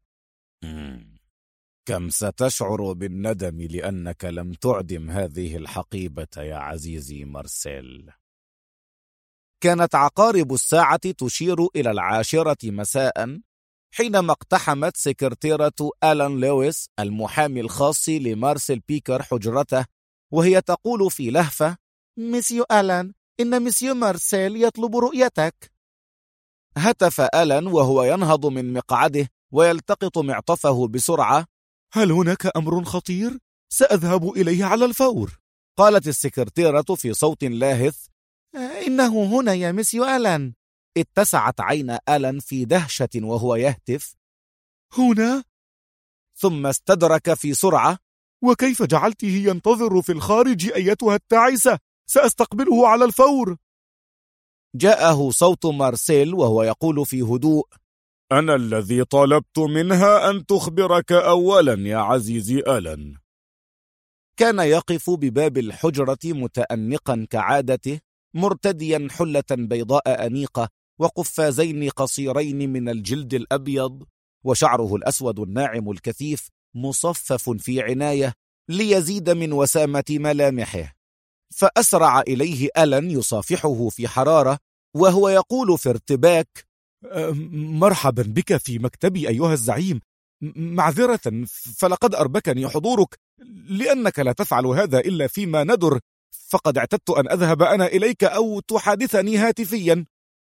كم ستشعر بالندم لأنك لم تعدم هذه الحقيبة يا عزيزي مارسيل. كانت عقارب الساعة تشير إلى 10 مساء حينما اقتحمت سكرتيرة آلان لويس المحامي الخاص لمارسيل بيكر حجرته وهي تقول في لهفة: مسيو آلان، إن مسيو مارسيل يطلب رؤيتك. هتف آلان وهو ينهض من مقعده ويلتقط معطفه بسرعة. هل هناك أمر خطير؟ سأذهب إليه على الفور. قالت السكرتيرة في صوت لاهث: إنه هنا يا مسيو ألان. اتسعت عين ألان في دهشة وهو يهتف: هنا؟ ثم استدرك في سرعة: وكيف جعلته ينتظر في الخارج أيتها التعيسة؟ سأستقبله على الفور. جاءه صوت مارسيل وهو يقول في هدوء: أنا الذي طلبت منها أن تخبرك أولا يا عزيزي ألان. كان يقف بباب الحجرة متأنقا كعادته، مرتديا حلة بيضاء أنيقة وقفازين قصيرين من الجلد الأبيض، وشعره الأسود الناعم الكثيف مصفف في عناية ليزيد من وسامة ملامحه. فأسرع إليه ألان يصافحه في حرارة وهو يقول في ارتباك: مرحبا بك في مكتبي أيها الزعيم. معذرة، فلقد أربكني حضورك، لأنك لا تفعل هذا إلا فيما ندر، فقد اعتدت أن أذهب أنا إليك أو تحادثني هاتفيا.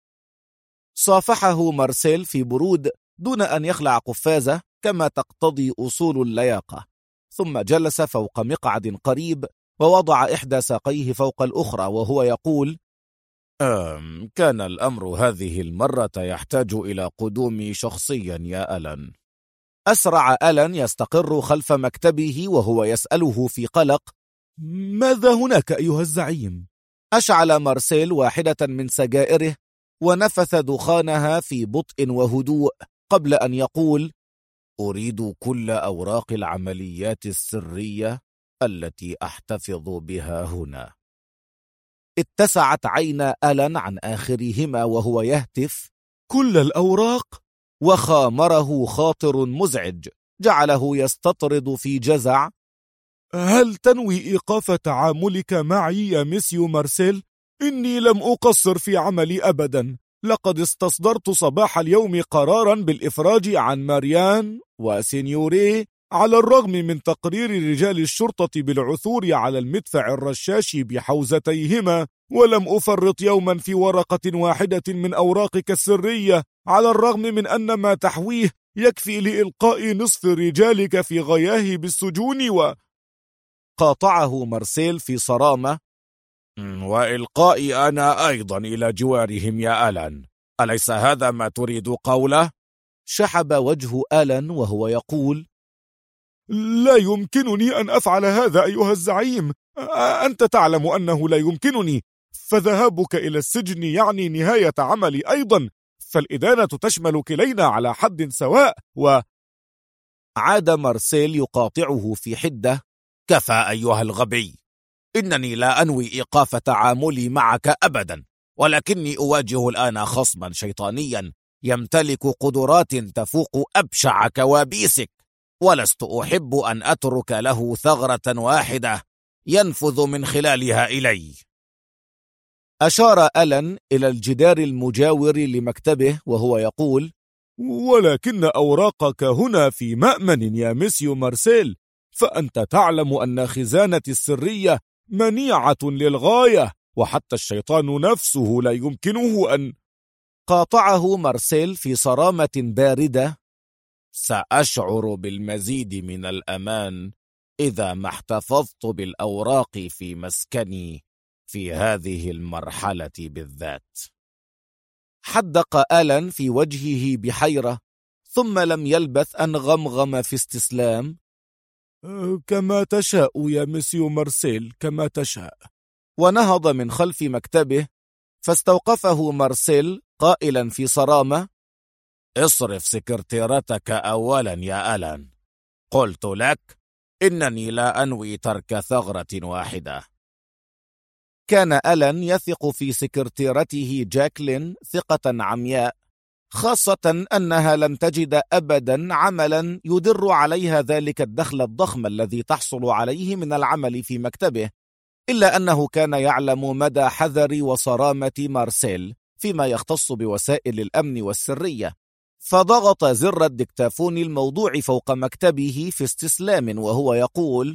صافحه مارسيل في برود دون أن يخلع قفازه كما تقتضي أصول اللياقة، ثم جلس فوق مقعد قريب ووضع إحدى ساقيه فوق الأخرى وهو يقول: كان الأمر هذه المرة يحتاج إلى قدومي شخصيا يا ألان. أسرع ألان يستقر خلف مكتبه وهو يسأله في قلق: ماذا هناك أيها الزعيم؟ أشعل مارسيل واحدة من سجائره ونفث دخانها في بطء وهدوء قبل أن يقول: أريد كل أوراق العمليات السرية التي أحتفظ بها هنا. اتسعت عين ألان عن آخرهما وهو يهتف: كل الأوراق؟ وخامره خاطر مزعج جعله يستطرد في جزع: هل تنوي إيقاف تعاملك معي يا مسيو مارسيل؟ إني لم أقصر في عملي أبدا. لقد استصدرت صباح اليوم قرارا بالإفراج عن ماريان وسينيوري، على الرغم من تقرير رجال الشرطة بالعثور على المدفع الرشاش بحوزتيهما، ولم أفرط يوما في ورقة واحدة من أوراقك السرية، على الرغم من أن ما تحويه يكفي لإلقاء نصف رجالك في غياهب السجون. قاطعه مارسيل في صرامة: وإلقائي أنا أيضا إلى جوارهم يا ألان، أليس هذا ما تريد قوله؟ شحب وجه ألان وهو يقول: لا يمكنني أن أفعل هذا أيها الزعيم. أنت تعلم أنه لا يمكنني، فذهابك إلى السجن يعني نهاية عملي أيضا، فالإدانة تشمل كلينا على حد سواء. عاد مارسيل يقاطعه في حدة: كفى أيها الغبي، إنني لا أنوي إيقاف تعاملي معك أبدا، ولكني أواجه الآن خصما شيطانيا يمتلك قدرات تفوق أبشع كوابيسك، ولست أحب أن أترك له ثغرة واحدة ينفذ من خلالها إلي. أشار ألان إلى الجدار المجاور لمكتبه وهو يقول: ولكن أوراقك هنا في مأمن يا مسيو مارسيل، فأنت تعلم أن خزانتي السرية منيعة للغاية، وحتى الشيطان نفسه لا يمكنه أن... قاطعه مارسيل في صرامة باردة: سأشعر بالمزيد من الأمان إذا ما احتفظت بالأوراق في مسكني في هذه المرحلة بالذات. حدق ألان في وجهه بحيرة، ثم لم يلبث أن غمغم في استسلام: كما تشاء يا مسيو مارسيل، كما تشاء. ونهض من خلف مكتبه، فاستوقفه مارسيل قائلا في صرامة: اصرف سكرتيرتك أولا يا ألان، قلت لك إنني لا أنوي ترك ثغرة واحدة. كان ألان يثق في سكرتيرته جاكلين ثقة عمياء، خاصة أنها لم تجد أبدا عملا يدر عليها ذلك الدخل الضخم الذي تحصل عليه من العمل في مكتبه، إلا أنه كان يعلم مدى حذر وصرامة مارسيل فيما يختص بوسائل الأمن والسرية، فضغط زر الدكتافون الموضوع فوق مكتبه في استسلام وهو يقول: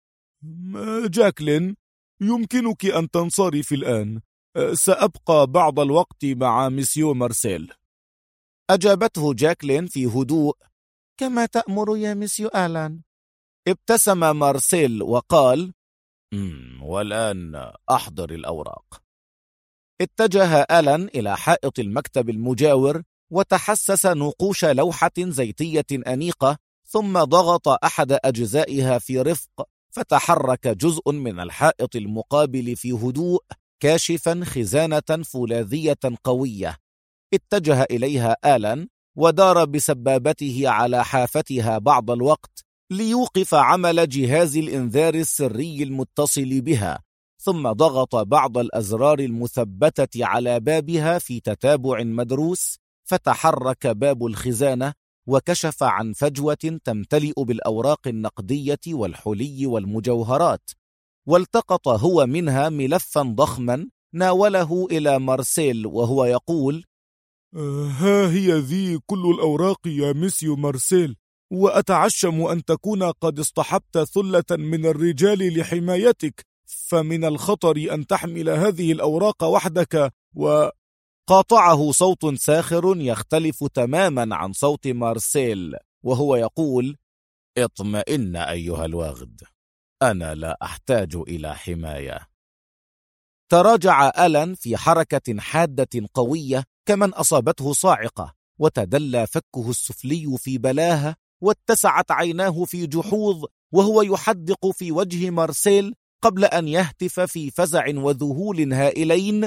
جاكلين، يمكنك أن تنصرفي الآن، سأبقى بعض الوقت مع مسيو مارسيل. أجابته جاكلين في هدوء كما تأمر يا مسيو آلان. ابتسم مارسيل وقال: والآن أحضر الأوراق. اتجه آلان إلى حائط المكتب المجاور وتحسس نقوش لوحة زيتية أنيقة، ثم ضغط أحد أجزائها في رفق، فتحرك جزء من الحائط المقابل في هدوء، كاشفا خزانة فولاذية قوية. اتجه إليها آلان ودار بسبابته على حافتها بعض الوقت ليوقف عمل جهاز الإنذار السري المتصل بها، ثم ضغط بعض الأزرار المثبتة على بابها في تتابع مدروس، فتحرك باب الخزانة وكشف عن فجوة تمتلئ بالأوراق النقدية والحلي والمجوهرات، والتقط هو منها ملفا ضخما ناوله إلى مارسيل وهو يقول: ها هي ذي كل الأوراق يا مسيو مارسيل، وأتعشم أن تكون قد اصطحبت ثلة من الرجال لحمايتك، فمن الخطر أن تحمل هذه الأوراق وحدك. قاطعه صوت ساخر يختلف تماما عن صوت مارسيل وهو يقول: اطمئن أيها الواغد، أنا لا أحتاج إلى حماية. تراجع آلان في حركة حادة قوية كمن أصابته صاعقة، وتدلى فكه السفلي في بلاهة، واتسعت عيناه في جحوظ وهو يحدق في وجه مارسيل قبل أن يهتف في فزع وذهول هائلين: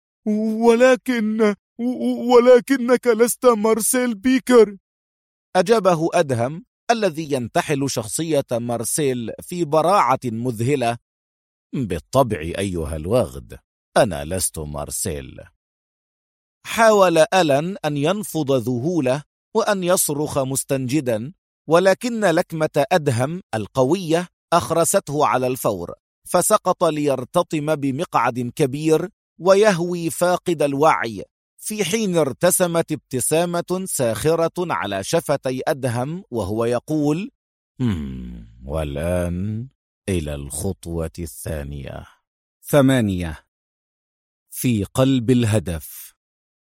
ولكنك لست مارسيل بيكر. أجابه أدهم الذي ينتحل شخصية مارسيل في براعة مذهلة: بالطبع أيها الواغد، أنا لست مارسيل. حاول آلان أن ينفض ذهوله وأن يصرخ مستنجدا، ولكن لكمة أدهم القوية أخرسته على الفور، فسقط ليرتطم بمقعد كبير ويهوي فاقد الوعي، في حين ارتسمت ابتسامة ساخرة على شفتي أدهم وهو يقول: والآن إلى الخطوة الثانية. 8. في قلب الهدف.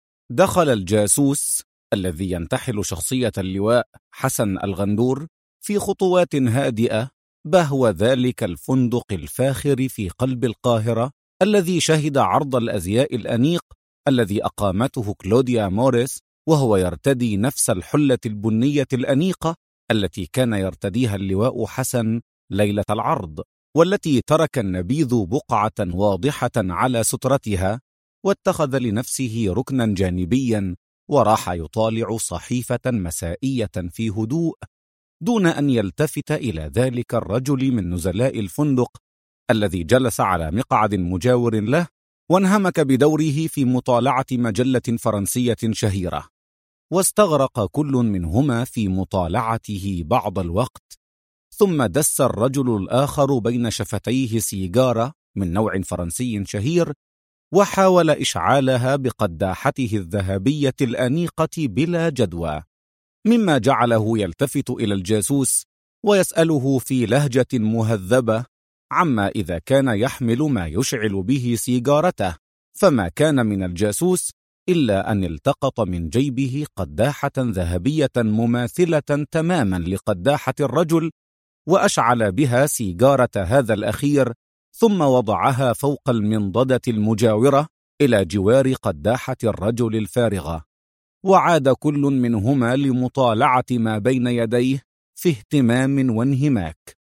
دخل الجاسوس الذي ينتحل شخصية اللواء حسن الغندور في خطوات هادئة بهو ذلك الفندق الفاخر في قلب القاهرة، الذي شهد عرض الأزياء الأنيق الذي أقامته كلوديا موريس، وهو يرتدي نفس الحلة البنية الأنيقة التي كان يرتديها اللواء حسن ليلة العرض، والتي ترك النبيذ بقعة واضحة على سترتها، واتخذ لنفسه ركنا جانبيا وراح يطالع صحيفة مسائية في هدوء، دون أن يلتفت إلى ذلك الرجل من نزلاء الفندق الذي جلس على مقعد مجاور له وانهمك بدوره في مطالعة مجلة فرنسية شهيرة. واستغرق كل منهما في مطالعته بعض الوقت، ثم دس الرجل الآخر بين شفتيه سيجارة من نوع فرنسي شهير، وحاول إشعالها بقداحته الذهبية الأنيقة بلا جدوى، مما جعله يلتفت إلى الجاسوس ويسأله في لهجة مهذبة عما إذا كان يحمل ما يشعل به سيجارته، فما كان من الجاسوس إلا أن التقط من جيبه قداحة ذهبية مماثلة تماما لقداحة الرجل، وأشعل بها سيجارة هذا الأخير، ثم وضعها فوق المنضدة المجاورة إلى جوار قداحة الرجل الفارغة، وعاد كل منهما لمطالعة ما بين يديه في اهتمام وانهماك،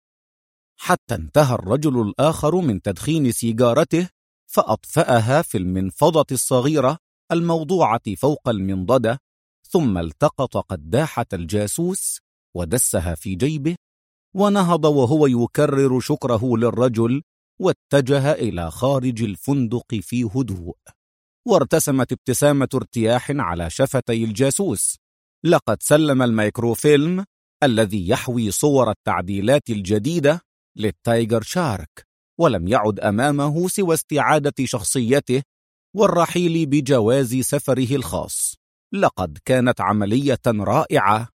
حتى انتهى الرجل الآخر من تدخين سيجارته فأطفأها في المنفضة الصغيرة الموضوعة فوق المنضدة، ثم التقط قداحة الجاسوس ودسها في جيبه، ونهض وهو يكرر شكره للرجل، واتجه إلى خارج الفندق في هدوء. وارتسمت ابتسامة ارتياح على شفتي الجاسوس. لقد سلم الميكروفيلم الذي يحوي صور التعديلات الجديدة للتايجر شارك، ولم يعد أمامه سوى استعادة شخصيته والرحيل بجواز سفره الخاص. لقد كانت عملية رائعة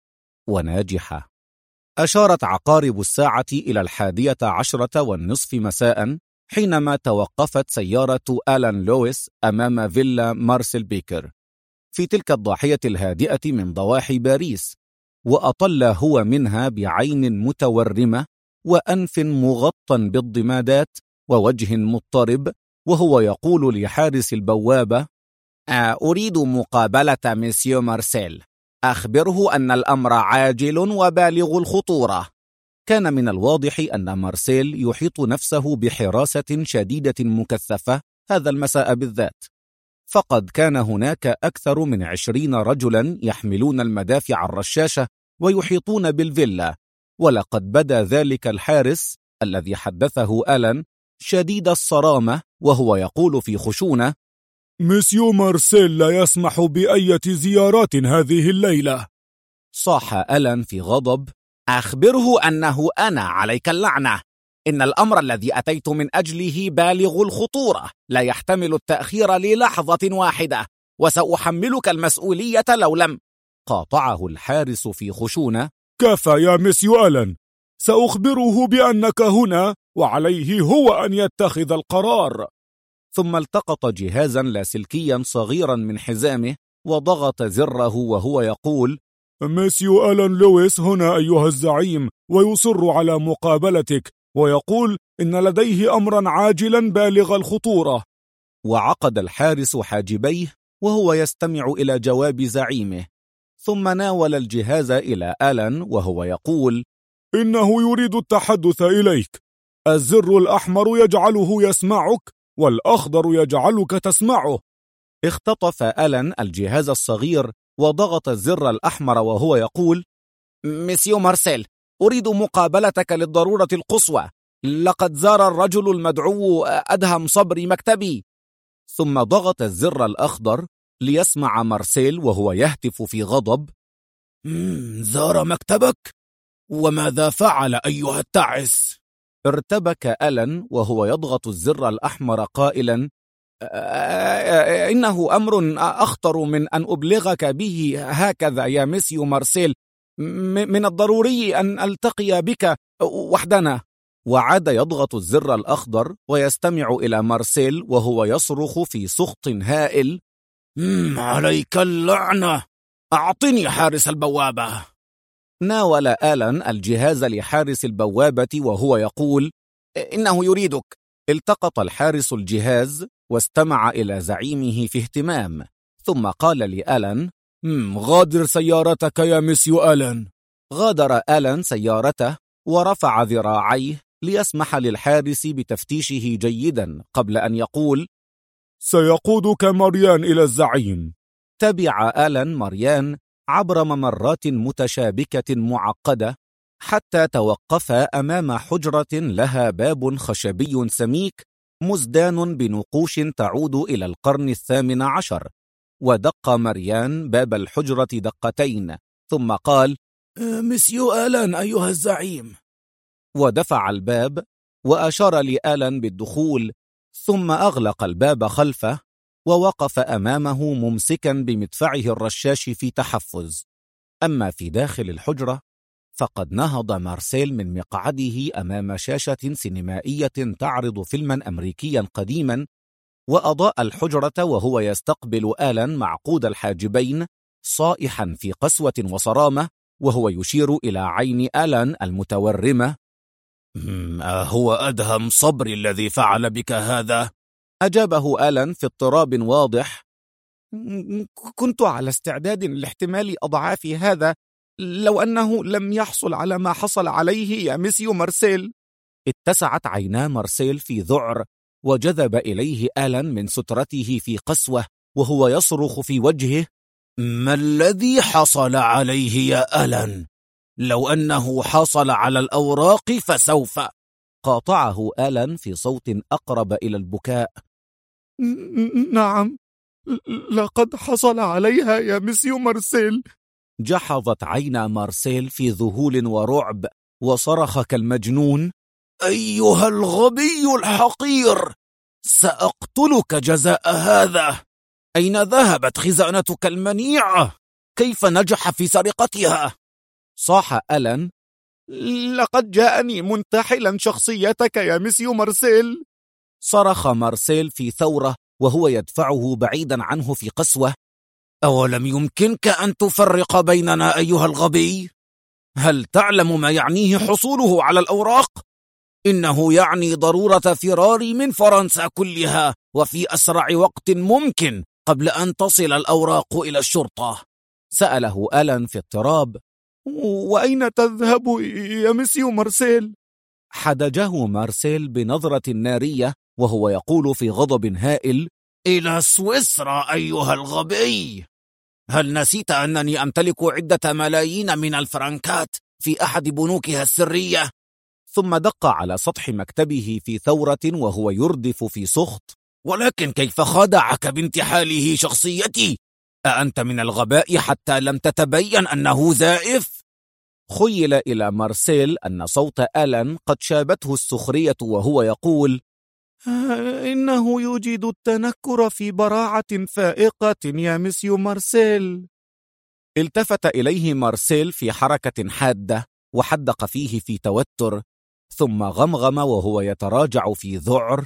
وناجحة. أشارت عقارب الساعة إلى 11:10 مساء حينما توقفت سيارة آلان لويس أمام فيلا مارسيل بيكر في تلك الضاحية الهادئة من ضواحي باريس، وأطل هو منها بعين متورمة وأنف مغطى بالضمادات ووجه مضطرب، وهو يقول لحارس البوابة: أريد مقابلة مسيو مارسيل، أخبره أن الأمر عاجل وبالغ الخطورة. كان من الواضح أن مارسيل يحيط نفسه بحراسة شديدة مكثفة هذا المساء بالذات، فقد كان هناك أكثر من 20 رجلا يحملون المدافع الرشاشة ويحيطون بالفيلا، ولقد بدا ذلك الحارس الذي حدثه ألان شديد الصرامة، وهو يقول في خشونة: مسيو مارسيل لا يسمح بأية زيارات هذه الليلة. صاح ألان في غضب: أخبره أنه أنا عليك اللعنة، إن الأمر الذي أتيت من أجله بالغ الخطورة، لا يحتمل التأخير للحظة واحدة، وسأحملك المسؤولية لو لم. قاطعه الحارس في خشونة: كفى يا مسيو ألان، سأخبره بأنك هنا وعليه هو أن يتخذ القرار. ثم التقط جهازا لاسلكيا صغيرا من حزامه وضغط زره وهو يقول: مسيو ألان لويس هنا أيها الزعيم، ويصر على مقابلتك، ويقول إن لديه أمرا عاجلا بالغ الخطورة. وعقد الحارس حاجبيه وهو يستمع إلى جواب زعيمه، ثم ناول الجهاز إلى ألان وهو يقول: إنه يريد التحدث إليك. الزر الأحمر يجعله يسمعك، والأخضر يجعلك تسمعه. اختطف ألان الجهاز الصغير وضغط الزر الأحمر وهو يقول: مسيو مارسيل، أريد مقابلتك للضرورة القصوى، لقد زار الرجل المدعو أدهم صبري مكتبي. ثم ضغط الزر الأخضر ليسمع مارسيل وهو يهتف في غضب: زار مكتبك؟ وماذا فعل أيها التعس؟ ارتبك ألان وهو يضغط الزر الأحمر قائلا: إنه أمر أخطر من أن أبلغك به هكذا يا مسيو مارسيل، من الضروري أن ألتقي بك وحدنا. وعاد يضغط الزر الأخضر ويستمع إلى مارسيل وهو يصرخ في سخط هائل: عليك اللعنة، أعطني حارس البوابة. ناول آلان الجهاز لحارس البوابة وهو يقول: إنه يريدك. التقط الحارس الجهاز واستمع إلى زعيمه في اهتمام، ثم قال لآلان: غادر سيارتك يا مسيو ألان. غادر آلان سيارته ورفع ذراعيه ليسمح للحارس بتفتيشه جيدا قبل أن يقول: سيقودك مريان إلى الزعيم. تبع آلان مريان عبر ممرات متشابكة معقدة حتى توقفا أمام حجرة لها باب خشبي سميك مزدان بنقوش تعود إلى القرن 18. ودق مريان باب الحجرة دقتين ثم قال: مسيو آلان أيها الزعيم. ودفع الباب وأشار لآلان بالدخول، ثم أغلق الباب خلفه ووقف أمامه ممسكا بمدفعه الرشاش في تحفز. أما في داخل الحجرة فقد نهض مارسيل من مقعده أمام شاشة سينمائية تعرض فيلما أمريكيا قديما، وأضاء الحجرة وهو يستقبل آلان معقود الحاجبين صائحا في قسوة وصرامة وهو يشير إلى عين آلان المتورمة. هو أدهم صبري الذي فعل بك هذا؟ أجابه آلان في اضطراب واضح: كنت على استعداد لاحتمال أضعاف هذا لو أنه لم يحصل على ما حصل عليه يا مسيو مارسيل. اتسعت عينا مارسيل في ذعر وجذب إليه آلان من سترته في قسوة وهو يصرخ في وجهه: ما الذي حصل عليه يا آلان؟ لو أنه حصل على الأوراق فسوف. قاطعه آلان في صوت أقرب إلى البكاء: نعم، لقد حصل عليها يا مسيو مارسيل. جحظت عينا مارسيل في ذهول ورعب وصرخ كالمجنون: أيها الغبي الحقير، سأقتلك جزاء هذا. أين ذهبت خزانتك المنيعة؟ كيف نجح في سرقتها؟ صاح آلان: لقد جاءني منتحلا شخصيتك يا مسيو مارسيل. صرخ مارسيل في ثورة وهو يدفعه بعيدا عنه في قسوة: أولم يمكنك أن تفرق بيننا أيها الغبي؟ هل تعلم ما يعنيه حصوله على الأوراق؟ إنه يعني ضرورة فراري من فرنسا كلها وفي أسرع وقت ممكن قبل أن تصل الأوراق إلى الشرطة. سأله ألان في اضطراب. وأين تذهب يا مسيو مارسيل؟ حدجه مارسيل بنظرة نارية وهو يقول في غضب هائل: إلى سويسرا أيها الغبي. هل نسيت أنني أمتلك عدة ملايين من الفرنكات في أحد بنوكها السرية؟ ثم دق على سطح مكتبه في ثورة وهو يردف في سخط: ولكن كيف خدعك بانتحاله شخصيتي؟ أأنت من الغباء حتى لم تتبين أنه زائف؟ خيل إلى مارسيل أن صوت ألان قد شابته السخرية وهو يقول: إنه يوجد التنكر في براعة فائقة يا مسيو مارسيل. التفت إليه مارسيل في حركة حادة وحدق فيه في توتر، ثم غمغم وهو يتراجع في ذعر: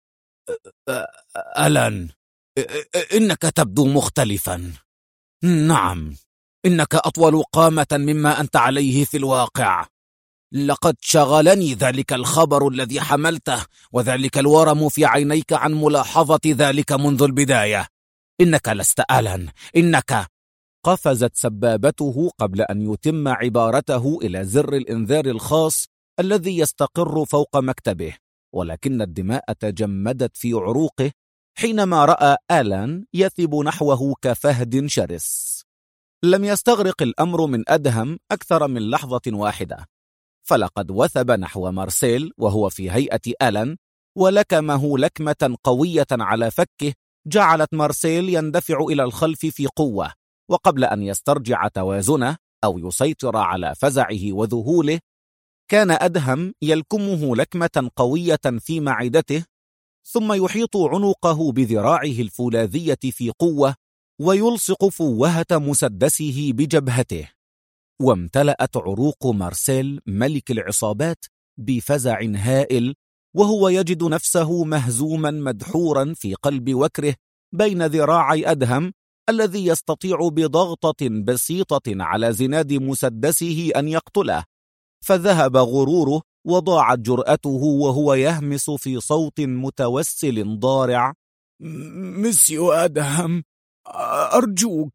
ألان، إنك تبدو مختلفا. نعم، إنك أطول قامة مما أنت عليه في الواقع. لقد شغلني ذلك الخبر الذي حملته وذلك الورم في عينيك عن ملاحظة ذلك منذ البداية. إنك لست ألان، إنك... قفزت سبابته قبل أن يتم عبارته إلى زر الإنذار الخاص الذي يستقر فوق مكتبه، ولكن الدماء تجمدت في عروقه حينما رأى ألان يثب نحوه كفهد شرس. لم يستغرق الأمر من أدهم أكثر من لحظة واحدة، فلقد وثب نحو مارسيل وهو في هيئة ألان ولكمه لكمة قوية على فكه جعلت مارسيل يندفع إلى الخلف في قوة، وقبل أن يسترجع توازنه أو يسيطر على فزعه وذهوله كان أدهم يلكمه لكمة قوية في معدته، ثم يحيط عنقه بذراعه الفولاذية في قوة ويلصق فوهة مسدسه بجبهته. وامتلأت عروق مارسيل ملك العصابات بفزع هائل وهو يجد نفسه مهزوما مدحورا في قلب وكره بين ذراعي أدهم الذي يستطيع بضغطة بسيطة على زناد مسدسه أن يقتله، فذهب غروره وضاعت جرأته وهو يهمس في صوت متوسل ضارع: مسيو أدهم، أرجوك،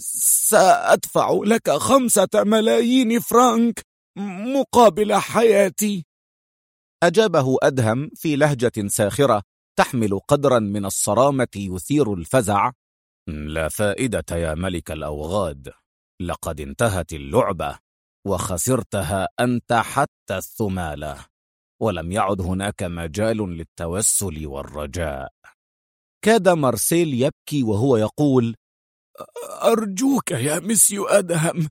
سأدفع لك 5 ملايين فرنك مقابل حياتي. أجابه أدهم في لهجة ساخرة تحمل قدرا من الصرامة يثير الفزع: لا فائدة يا ملك الأوغاد، لقد انتهت اللعبة وخسرتها أنت حتى الثمالة، ولم يعد هناك مجال للتوسل والرجاء. كاد مارسيل يبكي وهو يقول: أرجوك يا مسيو أدهم،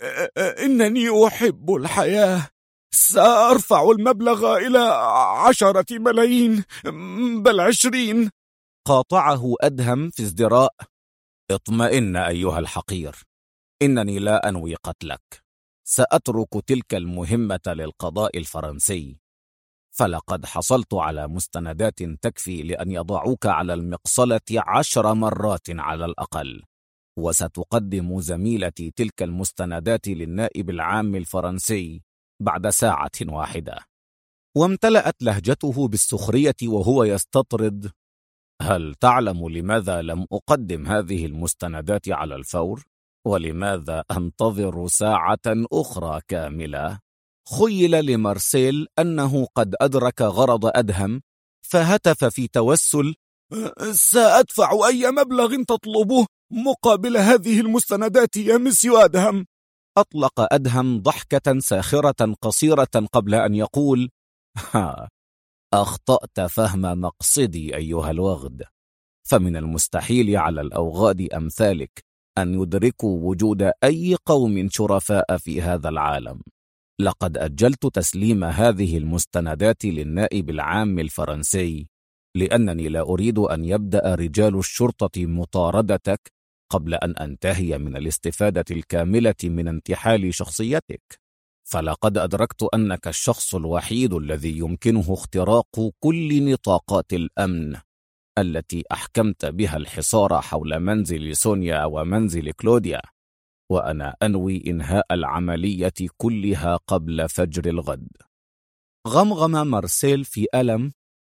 إنني أحب الحياة، سأرفع المبلغ إلى 10 ملايين بل 20. قاطعه أدهم في ازدراء: اطمئن أيها الحقير، إنني لا أنوي قتلك، سأترك تلك المهمة للقضاء الفرنسي، فلقد حصلت على مستندات تكفي لأن يضعوك على المقصلة 10 مرات على الأقل، وستقدم زميلتي تلك المستندات للنائب العام الفرنسي بعد ساعة واحدة. وامتلأت لهجته بالسخرية وهو يستطرد: هل تعلم لماذا لم أقدم هذه المستندات على الفور؟ ولماذا أنتظر ساعة أخرى كاملة؟ خيل لمارسيل أنه قد أدرك غرض أدهم، فهتف في توسل: سأدفع أي مبلغ تطلبه مقابل هذه المستندات يا مسيو أدهم. أطلق أدهم ضحكة ساخرة قصيرة قبل أن يقول: أخطأت فهم مقصدي أيها الوغد، فمن المستحيل على الأوغاد أمثالك أن يدركوا وجود أي قوم شرفاء في هذا العالم. لقد أجلت تسليم هذه المستندات للنائب العام الفرنسي لأنني لا أريد أن يبدأ رجال الشرطة مطاردتك قبل أن أنتهي من الاستفادة الكاملة من انتحال شخصيتك، فلقد أدركت أنك الشخص الوحيد الذي يمكنه اختراق كل نطاقات الأمن التي أحكمت بها الحصار حول منزل سونيا ومنزل كلوديا، وأنا أنوي إنهاء العملية كلها قبل فجر الغد. غمغم مارسيل في ألم: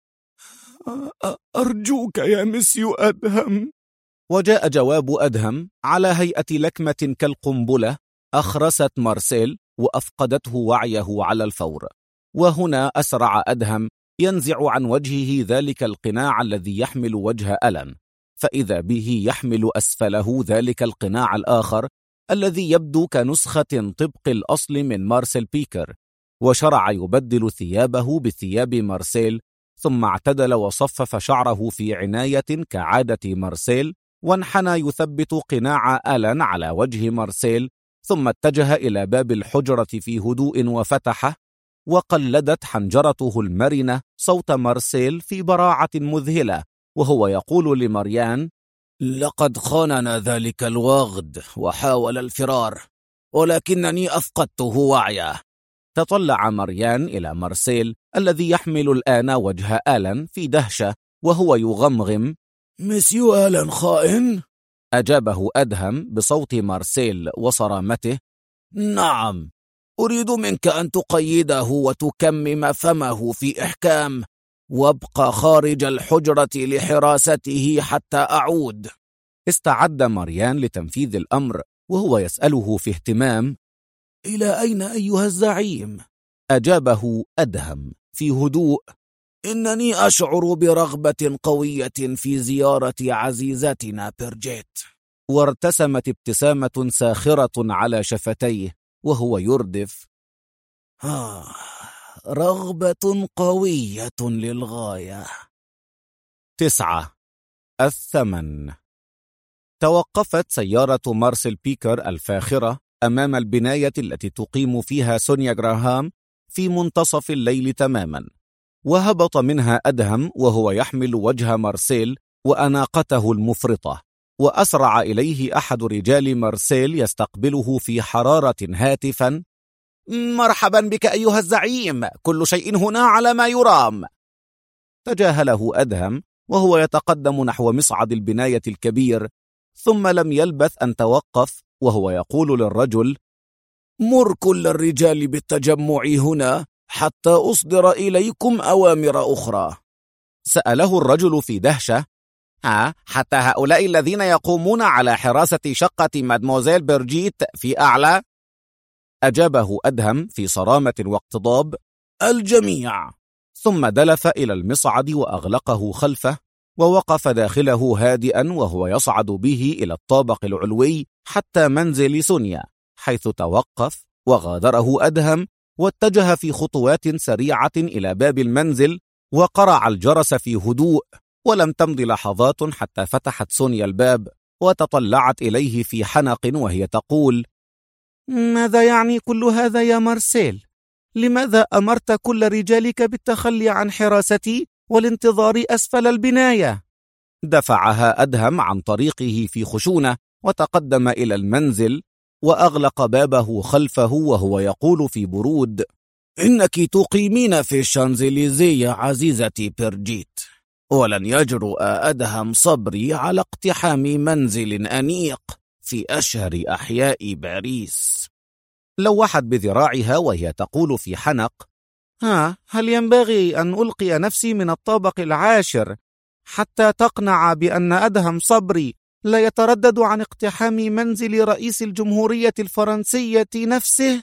أرجوك يا مسيو أدهم. وجاء جواب أدهم على هيئة لكمة كالقنبلة أخرست مارسيل وأفقدته وعيه على الفور. وهنا أسرع أدهم ينزع عن وجهه ذلك القناع الذي يحمل وجه ألان، فإذا به يحمل أسفله ذلك القناع الآخر الذي يبدو كنسخة طبق الأصل من مارسيل بيكر، وشرع يبدل ثيابه بثياب مارسيل، ثم اعتدل وصفف شعره في عناية كعادة مارسيل، وانحنى يثبت قناع ألان على وجه مارسيل، ثم اتجه إلى باب الحجرة في هدوء وفتحه، وقلدت حنجرته المرنة صوت مارسيل في براعة مذهلة وهو يقول لماريان: لقد خاننا ذلك الوغد وحاول الفرار، ولكنني أفقدته وعيه. تطلع ماريان إلى مارسيل الذي يحمل الآن وجه آلان في دهشة وهو يغمغم: مسيو آلان خائن؟ أجابه أدهم بصوت مارسيل وصرامته: نعم، أريد منك أن تقيده وتكمم فمه في إحكام، وابقى خارج الحجرة لحراسته حتى أعود. استعد ماريان لتنفيذ الأمر وهو يسأله في اهتمام: إلى أين أيها الزعيم؟ أجابه أدهم في هدوء: إنني أشعر برغبة قوية في زيارة عزيزتنا بيرجيت. وارتسمت ابتسامة ساخرة على شفتيه وهو يردف: رغبة قوية للغاية. 9. الثمن. توقفت سيارة مارسيل بيكر الفاخرة أمام البناية التي تقيم فيها سونيا جراهام في منتصف الليل تماما، وهبط منها أدهم وهو يحمل وجه مارسيل وأناقته المفرطة، وأسرع إليه أحد رجال مارسيل يستقبله في حرارة هاتفا: مرحبا بك أيها الزعيم، كل شيء هنا على ما يرام. تجاهله أدهم وهو يتقدم نحو مصعد البناية الكبير، ثم لم يلبث أن توقف وهو يقول للرجل: مر كل الرجال بالتجمع هنا حتى أصدر إليكم أوامر أخرى. سأله الرجل في دهشة: حتى هؤلاء الذين يقومون على حراسة شقة مادموزيل بيرجيت في أعلى؟ أجابه أدهم في صرامة واقتضاب: الجميع. ثم دلف إلى المصعد وأغلقه خلفه، ووقف داخله هادئا وهو يصعد به إلى الطابق العلوي حتى منزل سونيا، حيث توقف وغادره أدهم واتجه في خطوات سريعة إلى باب المنزل وقرع الجرس في هدوء. ولم تمض لحظات حتى فتحت سونيا الباب وتطلعت إليه في حنق وهي تقول: ماذا يعني كل هذا يا مارسيل؟ لماذا أمرت كل رجالك بالتخلي عن حراستي والانتظار أسفل البناية؟ دفعها أدهم عن طريقه في خشونة وتقدم إلى المنزل وأغلق بابه خلفه وهو يقول في برود: إنك تقيمين في الشانزليزية عزيزتي بيرجيت، ولن يجرؤ أدهم صبري على اقتحام منزل أنيق في أشهر أحياء باريس. لوحت بذراعها وهي تقول في حنق: هل ينبغي أن ألقي نفسي من الطابق العاشر حتى تقنع بأن أدهم صبري لا يتردد عن اقتحام منزل رئيس الجمهورية الفرنسية نفسه؟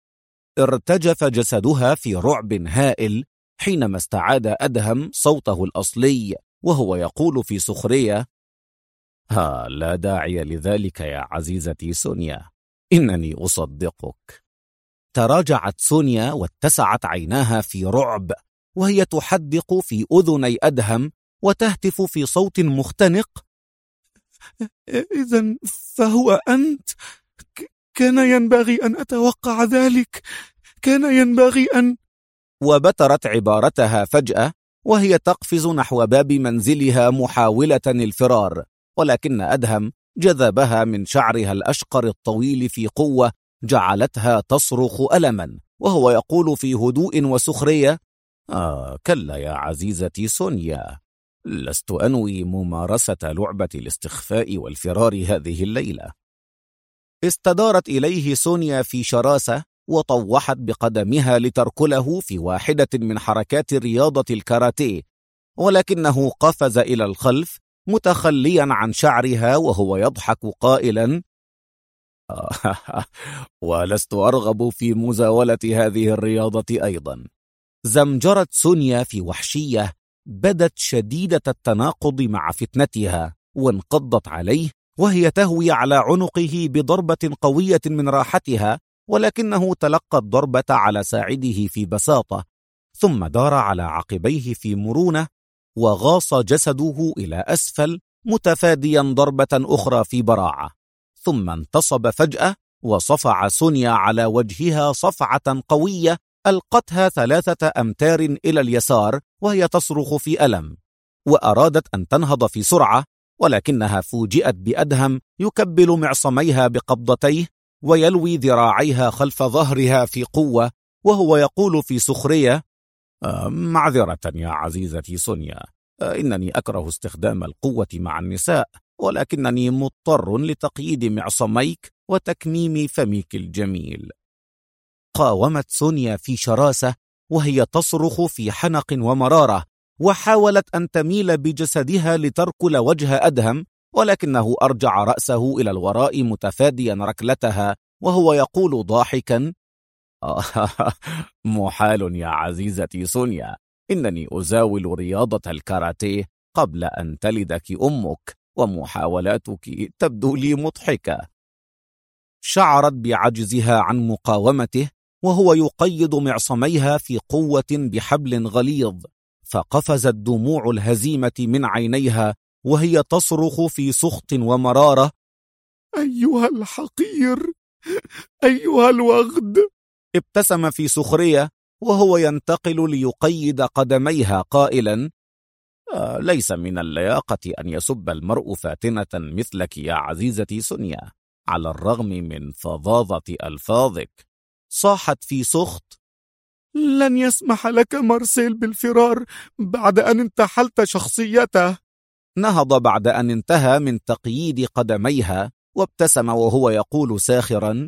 ارتجف جسدها في رعب هائل حينما استعاد أدهم صوته الأصلي وهو يقول في سخرية: لا داعي لذلك يا عزيزتي سونيا، إنني أصدقك. تراجعت سونيا واتسعت عيناها في رعب وهي تحدق في أذني أدهم وتهتف في صوت مختنق: إذن فهو أنت؟ كان ينبغي أن أتوقع ذلك، كان ينبغي أن... وبترت عبارتها فجأة وهي تقفز نحو باب منزلها محاولة الفرار، ولكن أدهم جذبها من شعرها الأشقر الطويل في قوة جعلتها تصرخ ألما وهو يقول في هدوء وسخرية: كلا يا عزيزتي سونيا، لست أنوي ممارسة لعبة الاستخفاء والفرار هذه الليلة. استدارت إليه سونيا في شراسة وطوحت بقدمها لتركله في واحدة من حركات رياضة الكاراتيه، ولكنه قفز إلى الخلف متخليا عن شعرها وهو يضحك قائلا: ولست أرغب في مزاولة هذه الرياضة أيضا. زمجرت سونيا في وحشية بدت شديدة التناقض مع فتنتها، وانقضت عليه وهي تهوي على عنقه بضربة قوية من راحتها، ولكنه تلقى الضربة على ساعده في بساطة، ثم دار على عقبيه في مرونة وغاص جسده إلى أسفل متفاديا ضربة أخرى في براعة، ثم انتصب فجأة وصفع سونيا على وجهها صفعة قوية ألقتها 3 أمتار إلى اليسار وهي تصرخ في ألم، وأرادت أن تنهض في سرعة، ولكنها فوجئت بأدهم يكبل معصميها بقبضتيه ويلوي ذراعيها خلف ظهرها في قوة، وهو يقول في سخرية: معذرة يا عزيزتي سونيا، إنني أكره استخدام القوة مع النساء، ولكنني مضطر لتقييد معصميك وتكميم فمك الجميل. قاومت سونيا في شراسة وهي تصرخ في حنق ومرارة، وحاولت أن تميل بجسدها لتركل وجه أدهم، ولكنه أرجع رأسه إلى الوراء متفاديا ركلتها وهو يقول ضاحكا: محال يا عزيزتي سونيا، إنني أزاول رياضة الكاراتيه قبل أن تلدك أمك، ومحاولاتك تبدو لي مضحكة. شعرت بعجزها عن مقاومته وهو يقيد معصميها في قوة بحبل غليظ، فقفزت دموع الهزيمة من عينيها وهي تصرخ في سخط ومرارة: أيها الحقير، أيها الوغد. ابتسم في سخرية وهو ينتقل ليقيد قدميها قائلا: ليس من اللياقة أن يسب المرء فاتنة مثلك يا عزيزتي سونيا، على الرغم من فظاظة ألفاظك. صاحت في سخط: لن يسمح لك مارسيل بالفرار بعد أن انتحلت شخصيته. نهض بعد أن انتهى من تقييد قدميها وابتسم وهو يقول ساخرا: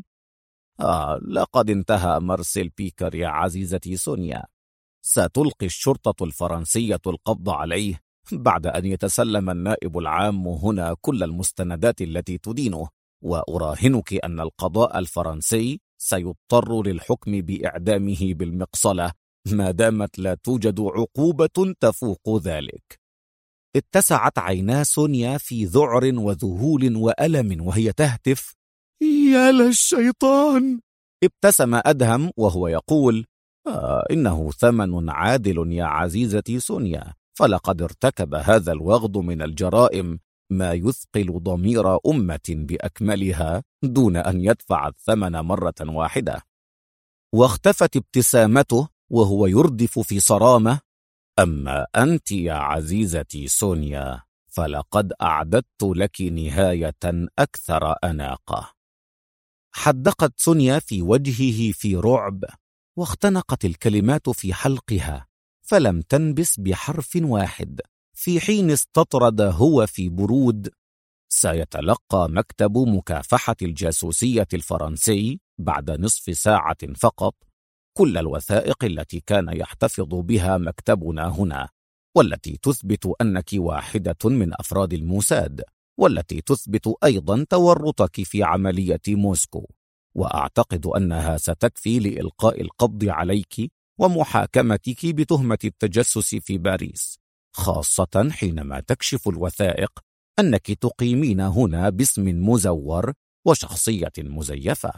لقد انتهى مارسيل بيكر يا عزيزتي سونيا. ستلقي الشرطة الفرنسية القبض عليه بعد أن يتسلم النائب العام هنا كل المستندات التي تدينه، وأراهنك أن القضاء الفرنسي سيضطر للحكم بإعدامه بالمقصلة ما دامت لا توجد عقوبة تفوق ذلك. اتسعت عينا سونيا في ذعر وذهول وألم وهي تهتف: يا للشيطان. ابتسم أدهم وهو يقول: إنه ثمن عادل يا عزيزتي سونيا، فلقد ارتكب هذا الوغد من الجرائم ما يثقل ضمير أمة بأكملها دون أن يدفع الثمن مرة واحدة. واختفت ابتسامته وهو يردف في صرامة: أما أنت يا عزيزتي سونيا فلقد أعددت لك نهاية أكثر أناقة. حدقت سونيا في وجهه في رعب، واختنقت الكلمات في حلقها، فلم تنبس بحرف واحد، في حين استطرد هو في برود: سيتلقى مكتب مكافحة الجاسوسية الفرنسي بعد نصف ساعة فقط كل الوثائق التي كان يحتفظ بها مكتبنا هنا، والتي تثبت أنك واحدة من أفراد الموساد، والتي تثبت أيضا تورطك في عملية موسكو، وأعتقد أنها ستكفي لإلقاء القبض عليك ومحاكمتك بتهمة التجسس في باريس، خاصة حينما تكشف الوثائق أنك تقيمين هنا باسم مزور وشخصية مزيفة.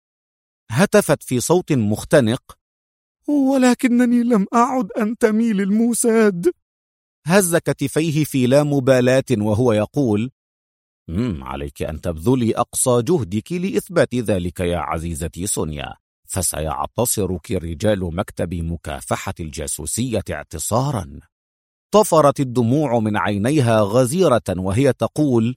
هتفت في صوت مختنق: ولكنني لم أعد أنتمي للموساد. هز كتفيه في لا مبالاة وهو يقول: عليك أن تبذلي أقصى جهدك لإثبات ذلك يا عزيزتي سونيا، فسيعتصرك رجال مكتب مكافحة الجاسوسية اعتصارا. طفرت الدموع من عينيها غزيرة وهي تقول: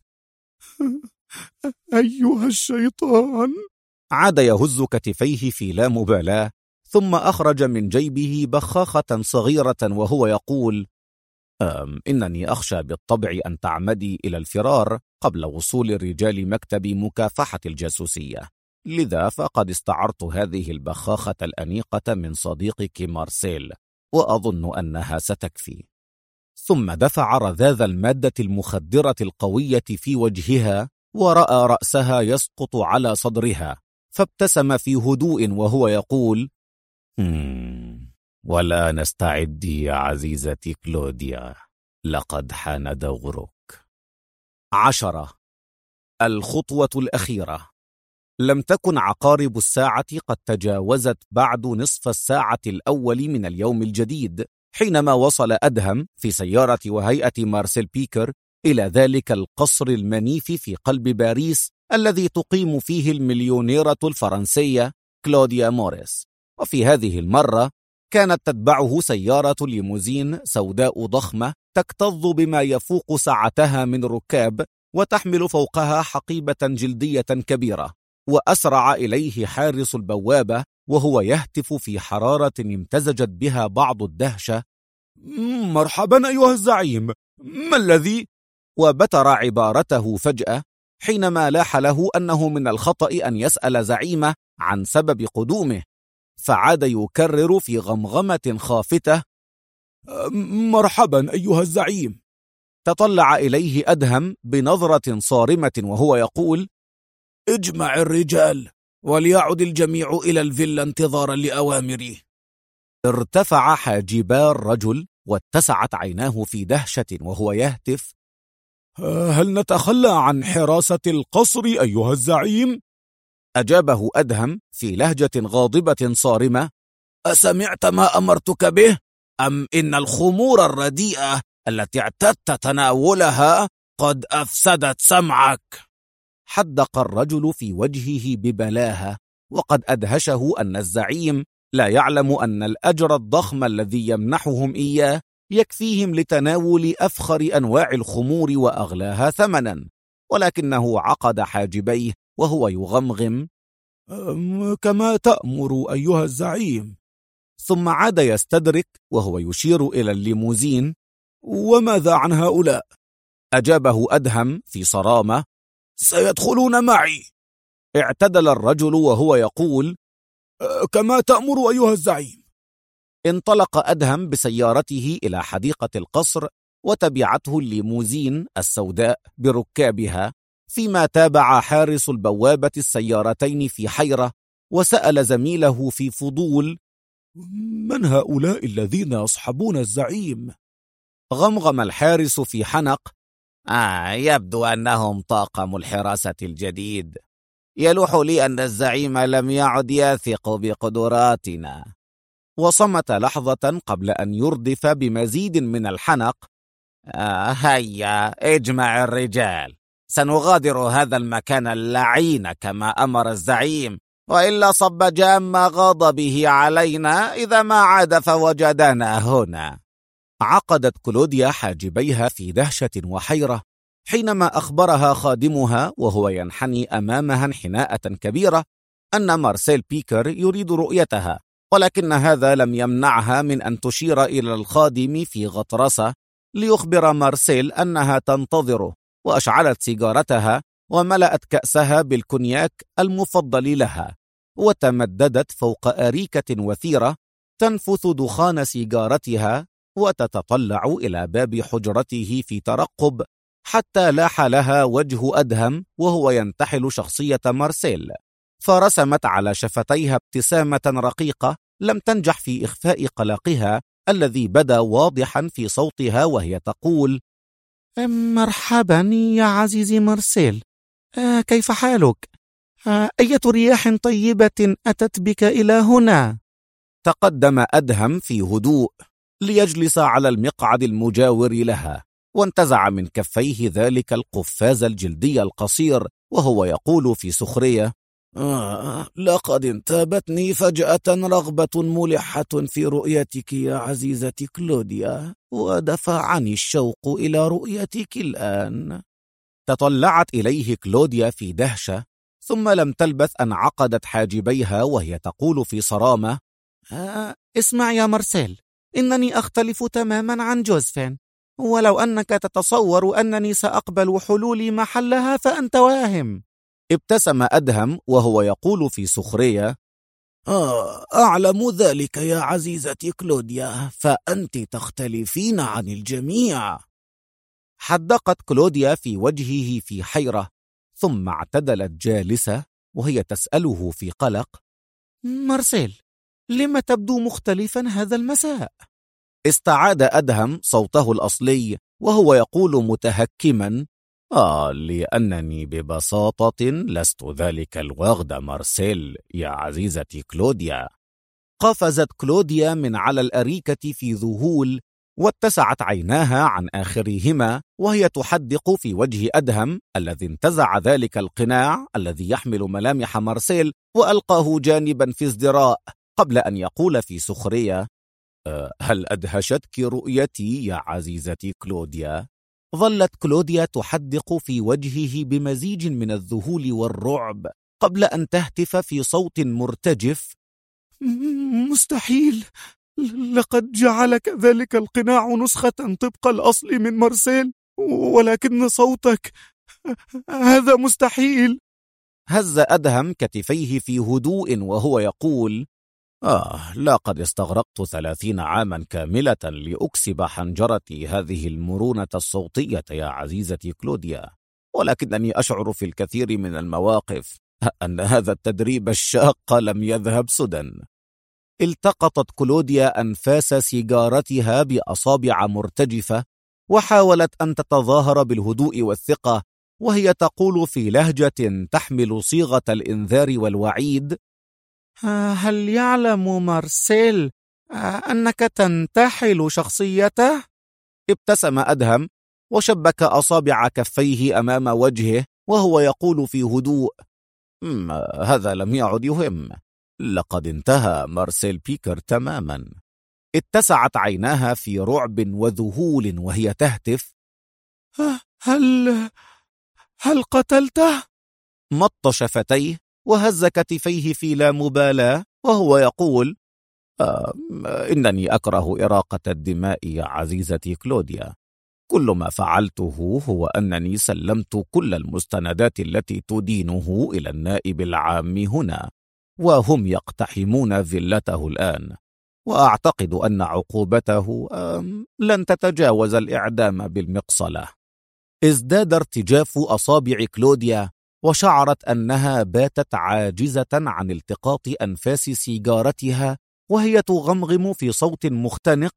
أيها الشيطان. عاد يهز كتفيه في لا مبالاة، ثم أخرج من جيبه بخاخة صغيرة وهو يقول: إنني أخشى بالطبع أن تعمدي إلى الفرار قبل وصول رجال مكتب مكافحة الجاسوسية، لذا فقد استعرت هذه البخاخة الأنيقة من صديقك مارسيل، وأظن أنها ستكفي. ثم دفع رذاذ المادة المخدرة القوية في وجهها، ورأى رأسها يسقط على صدرها، فابتسم في هدوء وهو يقول: والآن استعدي يا عزيزتي كلوديا، لقد حان دورك. 10. الخطوة الأخيرة. لم تكن عقارب الساعة قد تجاوزت بعد نصف الساعة الأول من اليوم الجديد، حينما وصل أدهم في سيارة وهيئة مارسيل بيكر إلى ذلك القصر المنيف في قلب باريس الذي تقيم فيه المليونيرة الفرنسية كلوديا موريس. وفي هذه المرة كانت تتبعه سيارة ليموزين سوداء ضخمة تكتظ بما يفوق سعتها من ركاب، وتحمل فوقها حقيبة جلدية كبيرة. وأسرع إليه حارس البوابة وهو يهتف في حرارة امتزجت بها بعض الدهشة: مرحبا أيها الزعيم، ما الذي؟ وبتر عبارته فجأة حينما لاح له أنه من الخطأ أن يسأل زعيمه عن سبب قدومه، فعاد يكرر في غمغمة خافتة: مرحبا أيها الزعيم. تطلع إليه أدهم بنظرة صارمة وهو يقول: اجمع الرجال وليعد الجميع إلى الفيلا انتظارا لأوامري. ارتفع حاجبا الرجل واتسعت عيناه في دهشة وهو يهتف: هل نتخلى عن حراسة القصر أيها الزعيم؟ أجابه أدهم في لهجة غاضبة صارمة: أسمعت ما أمرتك به؟ أم إن الخمور الرديئة التي اعتدت تناولها قد أفسدت سمعك؟ حدق الرجل في وجهه ببلاهة، وقد أدهشه أن الزعيم لا يعلم أن الأجر الضخم الذي يمنحهم إياه يكفيهم لتناول أفخر أنواع الخمور وأغلاها ثمنا، ولكنه عقد حاجبيه وهو يغمغم: كما تأمر أيها الزعيم. ثم عاد يستدرك وهو يشير إلى الليموزين: وماذا عن هؤلاء؟ أجابه أدهم في صرامة: سيدخلون معي. اعتدل الرجل وهو يقول: كما تأمر أيها الزعيم. انطلق أدهم بسيارته إلى حديقة القصر، وتبعته الليموزين السوداء بركابها، فيما تابع حارس البوابة السيارتين في حيرة، وسأل زميله في فضول: من هؤلاء الذين يصحبون الزعيم؟ غمغم الحارس في حنق: يبدو أنهم طاقم الحراسة الجديد. يلوح لي أن الزعيم لم يعد يثق بقدراتنا. وصمت لحظة قبل أن يردف بمزيد من الحنق: هيا اجمع الرجال، سنغادر هذا المكان اللعين كما أمر الزعيم، وإلا صب جام غضبه علينا إذا ما عاد فوجدنا هنا. عقدت كلوديا حاجبيها في دهشة وحيرة حينما أخبرها خادمها وهو ينحني أمامها انحناءة كبيرة أن مارسيل بيكر يريد رؤيتها، ولكن هذا لم يمنعها من أن تشير إلى الخادم في غطرسة ليخبر مارسيل أنها تنتظره، وأشعلت سيجارتها وملأت كأسها بالكونياك المفضل لها، وتمددت فوق أريكة وثيرة تنفث دخان سيجارتها، وتتطلع إلى باب حجرته في ترقب، حتى لاح لها وجه أدهم وهو ينتحل شخصية مارسيل، فرسمت على شفتيها ابتسامة رقيقة لم تنجح في إخفاء قلقها الذي بدا واضحا في صوتها، وهي تقول: مرحبا يا عزيزي مارسيل، كيف حالك؟ أية رياح طيبة أتت بك إلى هنا؟ تقدم أدهم في هدوء ليجلس على المقعد المجاور لها، وانتزع من كفيه ذلك القفاز الجلدي القصير وهو يقول في سخرية: لقد انتابتني فجأة رغبة ملحة في رؤيتك يا عزيزتي كلوديا، ودفعني الشوق إلى رؤيتك الآن. تطلعت إليه كلوديا في دهشة، ثم لم تلبث أن عقدت حاجبيها وهي تقول في صرامة: اسمع يا مارسيل، إنني أختلف تماما عن جوزفين. ولو أنك تتصور أنني سأقبل حلولي محلها فأنت واهم. ابتسم أدهم وهو يقول في سخرية: أعلم ذلك يا عزيزتي كلوديا، فأنت تختلفين عن الجميع. حدقت كلوديا في وجهه في حيرة، ثم اعتدلت جالسة وهي تسأله في قلق: مارسيل، لم تبدو مختلفا هذا المساء؟ استعاد أدهم صوته الأصلي وهو يقول متهكما: لأنني ببساطة لست ذلك الوغد مارسيل يا عزيزتي كلوديا. قفزت كلوديا من على الأريكة في ذهول، واتسعت عيناها عن آخرهما وهي تحدق في وجه أدهم الذي انتزع ذلك القناع الذي يحمل ملامح مارسيل وألقاه جانبا في ازدراء، قبل أن يقول في سخرية: هل أدهشتك رؤيتي يا عزيزتي كلوديا؟ ظلت كلوديا تحدق في وجهه بمزيج من الذهول والرعب، قبل أن تهتف في صوت مرتجف: مستحيل! لقد جعلك ذلك القناع نسخة طبق الأصل من مارسيل، ولكن صوتك هذا مستحيل. هز أدهم كتفيه في هدوء وهو يقول: لقد استغرقت 30 عاما كاملة لأكسب حنجرتي هذه المرونة الصوتية يا عزيزتي كلوديا، ولكنني أشعر في الكثير من المواقف أن هذا التدريب الشاق لم يذهب سدى. التقطت كلوديا أنفاس سيجارتها بأصابع مرتجفة، وحاولت أن تتظاهر بالهدوء والثقة وهي تقول في لهجة تحمل صيغة الإنذار والوعيد: هل يعلم مارسيل أنك تنتحل شخصيته؟ ابتسم أدهم وشبك أصابع كفيه أمام وجهه وهو يقول في هدوء: هذا لم يعد يهم، لقد انتهى مارسيل بيكر تماما. اتسعت عيناها في رعب وذهول وهي تهتف: هل قتلته؟ مط شفتيه وهز كتفيه في لا مبالاة وهو يقول: إنني أكره إراقة الدماء يا عزيزتي كلوديا. كل ما فعلته هو أنني سلمت كل المستندات التي تدينه إلى النائب العام هنا، وهم يقتحمون فيلته الآن، وأعتقد أن عقوبته لن تتجاوز الإعدام بالمقصلة. ازداد ارتجاف أصابع كلوديا، وشعرت أنها باتت عاجزة عن التقاط أنفاس سيجارتها وهي تغمغم في صوت مختنق: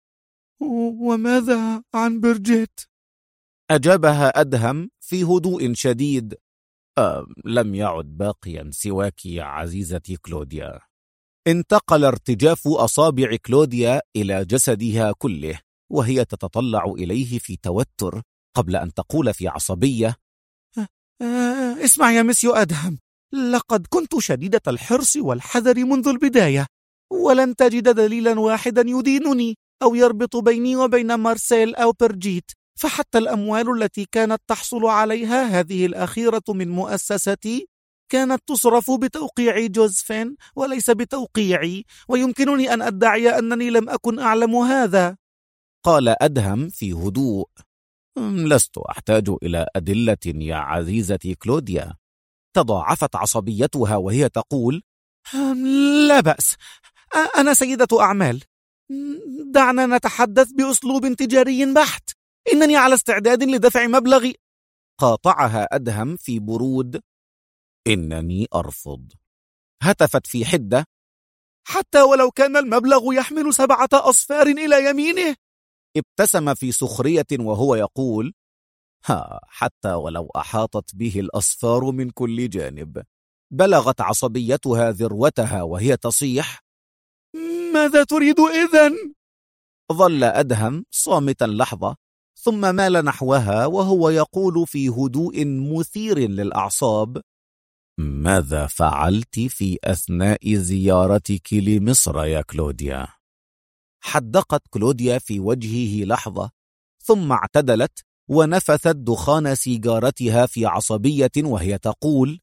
وماذا عن برجيت؟ أجابها أدهم في هدوء شديد: لم يعد باقيا سواك يا عزيزتي كلوديا. انتقل ارتجاف أصابع كلوديا إلى جسدها كله وهي تتطلع إليه في توتر، قبل أن تقول في عصبية: اسمع يا مسيو أدهم، لقد كنت شديدة الحرص والحذر منذ البداية، ولن تجد دليلا واحدا يدينني أو يربط بيني وبين مارسيل أو برجيت، فحتى الأموال التي كانت تحصل عليها هذه الأخيرة من مؤسستي كانت تصرف بتوقيع جوزفين وليس بتوقيعي، ويمكنني أن أدعي أنني لم أكن أعلم هذا. قال أدهم في هدوء: لست أحتاج إلى أدلة يا عزيزتي كلوديا. تضاعفت عصبيتها وهي تقول: لا بأس، أنا سيدة أعمال، دعنا نتحدث بأسلوب تجاري بحت، إنني على استعداد لدفع مبلغ. قاطعها أدهم في برود: إنني أرفض. هتفت في حدة: حتى ولو كان المبلغ يحمل 7 أصفار إلى يمينه. ابتسم في سخرية وهو يقول: حتى ولو أحاطت به الأصفار من كل جانب. بلغت عصبيتها ذروتها وهي تصيح: ماذا تريد إذن؟ ظل أدهم صامتا لحظة، ثم مال نحوها وهو يقول في هدوء مثير للأعصاب: ماذا فعلت في أثناء زيارتك لمصر يا كلوديا؟ حدقت كلوديا في وجهه لحظة، ثم اعتدلت ونفثت دخان سيجارتها في عصبية وهي تقول: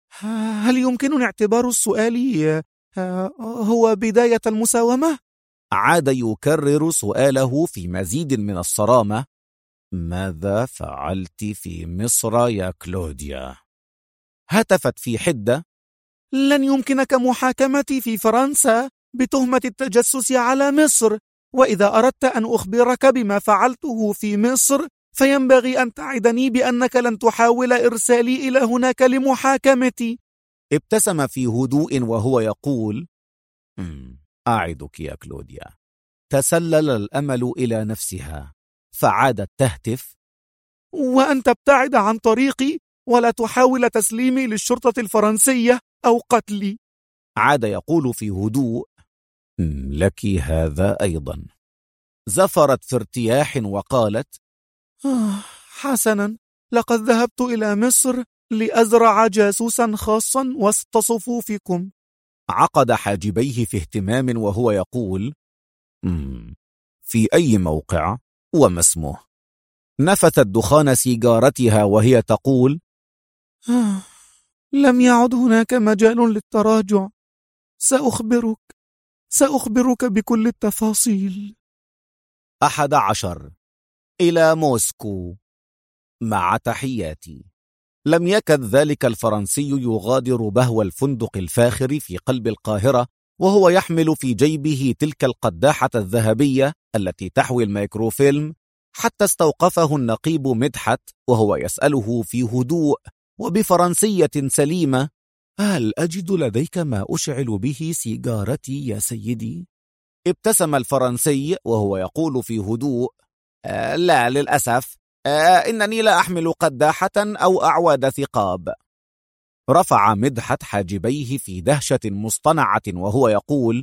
هل يمكنني اعتبار السؤال هو بداية المساومة؟ عاد يكرر سؤاله في مزيد من الصرامة: ماذا فعلت في مصر يا كلوديا؟ هتفت في حدة: لن يمكنك محاكمتي في فرنسا بتهمة التجسس على مصر، وإذا أردت أن أخبرك بما فعلته في مصر فينبغي أن تعدني بأنك لن تحاول إرسالي إلى هناك لمحاكمتي. ابتسم في هدوء وهو يقول: أعدك يا كلوديا. تسلل الأمل إلى نفسها، فعادت تهتف: وأن تبتعد عن طريقي ولا تحاول تسليمي للشرطة الفرنسية أو قتلي. عاد يقول في هدوء: لك هذا أيضا. زفرت في ارتياح وقالت: حسنا، لقد ذهبت إلى مصر لأزرع جاسوسا خاصا وسط صفوفكم. عقد حاجبيه في اهتمام وهو يقول: في أي موقع؟ وما اسمه؟ نفثت دخان سيجارتها وهي تقول: لم يعد هناك مجال للتراجع. سأخبرك بكل التفاصيل. 11. إلى موسكو. مع تحياتي. لم يكد ذلك الفرنسي يغادر بهو الفندق الفاخر في قلب القاهرة وهو يحمل في جيبه تلك القداحة الذهبية التي تحوي الميكروفيلم، حتى استوقفه النقيب مدحت وهو يسأله في هدوء وبفرنسية سليمة: هل أجد لديك ما أشعل به سيجارتي يا سيدي؟ ابتسم الفرنسي وهو يقول في هدوء: لا للأسف، إنني لا أحمل قداحة أو أعواد ثقاب. رفع مدحت حاجبيه في دهشة مصطنعة وهو يقول: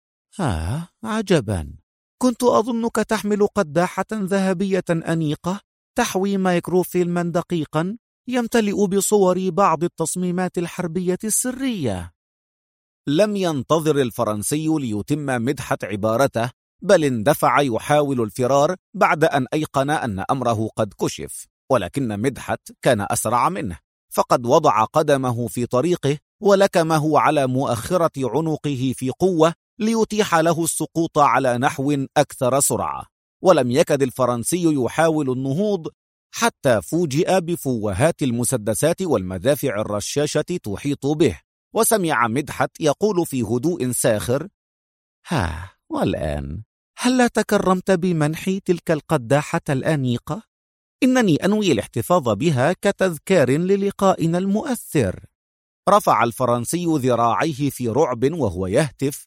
عجبا، كنت أظنك تحمل قداحة ذهبية أنيقة تحوي مايكروفيلما دقيقا يمتلئ بصور بعض التصميمات الحربية السرية. لم ينتظر الفرنسي ليتم مدحت عبارته، بل اندفع يحاول الفرار بعد أن أيقن أن أمره قد كشف، ولكن مدحت كان أسرع منه، فقد وضع قدمه في طريقه ولكمه على مؤخرة عنقه في قوة ليتيح له السقوط على نحو أكثر سرعة. ولم يكد الفرنسي يحاول النهوض حتى فوجئ بفوهات المسدسات والمدافع الرشاشة تحيط به، وسمع مدحت يقول في هدوء ساخر: والآن هل لا تكرمت بمنحي تلك القداحة الأنيقة؟ إنني أنوي الاحتفاظ بها كتذكار للقائنا المؤثر. رفع الفرنسي ذراعيه في رعب وهو يهتف: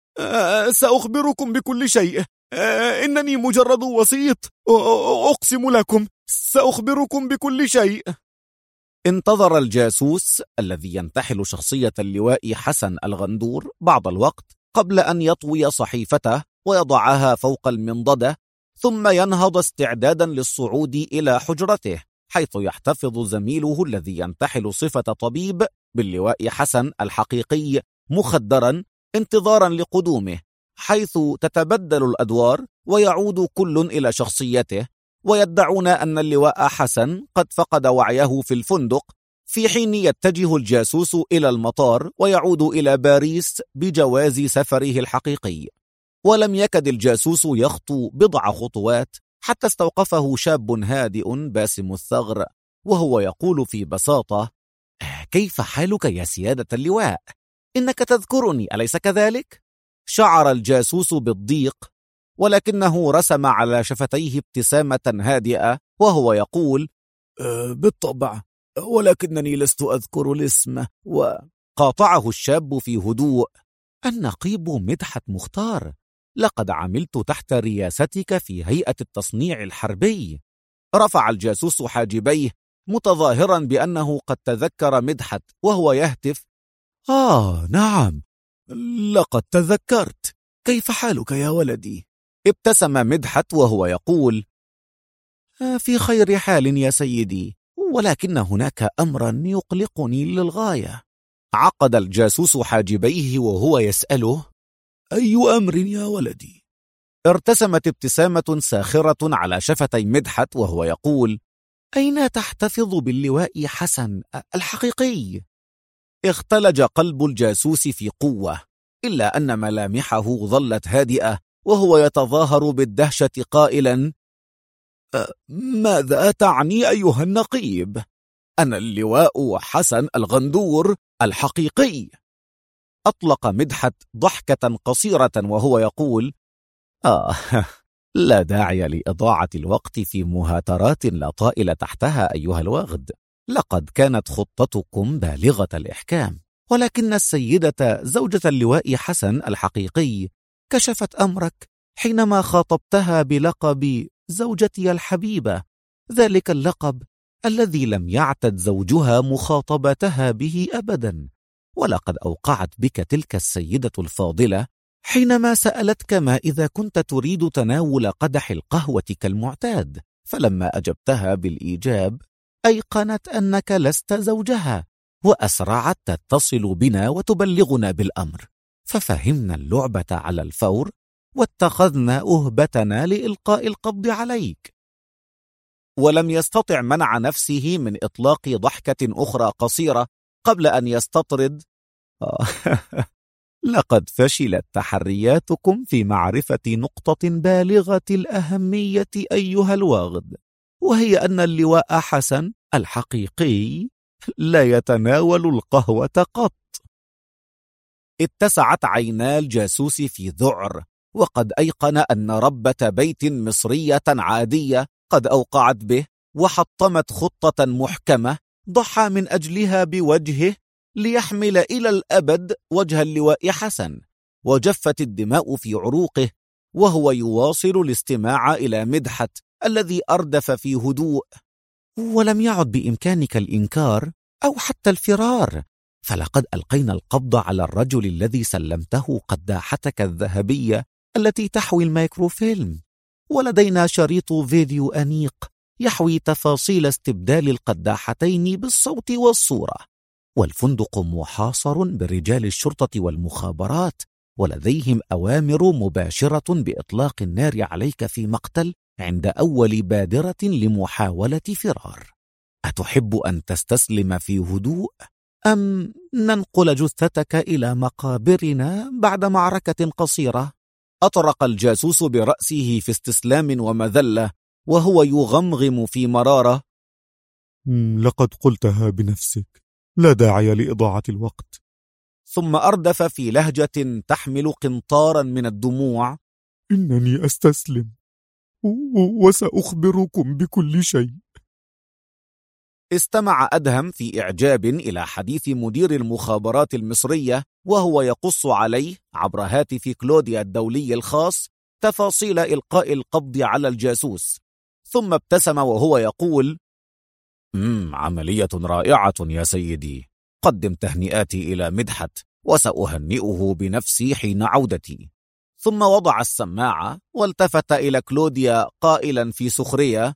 سأخبركم بكل شيء، إنني مجرد وسيط، أقسم لكم سأخبركم بكل شيء. انتظر الجاسوس الذي ينتحل شخصية اللواء حسن الغندور بعض الوقت قبل أن يطوي صحيفته ويضعها فوق المنضدة، ثم ينهض استعدادا للصعود إلى حجرته، حيث يحتفظ زميله الذي ينتحل صفة طبيب باللواء حسن الحقيقي مخدرا انتظارا لقدومه، حيث تتبدل الأدوار ويعود كل إلى شخصيته، ويدعون أن اللواء حسن قد فقد وعيه في الفندق، في حين يتجه الجاسوس إلى المطار ويعود إلى باريس بجواز سفره الحقيقي. ولم يكد الجاسوس يخطو بضع خطوات حتى استوقفه شاب هادئ باسم الثغر وهو يقول في بساطة: كيف حالك يا سيادة اللواء؟ إنك تذكرني أليس كذلك؟ شعر الجاسوس بالضيق، ولكنه رسم على شفتيه ابتسامة هادئة وهو يقول: بالطبع، ولكنني لست أذكر الاسم. وقاطعه الشاب في هدوء: النقيب مدحت مختار، لقد عملت تحت رياستك في هيئة التصنيع الحربي. رفع الجاسوس حاجبيه متظاهرا بأنه قد تذكر مدحت وهو يهتف: نعم، لقد تذكرت. كيف حالك يا ولدي؟ ابتسم مدحت وهو يقول: في خير حال يا سيدي، ولكن هناك أمرا يقلقني للغاية. عقد الجاسوس حاجبيه وهو يسأله: أي أمر يا ولدي؟ ارتسمت ابتسامة ساخرة على شفتي مدحت وهو يقول: أين تحتفظ باللواء حسن الحقيقي؟ اختلج قلب الجاسوس في قوة، إلا أن ملامحه ظلت هادئة وهو يتظاهر بالدهشة قائلا: ماذا تعني أيها النقيب؟ أنا اللواء حسن الغندور الحقيقي. أطلق مدحت ضحكة قصيرة وهو يقول: لا داعي لإضاعة الوقت في مهاترات لا طائل تحتها أيها الوغد. لقد كانت خطتكم بالغة الإحكام، ولكن السيدة زوجة اللواء حسن الحقيقي كشفت أمرك حينما خاطبتها بلقب زوجتي الحبيبة، ذلك اللقب الذي لم يعتد زوجها مخاطبتها به أبدا. ولقد أوقعت بك تلك السيدة الفاضلة حينما سألتك ما إذا كنت تريد تناول قدح القهوة كالمعتاد، فلما أجبتها بالإيجاب أيقنت أنك لست زوجها، وأسرعت تتصل بنا وتبلغنا بالأمر، ففهمنا اللعبة على الفور واتخذنا أهبتنا لإلقاء القبض عليك. ولم يستطع منع نفسه من إطلاق ضحكة أخرى قصيرة قبل أن يستطرد: لقد فشلت تحرياتكم في معرفة نقطة بالغة الأهمية أيها الواغد، وهي أن اللواء حسن الحقيقي لا يتناول القهوة قط. اتسعت عينا الجاسوس في ذعر، وقد أيقن أن ربة بيت مصرية عادية قد أوقعت به وحطمت خطة محكمة ضحى من أجلها بوجهه ليحمل إلى الأبد وجه اللواء حسن، وجفت الدماء في عروقه وهو يواصل الاستماع إلى مدحت الذي أردف في هدوء: ولم يعد بإمكانك الإنكار أو حتى الفرار، فلقد ألقينا القبض على الرجل الذي سلمته قداحتك الذهبية التي تحوي الميكروفيلم، ولدينا شريط فيديو أنيق يحوي تفاصيل استبدال القداحتين بالصوت والصورة، والفندق محاصر برجال الشرطة والمخابرات، ولديهم أوامر مباشرة بإطلاق النار عليك في مقتل عند أول بادرة لمحاولة فرار. أتحب أن تستسلم في هدوء أم ننقل جثتك إلى مقابرنا بعد معركة قصيرة؟ أطرق الجاسوس برأسه في استسلام ومذلة وهو يغمغم في مرارة: لقد قلتها بنفسك، لا داعي لإضاعة الوقت. ثم أردف في لهجة تحمل قنطارا من الدموع: إنني أستسلم وسأخبركم بكل شيء. استمع أدهم في إعجاب إلى حديث مدير المخابرات المصرية وهو يقص عليه عبر هاتف كلوديا الدولي الخاص تفاصيل إلقاء القبض على الجاسوس، ثم ابتسم وهو يقول: عملية رائعة يا سيدي، قدم تهنئاتي إلى مدحت وسأهنئه بنفسي حين عودتي. ثم وضع السماعة والتفت إلى كلوديا قائلا في سخرية: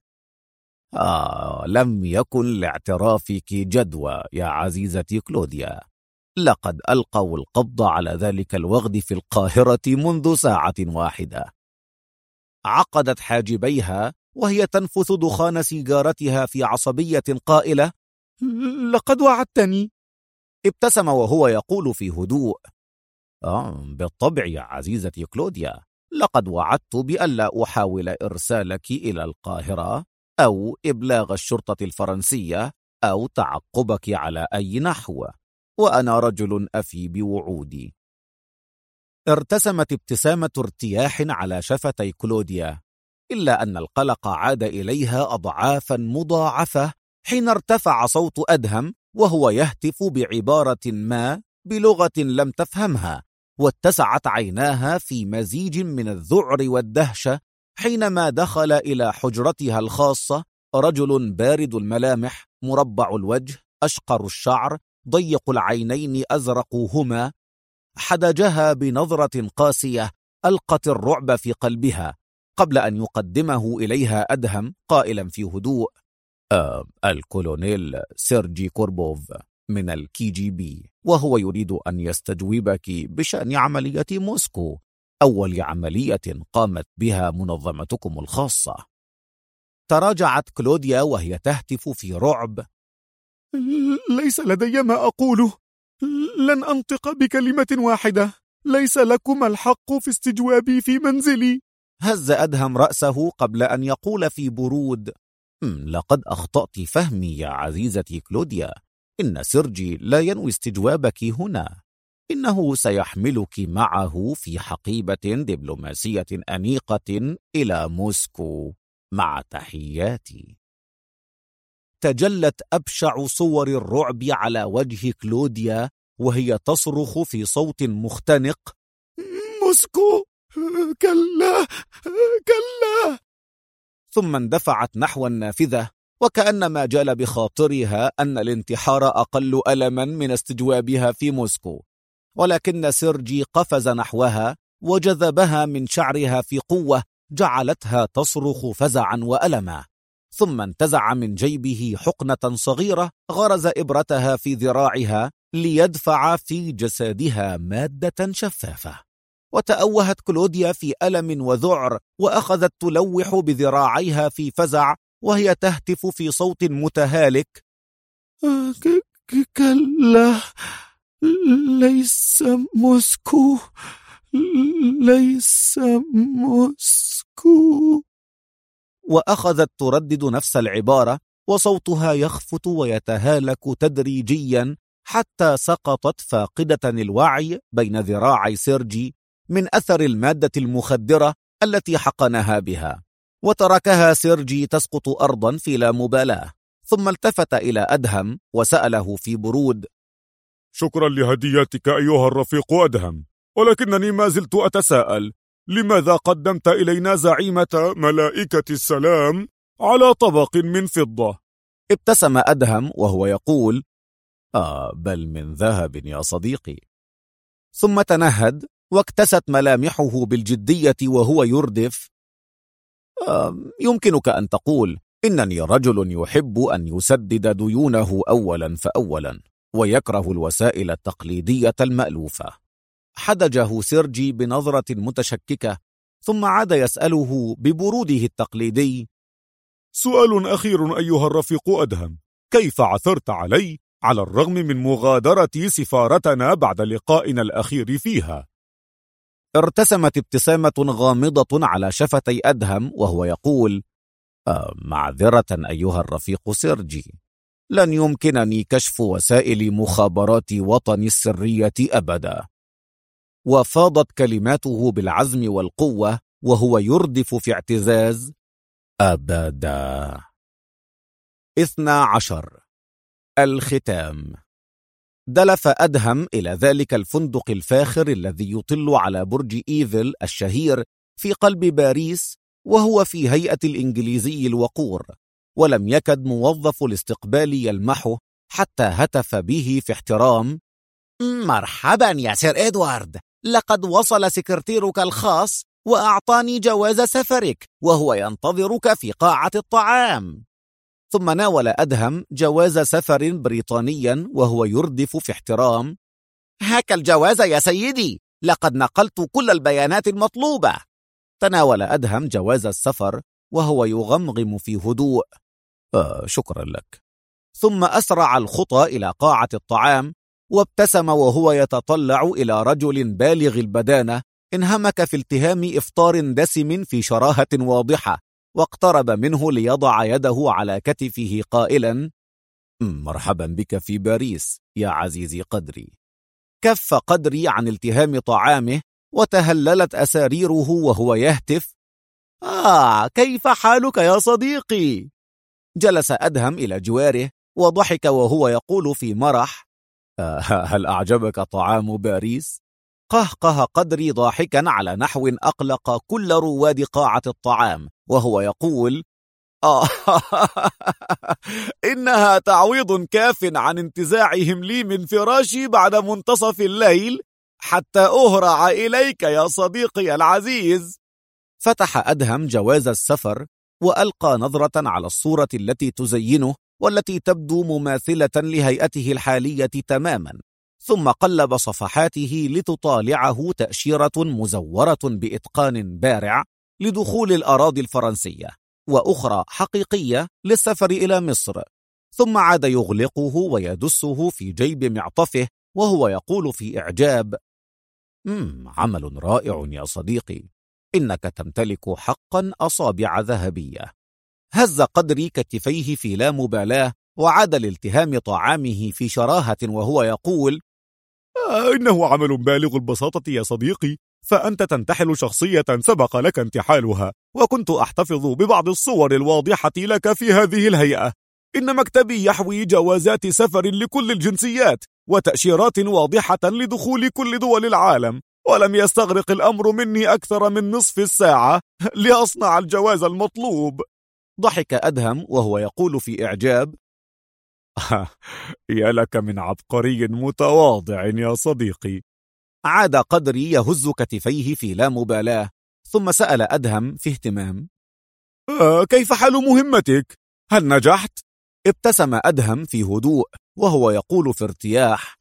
لم يكن لاعترافك جدوى يا عزيزتي كلوديا، لقد ألقوا القبض على ذلك الوغد في القاهرة منذ ساعة واحدة. عقدت حاجبيها وهي تنفث دخان سيجارتها في عصبية قائلة: لقد وعدتني. ابتسم وهو يقول في هدوء: بالطبع يا عزيزتي كلوديا، لقد وعدت بألا أحاول إرسالك إلى القاهرة أو إبلاغ الشرطة الفرنسية أو تعقبك على أي نحو، وأنا رجل أفي بوعودي. ارتسمت ابتسامة ارتياح على شفتي كلوديا، إلا أن القلق عاد إليها أضعافا مضاعفة حين ارتفع صوت أدهم وهو يهتف بعبارة ما بلغة لم تفهمها، واتسعت عيناها في مزيج من الذعر والدهشة حينما دخل إلى حجرتها الخاصة رجل بارد الملامح مربع الوجه أشقر الشعر ضيق العينين أزرقهما. حدجها بنظرة قاسية ألقت الرعب في قلبها قبل أن يقدمه إليها أدهم قائلا في هدوء: الكولونيل سيرجي كوربوف من الKGB، وهو يريد أن يستجوبك بشأن عملية موسكو، أول عملية قامت بها منظمتكم الخاصة. تراجعت كلوديا وهي تهتف في رعب: ليس لدي ما أقوله، لن أنطق بكلمة واحدة. ليس لكما الحق في استجوابي في منزلي. هز أدهم رأسه قبل أن يقول في برود: لقد أخطأت فهمي يا عزيزتي كلوديا. إن سيرجي لا ينوي استجوابك هنا. إنه سيحملك معه في حقيبة دبلوماسية أنيقة إلى موسكو، مع تحياتي. تجلت أبشع صور الرعب على وجه كلوديا وهي تصرخ في صوت مختنق: موسكو! كلا كلا! ثم اندفعت نحو النافذة، وكأنما جال بخاطرها أن الانتحار أقل ألما من استجوابها في موسكو. ولكن سيرجي قفز نحوها وجذبها من شعرها في قوة جعلتها تصرخ فزعا وألما. ثم انتزع من جيبه حقنة صغيرة غرز إبرتها في ذراعها ليدفع في جسدها مادة شفافة. وتأوهت كلوديا في ألم وذعر، وأخذت تلوح بذراعيها في فزع وهي تهتف في صوت متهالك: كلا، ليس موسكو، ليس موسكو. وأخذت تردد نفس العبارة، وصوتها يخفت ويتهالك تدريجيا حتى سقطت فاقدة الوعي بين ذراعي سيرجي من أثر المادة المخدرة التي حقنها بها. وتركها سيرجي تسقط أرضا في لا مبالاة. ثم التفت إلى أدهم وسأله في برود: شكرا لهديتك أيها الرفيق أدهم، ولكنني ما زلت أتساءل، لماذا قدمت إلينا زعيمة ملائكة السلام على طبق من فضة؟ ابتسم أدهم وهو يقول: بل من ذهب يا صديقي. ثم تنهد واكتست ملامحه بالجدية وهو يردف: يمكنك أن تقول إنني رجل يحب أن يسدد ديونه أولا فأولا، ويكره الوسائل التقليدية المألوفة. حدجه سيرجي بنظرة متشككة، ثم عاد يسأله ببروده التقليدي: سؤال أخير أيها الرفيق أدهم، كيف عثرت علي على الرغم من مغادرة سفارتنا بعد لقائنا الأخير فيها؟ ارتسمت ابتسامة غامضة على شفتي أدهم وهو يقول: معذرة أيها الرفيق سيرجي، لن يمكنني كشف وسائل مخابرات وطني السرية أبدا. وفاضت كلماته بالعزم والقوة وهو يردف في اعتزاز: أبدا. 12. الختام. دلف أدهم إلى ذلك الفندق الفاخر الذي يطل على برج إيفل الشهير في قلب باريس، وهو في هيئة الإنجليزي الوقور، ولم يكد موظف الاستقبال يلمحه حتى هتف به في احترام: مرحبا يا سير إدوارد، لقد وصل سكرتيرك الخاص وأعطاني جواز سفرك وهو ينتظرك في قاعة الطعام. ثم ناول أدهم جواز سفر بريطانيا وهو يردف في احترام: هاك الجواز يا سيدي، لقد نقلت كل البيانات المطلوبة. تناول أدهم جواز السفر وهو يغمغم في هدوء: شكرا لك. ثم أسرع الخطى إلى قاعة الطعام، وابتسم وهو يتطلع إلى رجل بالغ البدانة انهمك في التهام إفطار دسم في شراهة واضحة، واقترب منه ليضع يده على كتفه قائلا: مرحبا بك في باريس يا عزيزي قدري. كف قدري عن التهام طعامه وتهللت أساريره وهو يهتف: كيف حالك يا صديقي؟ جلس أدهم إلى جواره وضحك وهو يقول في مرح: هل أعجبك طعام باريس؟ قهقه قدري ضاحكا على نحو أقلق كل رواد قاعة الطعام وهو يقول: إنها تعويض كاف عن انتزاعهم لي من فراشي بعد منتصف الليل حتى أهرع إليك يا صديقي العزيز. فتح أدهم جواز السفر وألقى نظرة على الصورة التي تزينه والتي تبدو مماثلة لهيئته الحالية تماما، ثم قلب صفحاته لتطالعه تأشيرة مزورة بإتقان بارع لدخول الأراضي الفرنسية، وأخرى حقيقية للسفر إلى مصر. ثم عاد يغلقه ويدسه في جيب معطفه وهو يقول في إعجاب: عمل رائع يا صديقي، إنك تمتلك حقا أصابع ذهبية. هز قدري كتفيه في لا مبالاة وعاد لالتهام طعامه في شراهة وهو يقول: إنه عمل بالغ البساطة يا صديقي، فأنت تنتحل شخصية سبق لك انتحالها، وكنت أحتفظ ببعض الصور الواضحة لك في هذه الهيئة. إن مكتبي يحوي جوازات سفر لكل الجنسيات وتأشيرات واضحة لدخول كل دول العالم، ولم يستغرق الأمر مني أكثر من نصف الساعة لأصنع الجواز المطلوب. ضحك أدهم وهو يقول في إعجاب: يا لك من عبقري متواضع يا صديقي. عاد قدري يهز كتفيه في لا مبالاة، ثم سأل أدهم في اهتمام: كيف حال مهمتك؟ هل نجحت؟ ابتسم أدهم في هدوء وهو يقول في ارتياح: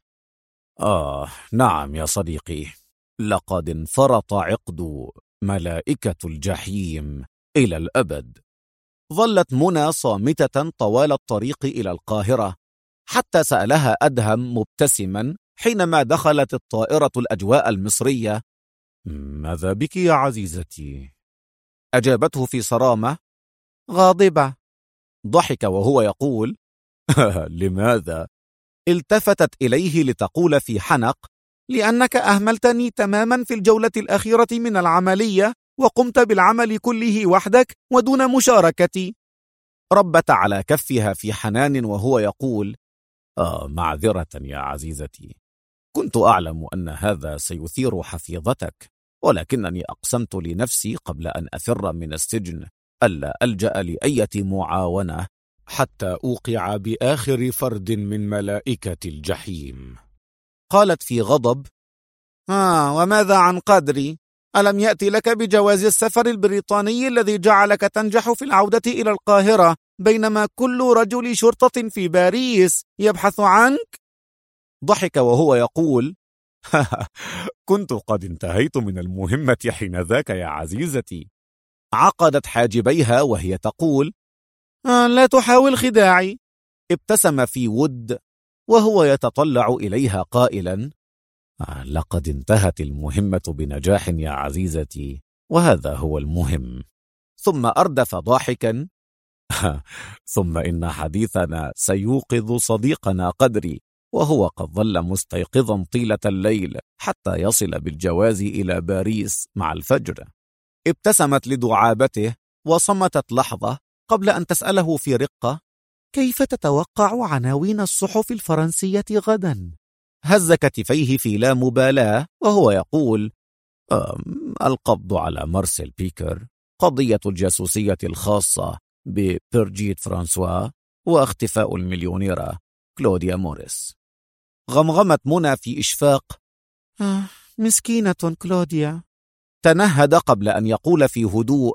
نعم يا صديقي، لقد انفرط عقد ملائكة الجحيم إلى الأبد. ظلت منى صامتة طوال الطريق إلى القاهرة، حتى سألها أدهم مبتسما حينما دخلت الطائرة الأجواء المصرية: ماذا بك يا عزيزتي؟ أجابته في صرامة: غاضبة. ضحك وهو يقول: لماذا؟ التفتت إليه لتقول في حنق: لأنك أهملتني تماما في الجولة الأخيرة من العملية، وقمت بالعمل كله وحدك ودون مشاركتي. ربت على كفها في حنان وهو يقول: معذرة يا عزيزتي، كنت أعلم أن هذا سيثير حفيظتك، ولكنني أقسمت لنفسي قبل أن أفر من السجن ألا ألجأ لأية معاونة حتى أوقع بآخر فرد من ملائكة الجحيم. قالت في غضب: وماذا عن قدري؟ ألم يأتي لك بجواز السفر البريطاني الذي جعلك تنجح في العودة إلى القاهرة، بينما كل رجل شرطة في باريس يبحث عنك؟ ضحك وهو يقول: كنت قد انتهيت من المهمة حين ذاك يا عزيزتي. عقدت حاجبيها وهي تقول: لا تحاول خداعي. ابتسم في ود وهو يتطلع إليها قائلا: لقد انتهت المهمة بنجاح يا عزيزتي، وهذا هو المهم. ثم أردف ضاحكا: ثم إن حديثنا سيوقظ صديقنا قدري، وهو قد ظل مستيقظا طيلة الليل حتى يصل بالجواز إلى باريس مع الفجر. ابتسمت لدعابته وصمتت لحظة قبل أن تسأله في رقة: كيف تتوقع عناوين الصحف الفرنسية غدا؟ هز كتفيه في لا مبالاة وهو يقول: القبض على مارسيل بيكر، قضية الجاسوسية الخاصة ببرجيت فرانسوا، واختفاء المليونيرة كلوديا موريس. غمغمت منى في إشفاق: مسكينة كلوديا. تنهد قبل أن يقول في هدوء: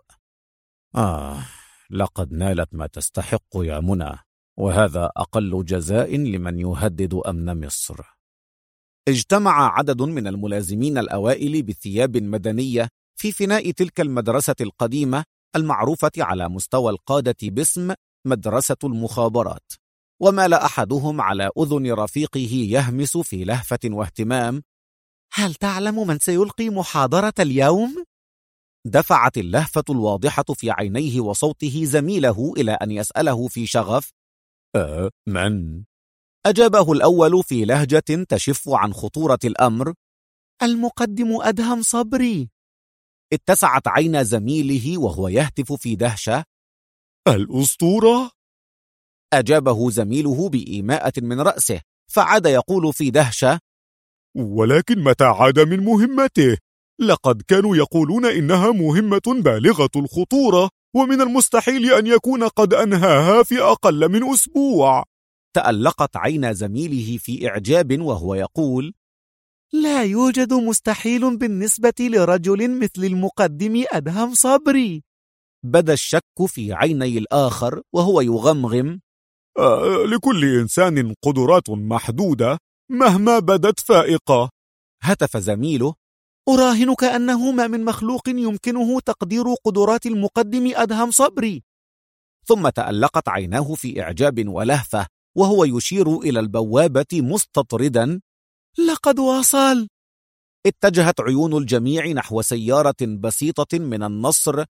لقد نالت ما تستحق يا منى، وهذا أقل جزاء لمن يهدد أمن مصر. اجتمع عدد من الملازمين الأوائل بثياب مدنية في فناء تلك المدرسة القديمة المعروفة على مستوى القادة باسم مدرسة المخابرات، ومال أحدهم على أذن رفيقه يهمس في لهفة واهتمام: هل تعلم من سيلقي محاضرة اليوم؟ دفعت اللهفة الواضحة في عينيه وصوته زميله إلى أن يسأله في شغف: من؟ أجابه الأول في لهجة تشف عن خطورة الأمر: المقدم أدهم صبري. اتسعت عين زميله وهو يهتف في دهشة: الأسطورة؟ أجابه زميله بإيماءة من رأسه، فعاد يقول في دهشة: ولكن متى عاد من مهمته؟ لقد كانوا يقولون إنها مهمة بالغة الخطورة، ومن المستحيل أن يكون قد أنهاها في أقل من أسبوع. تألقت عين زميله في إعجاب وهو يقول: لا يوجد مستحيل بالنسبة لرجل مثل المقدم أدهم صبري. بدا الشك في عيني الآخر وهو يغمغم: لكل إنسان قدرات محدودة مهما بدت فائقة. هتف زميله: أراهنك أنه ما من مخلوق يمكنه تقدير قدرات المقدم أدهم صبري. ثم تألقت عيناه في إعجاب ولهفة وهو يشير إلى البوابة مستطردا: لقد وصل. اتجهت عيون الجميع نحو سيارة بسيطة من النصر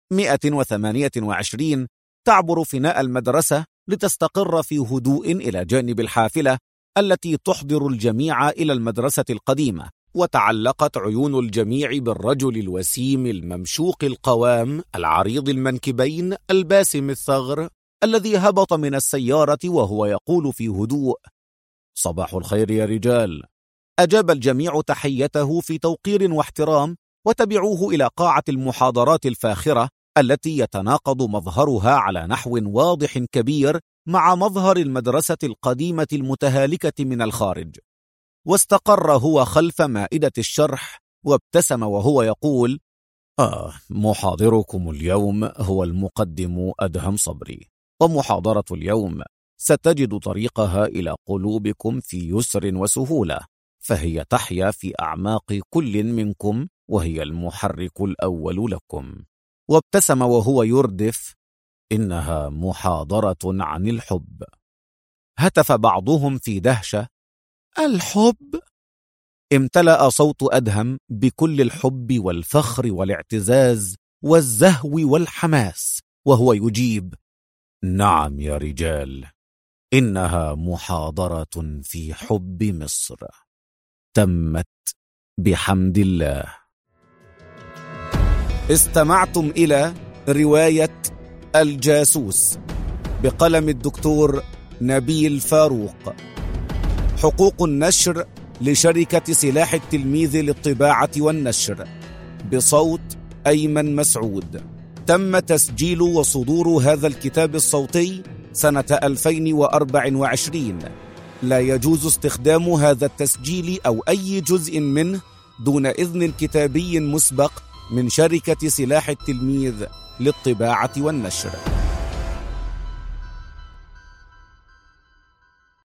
128 تعبر فناء المدرسة لتستقر في هدوء إلى جانب الحافلة التي تحضر الجميع إلى المدرسة القديمة. وتعلقت عيون الجميع بالرجل الوسيم الممشوق القوام العريض المنكبين الباسم الثغر الذي هبط من السيارة وهو يقول في هدوء: صباح الخير يا رجال. أجاب الجميع تحيته في توقير واحترام، وتبعوه إلى قاعة المحاضرات الفاخرة التي يتناقض مظهرها على نحو واضح كبير مع مظهر المدرسة القديمة المتهالكة من الخارج. واستقر هو خلف مائدة الشرح وابتسم وهو يقول: محاضركم اليوم هو المقدم أدهم صبري، ومحاضرة اليوم ستجد طريقها إلى قلوبكم في يسر وسهولة، فهي تحيا في أعماق كل منكم وهي المحرك الأول لكم. وابتسم وهو يردف: إنها محاضرة عن الحب. هتف بعضهم في دهشة: الحب؟ امتلأ صوت أدهم بكل الحب والفخر والاعتزاز والزهو والحماس وهو يجيب: نعم يا رجال، إنها محاضرة في حب مصر، تمت بحمد الله. استمعتم إلى رواية الجاسوس بقلم الدكتور نبيل فاروق. حقوق النشر لشركة سلاح التلميذ للطباعة والنشر، بصوت أيمن مسعود. تم تسجيل وصدور هذا الكتاب الصوتي سنة 2024. لا يجوز استخدام هذا التسجيل أو أي جزء منه دون إذن كتابي مسبق من شركة سلاح التلميذ للطباعة والنشر.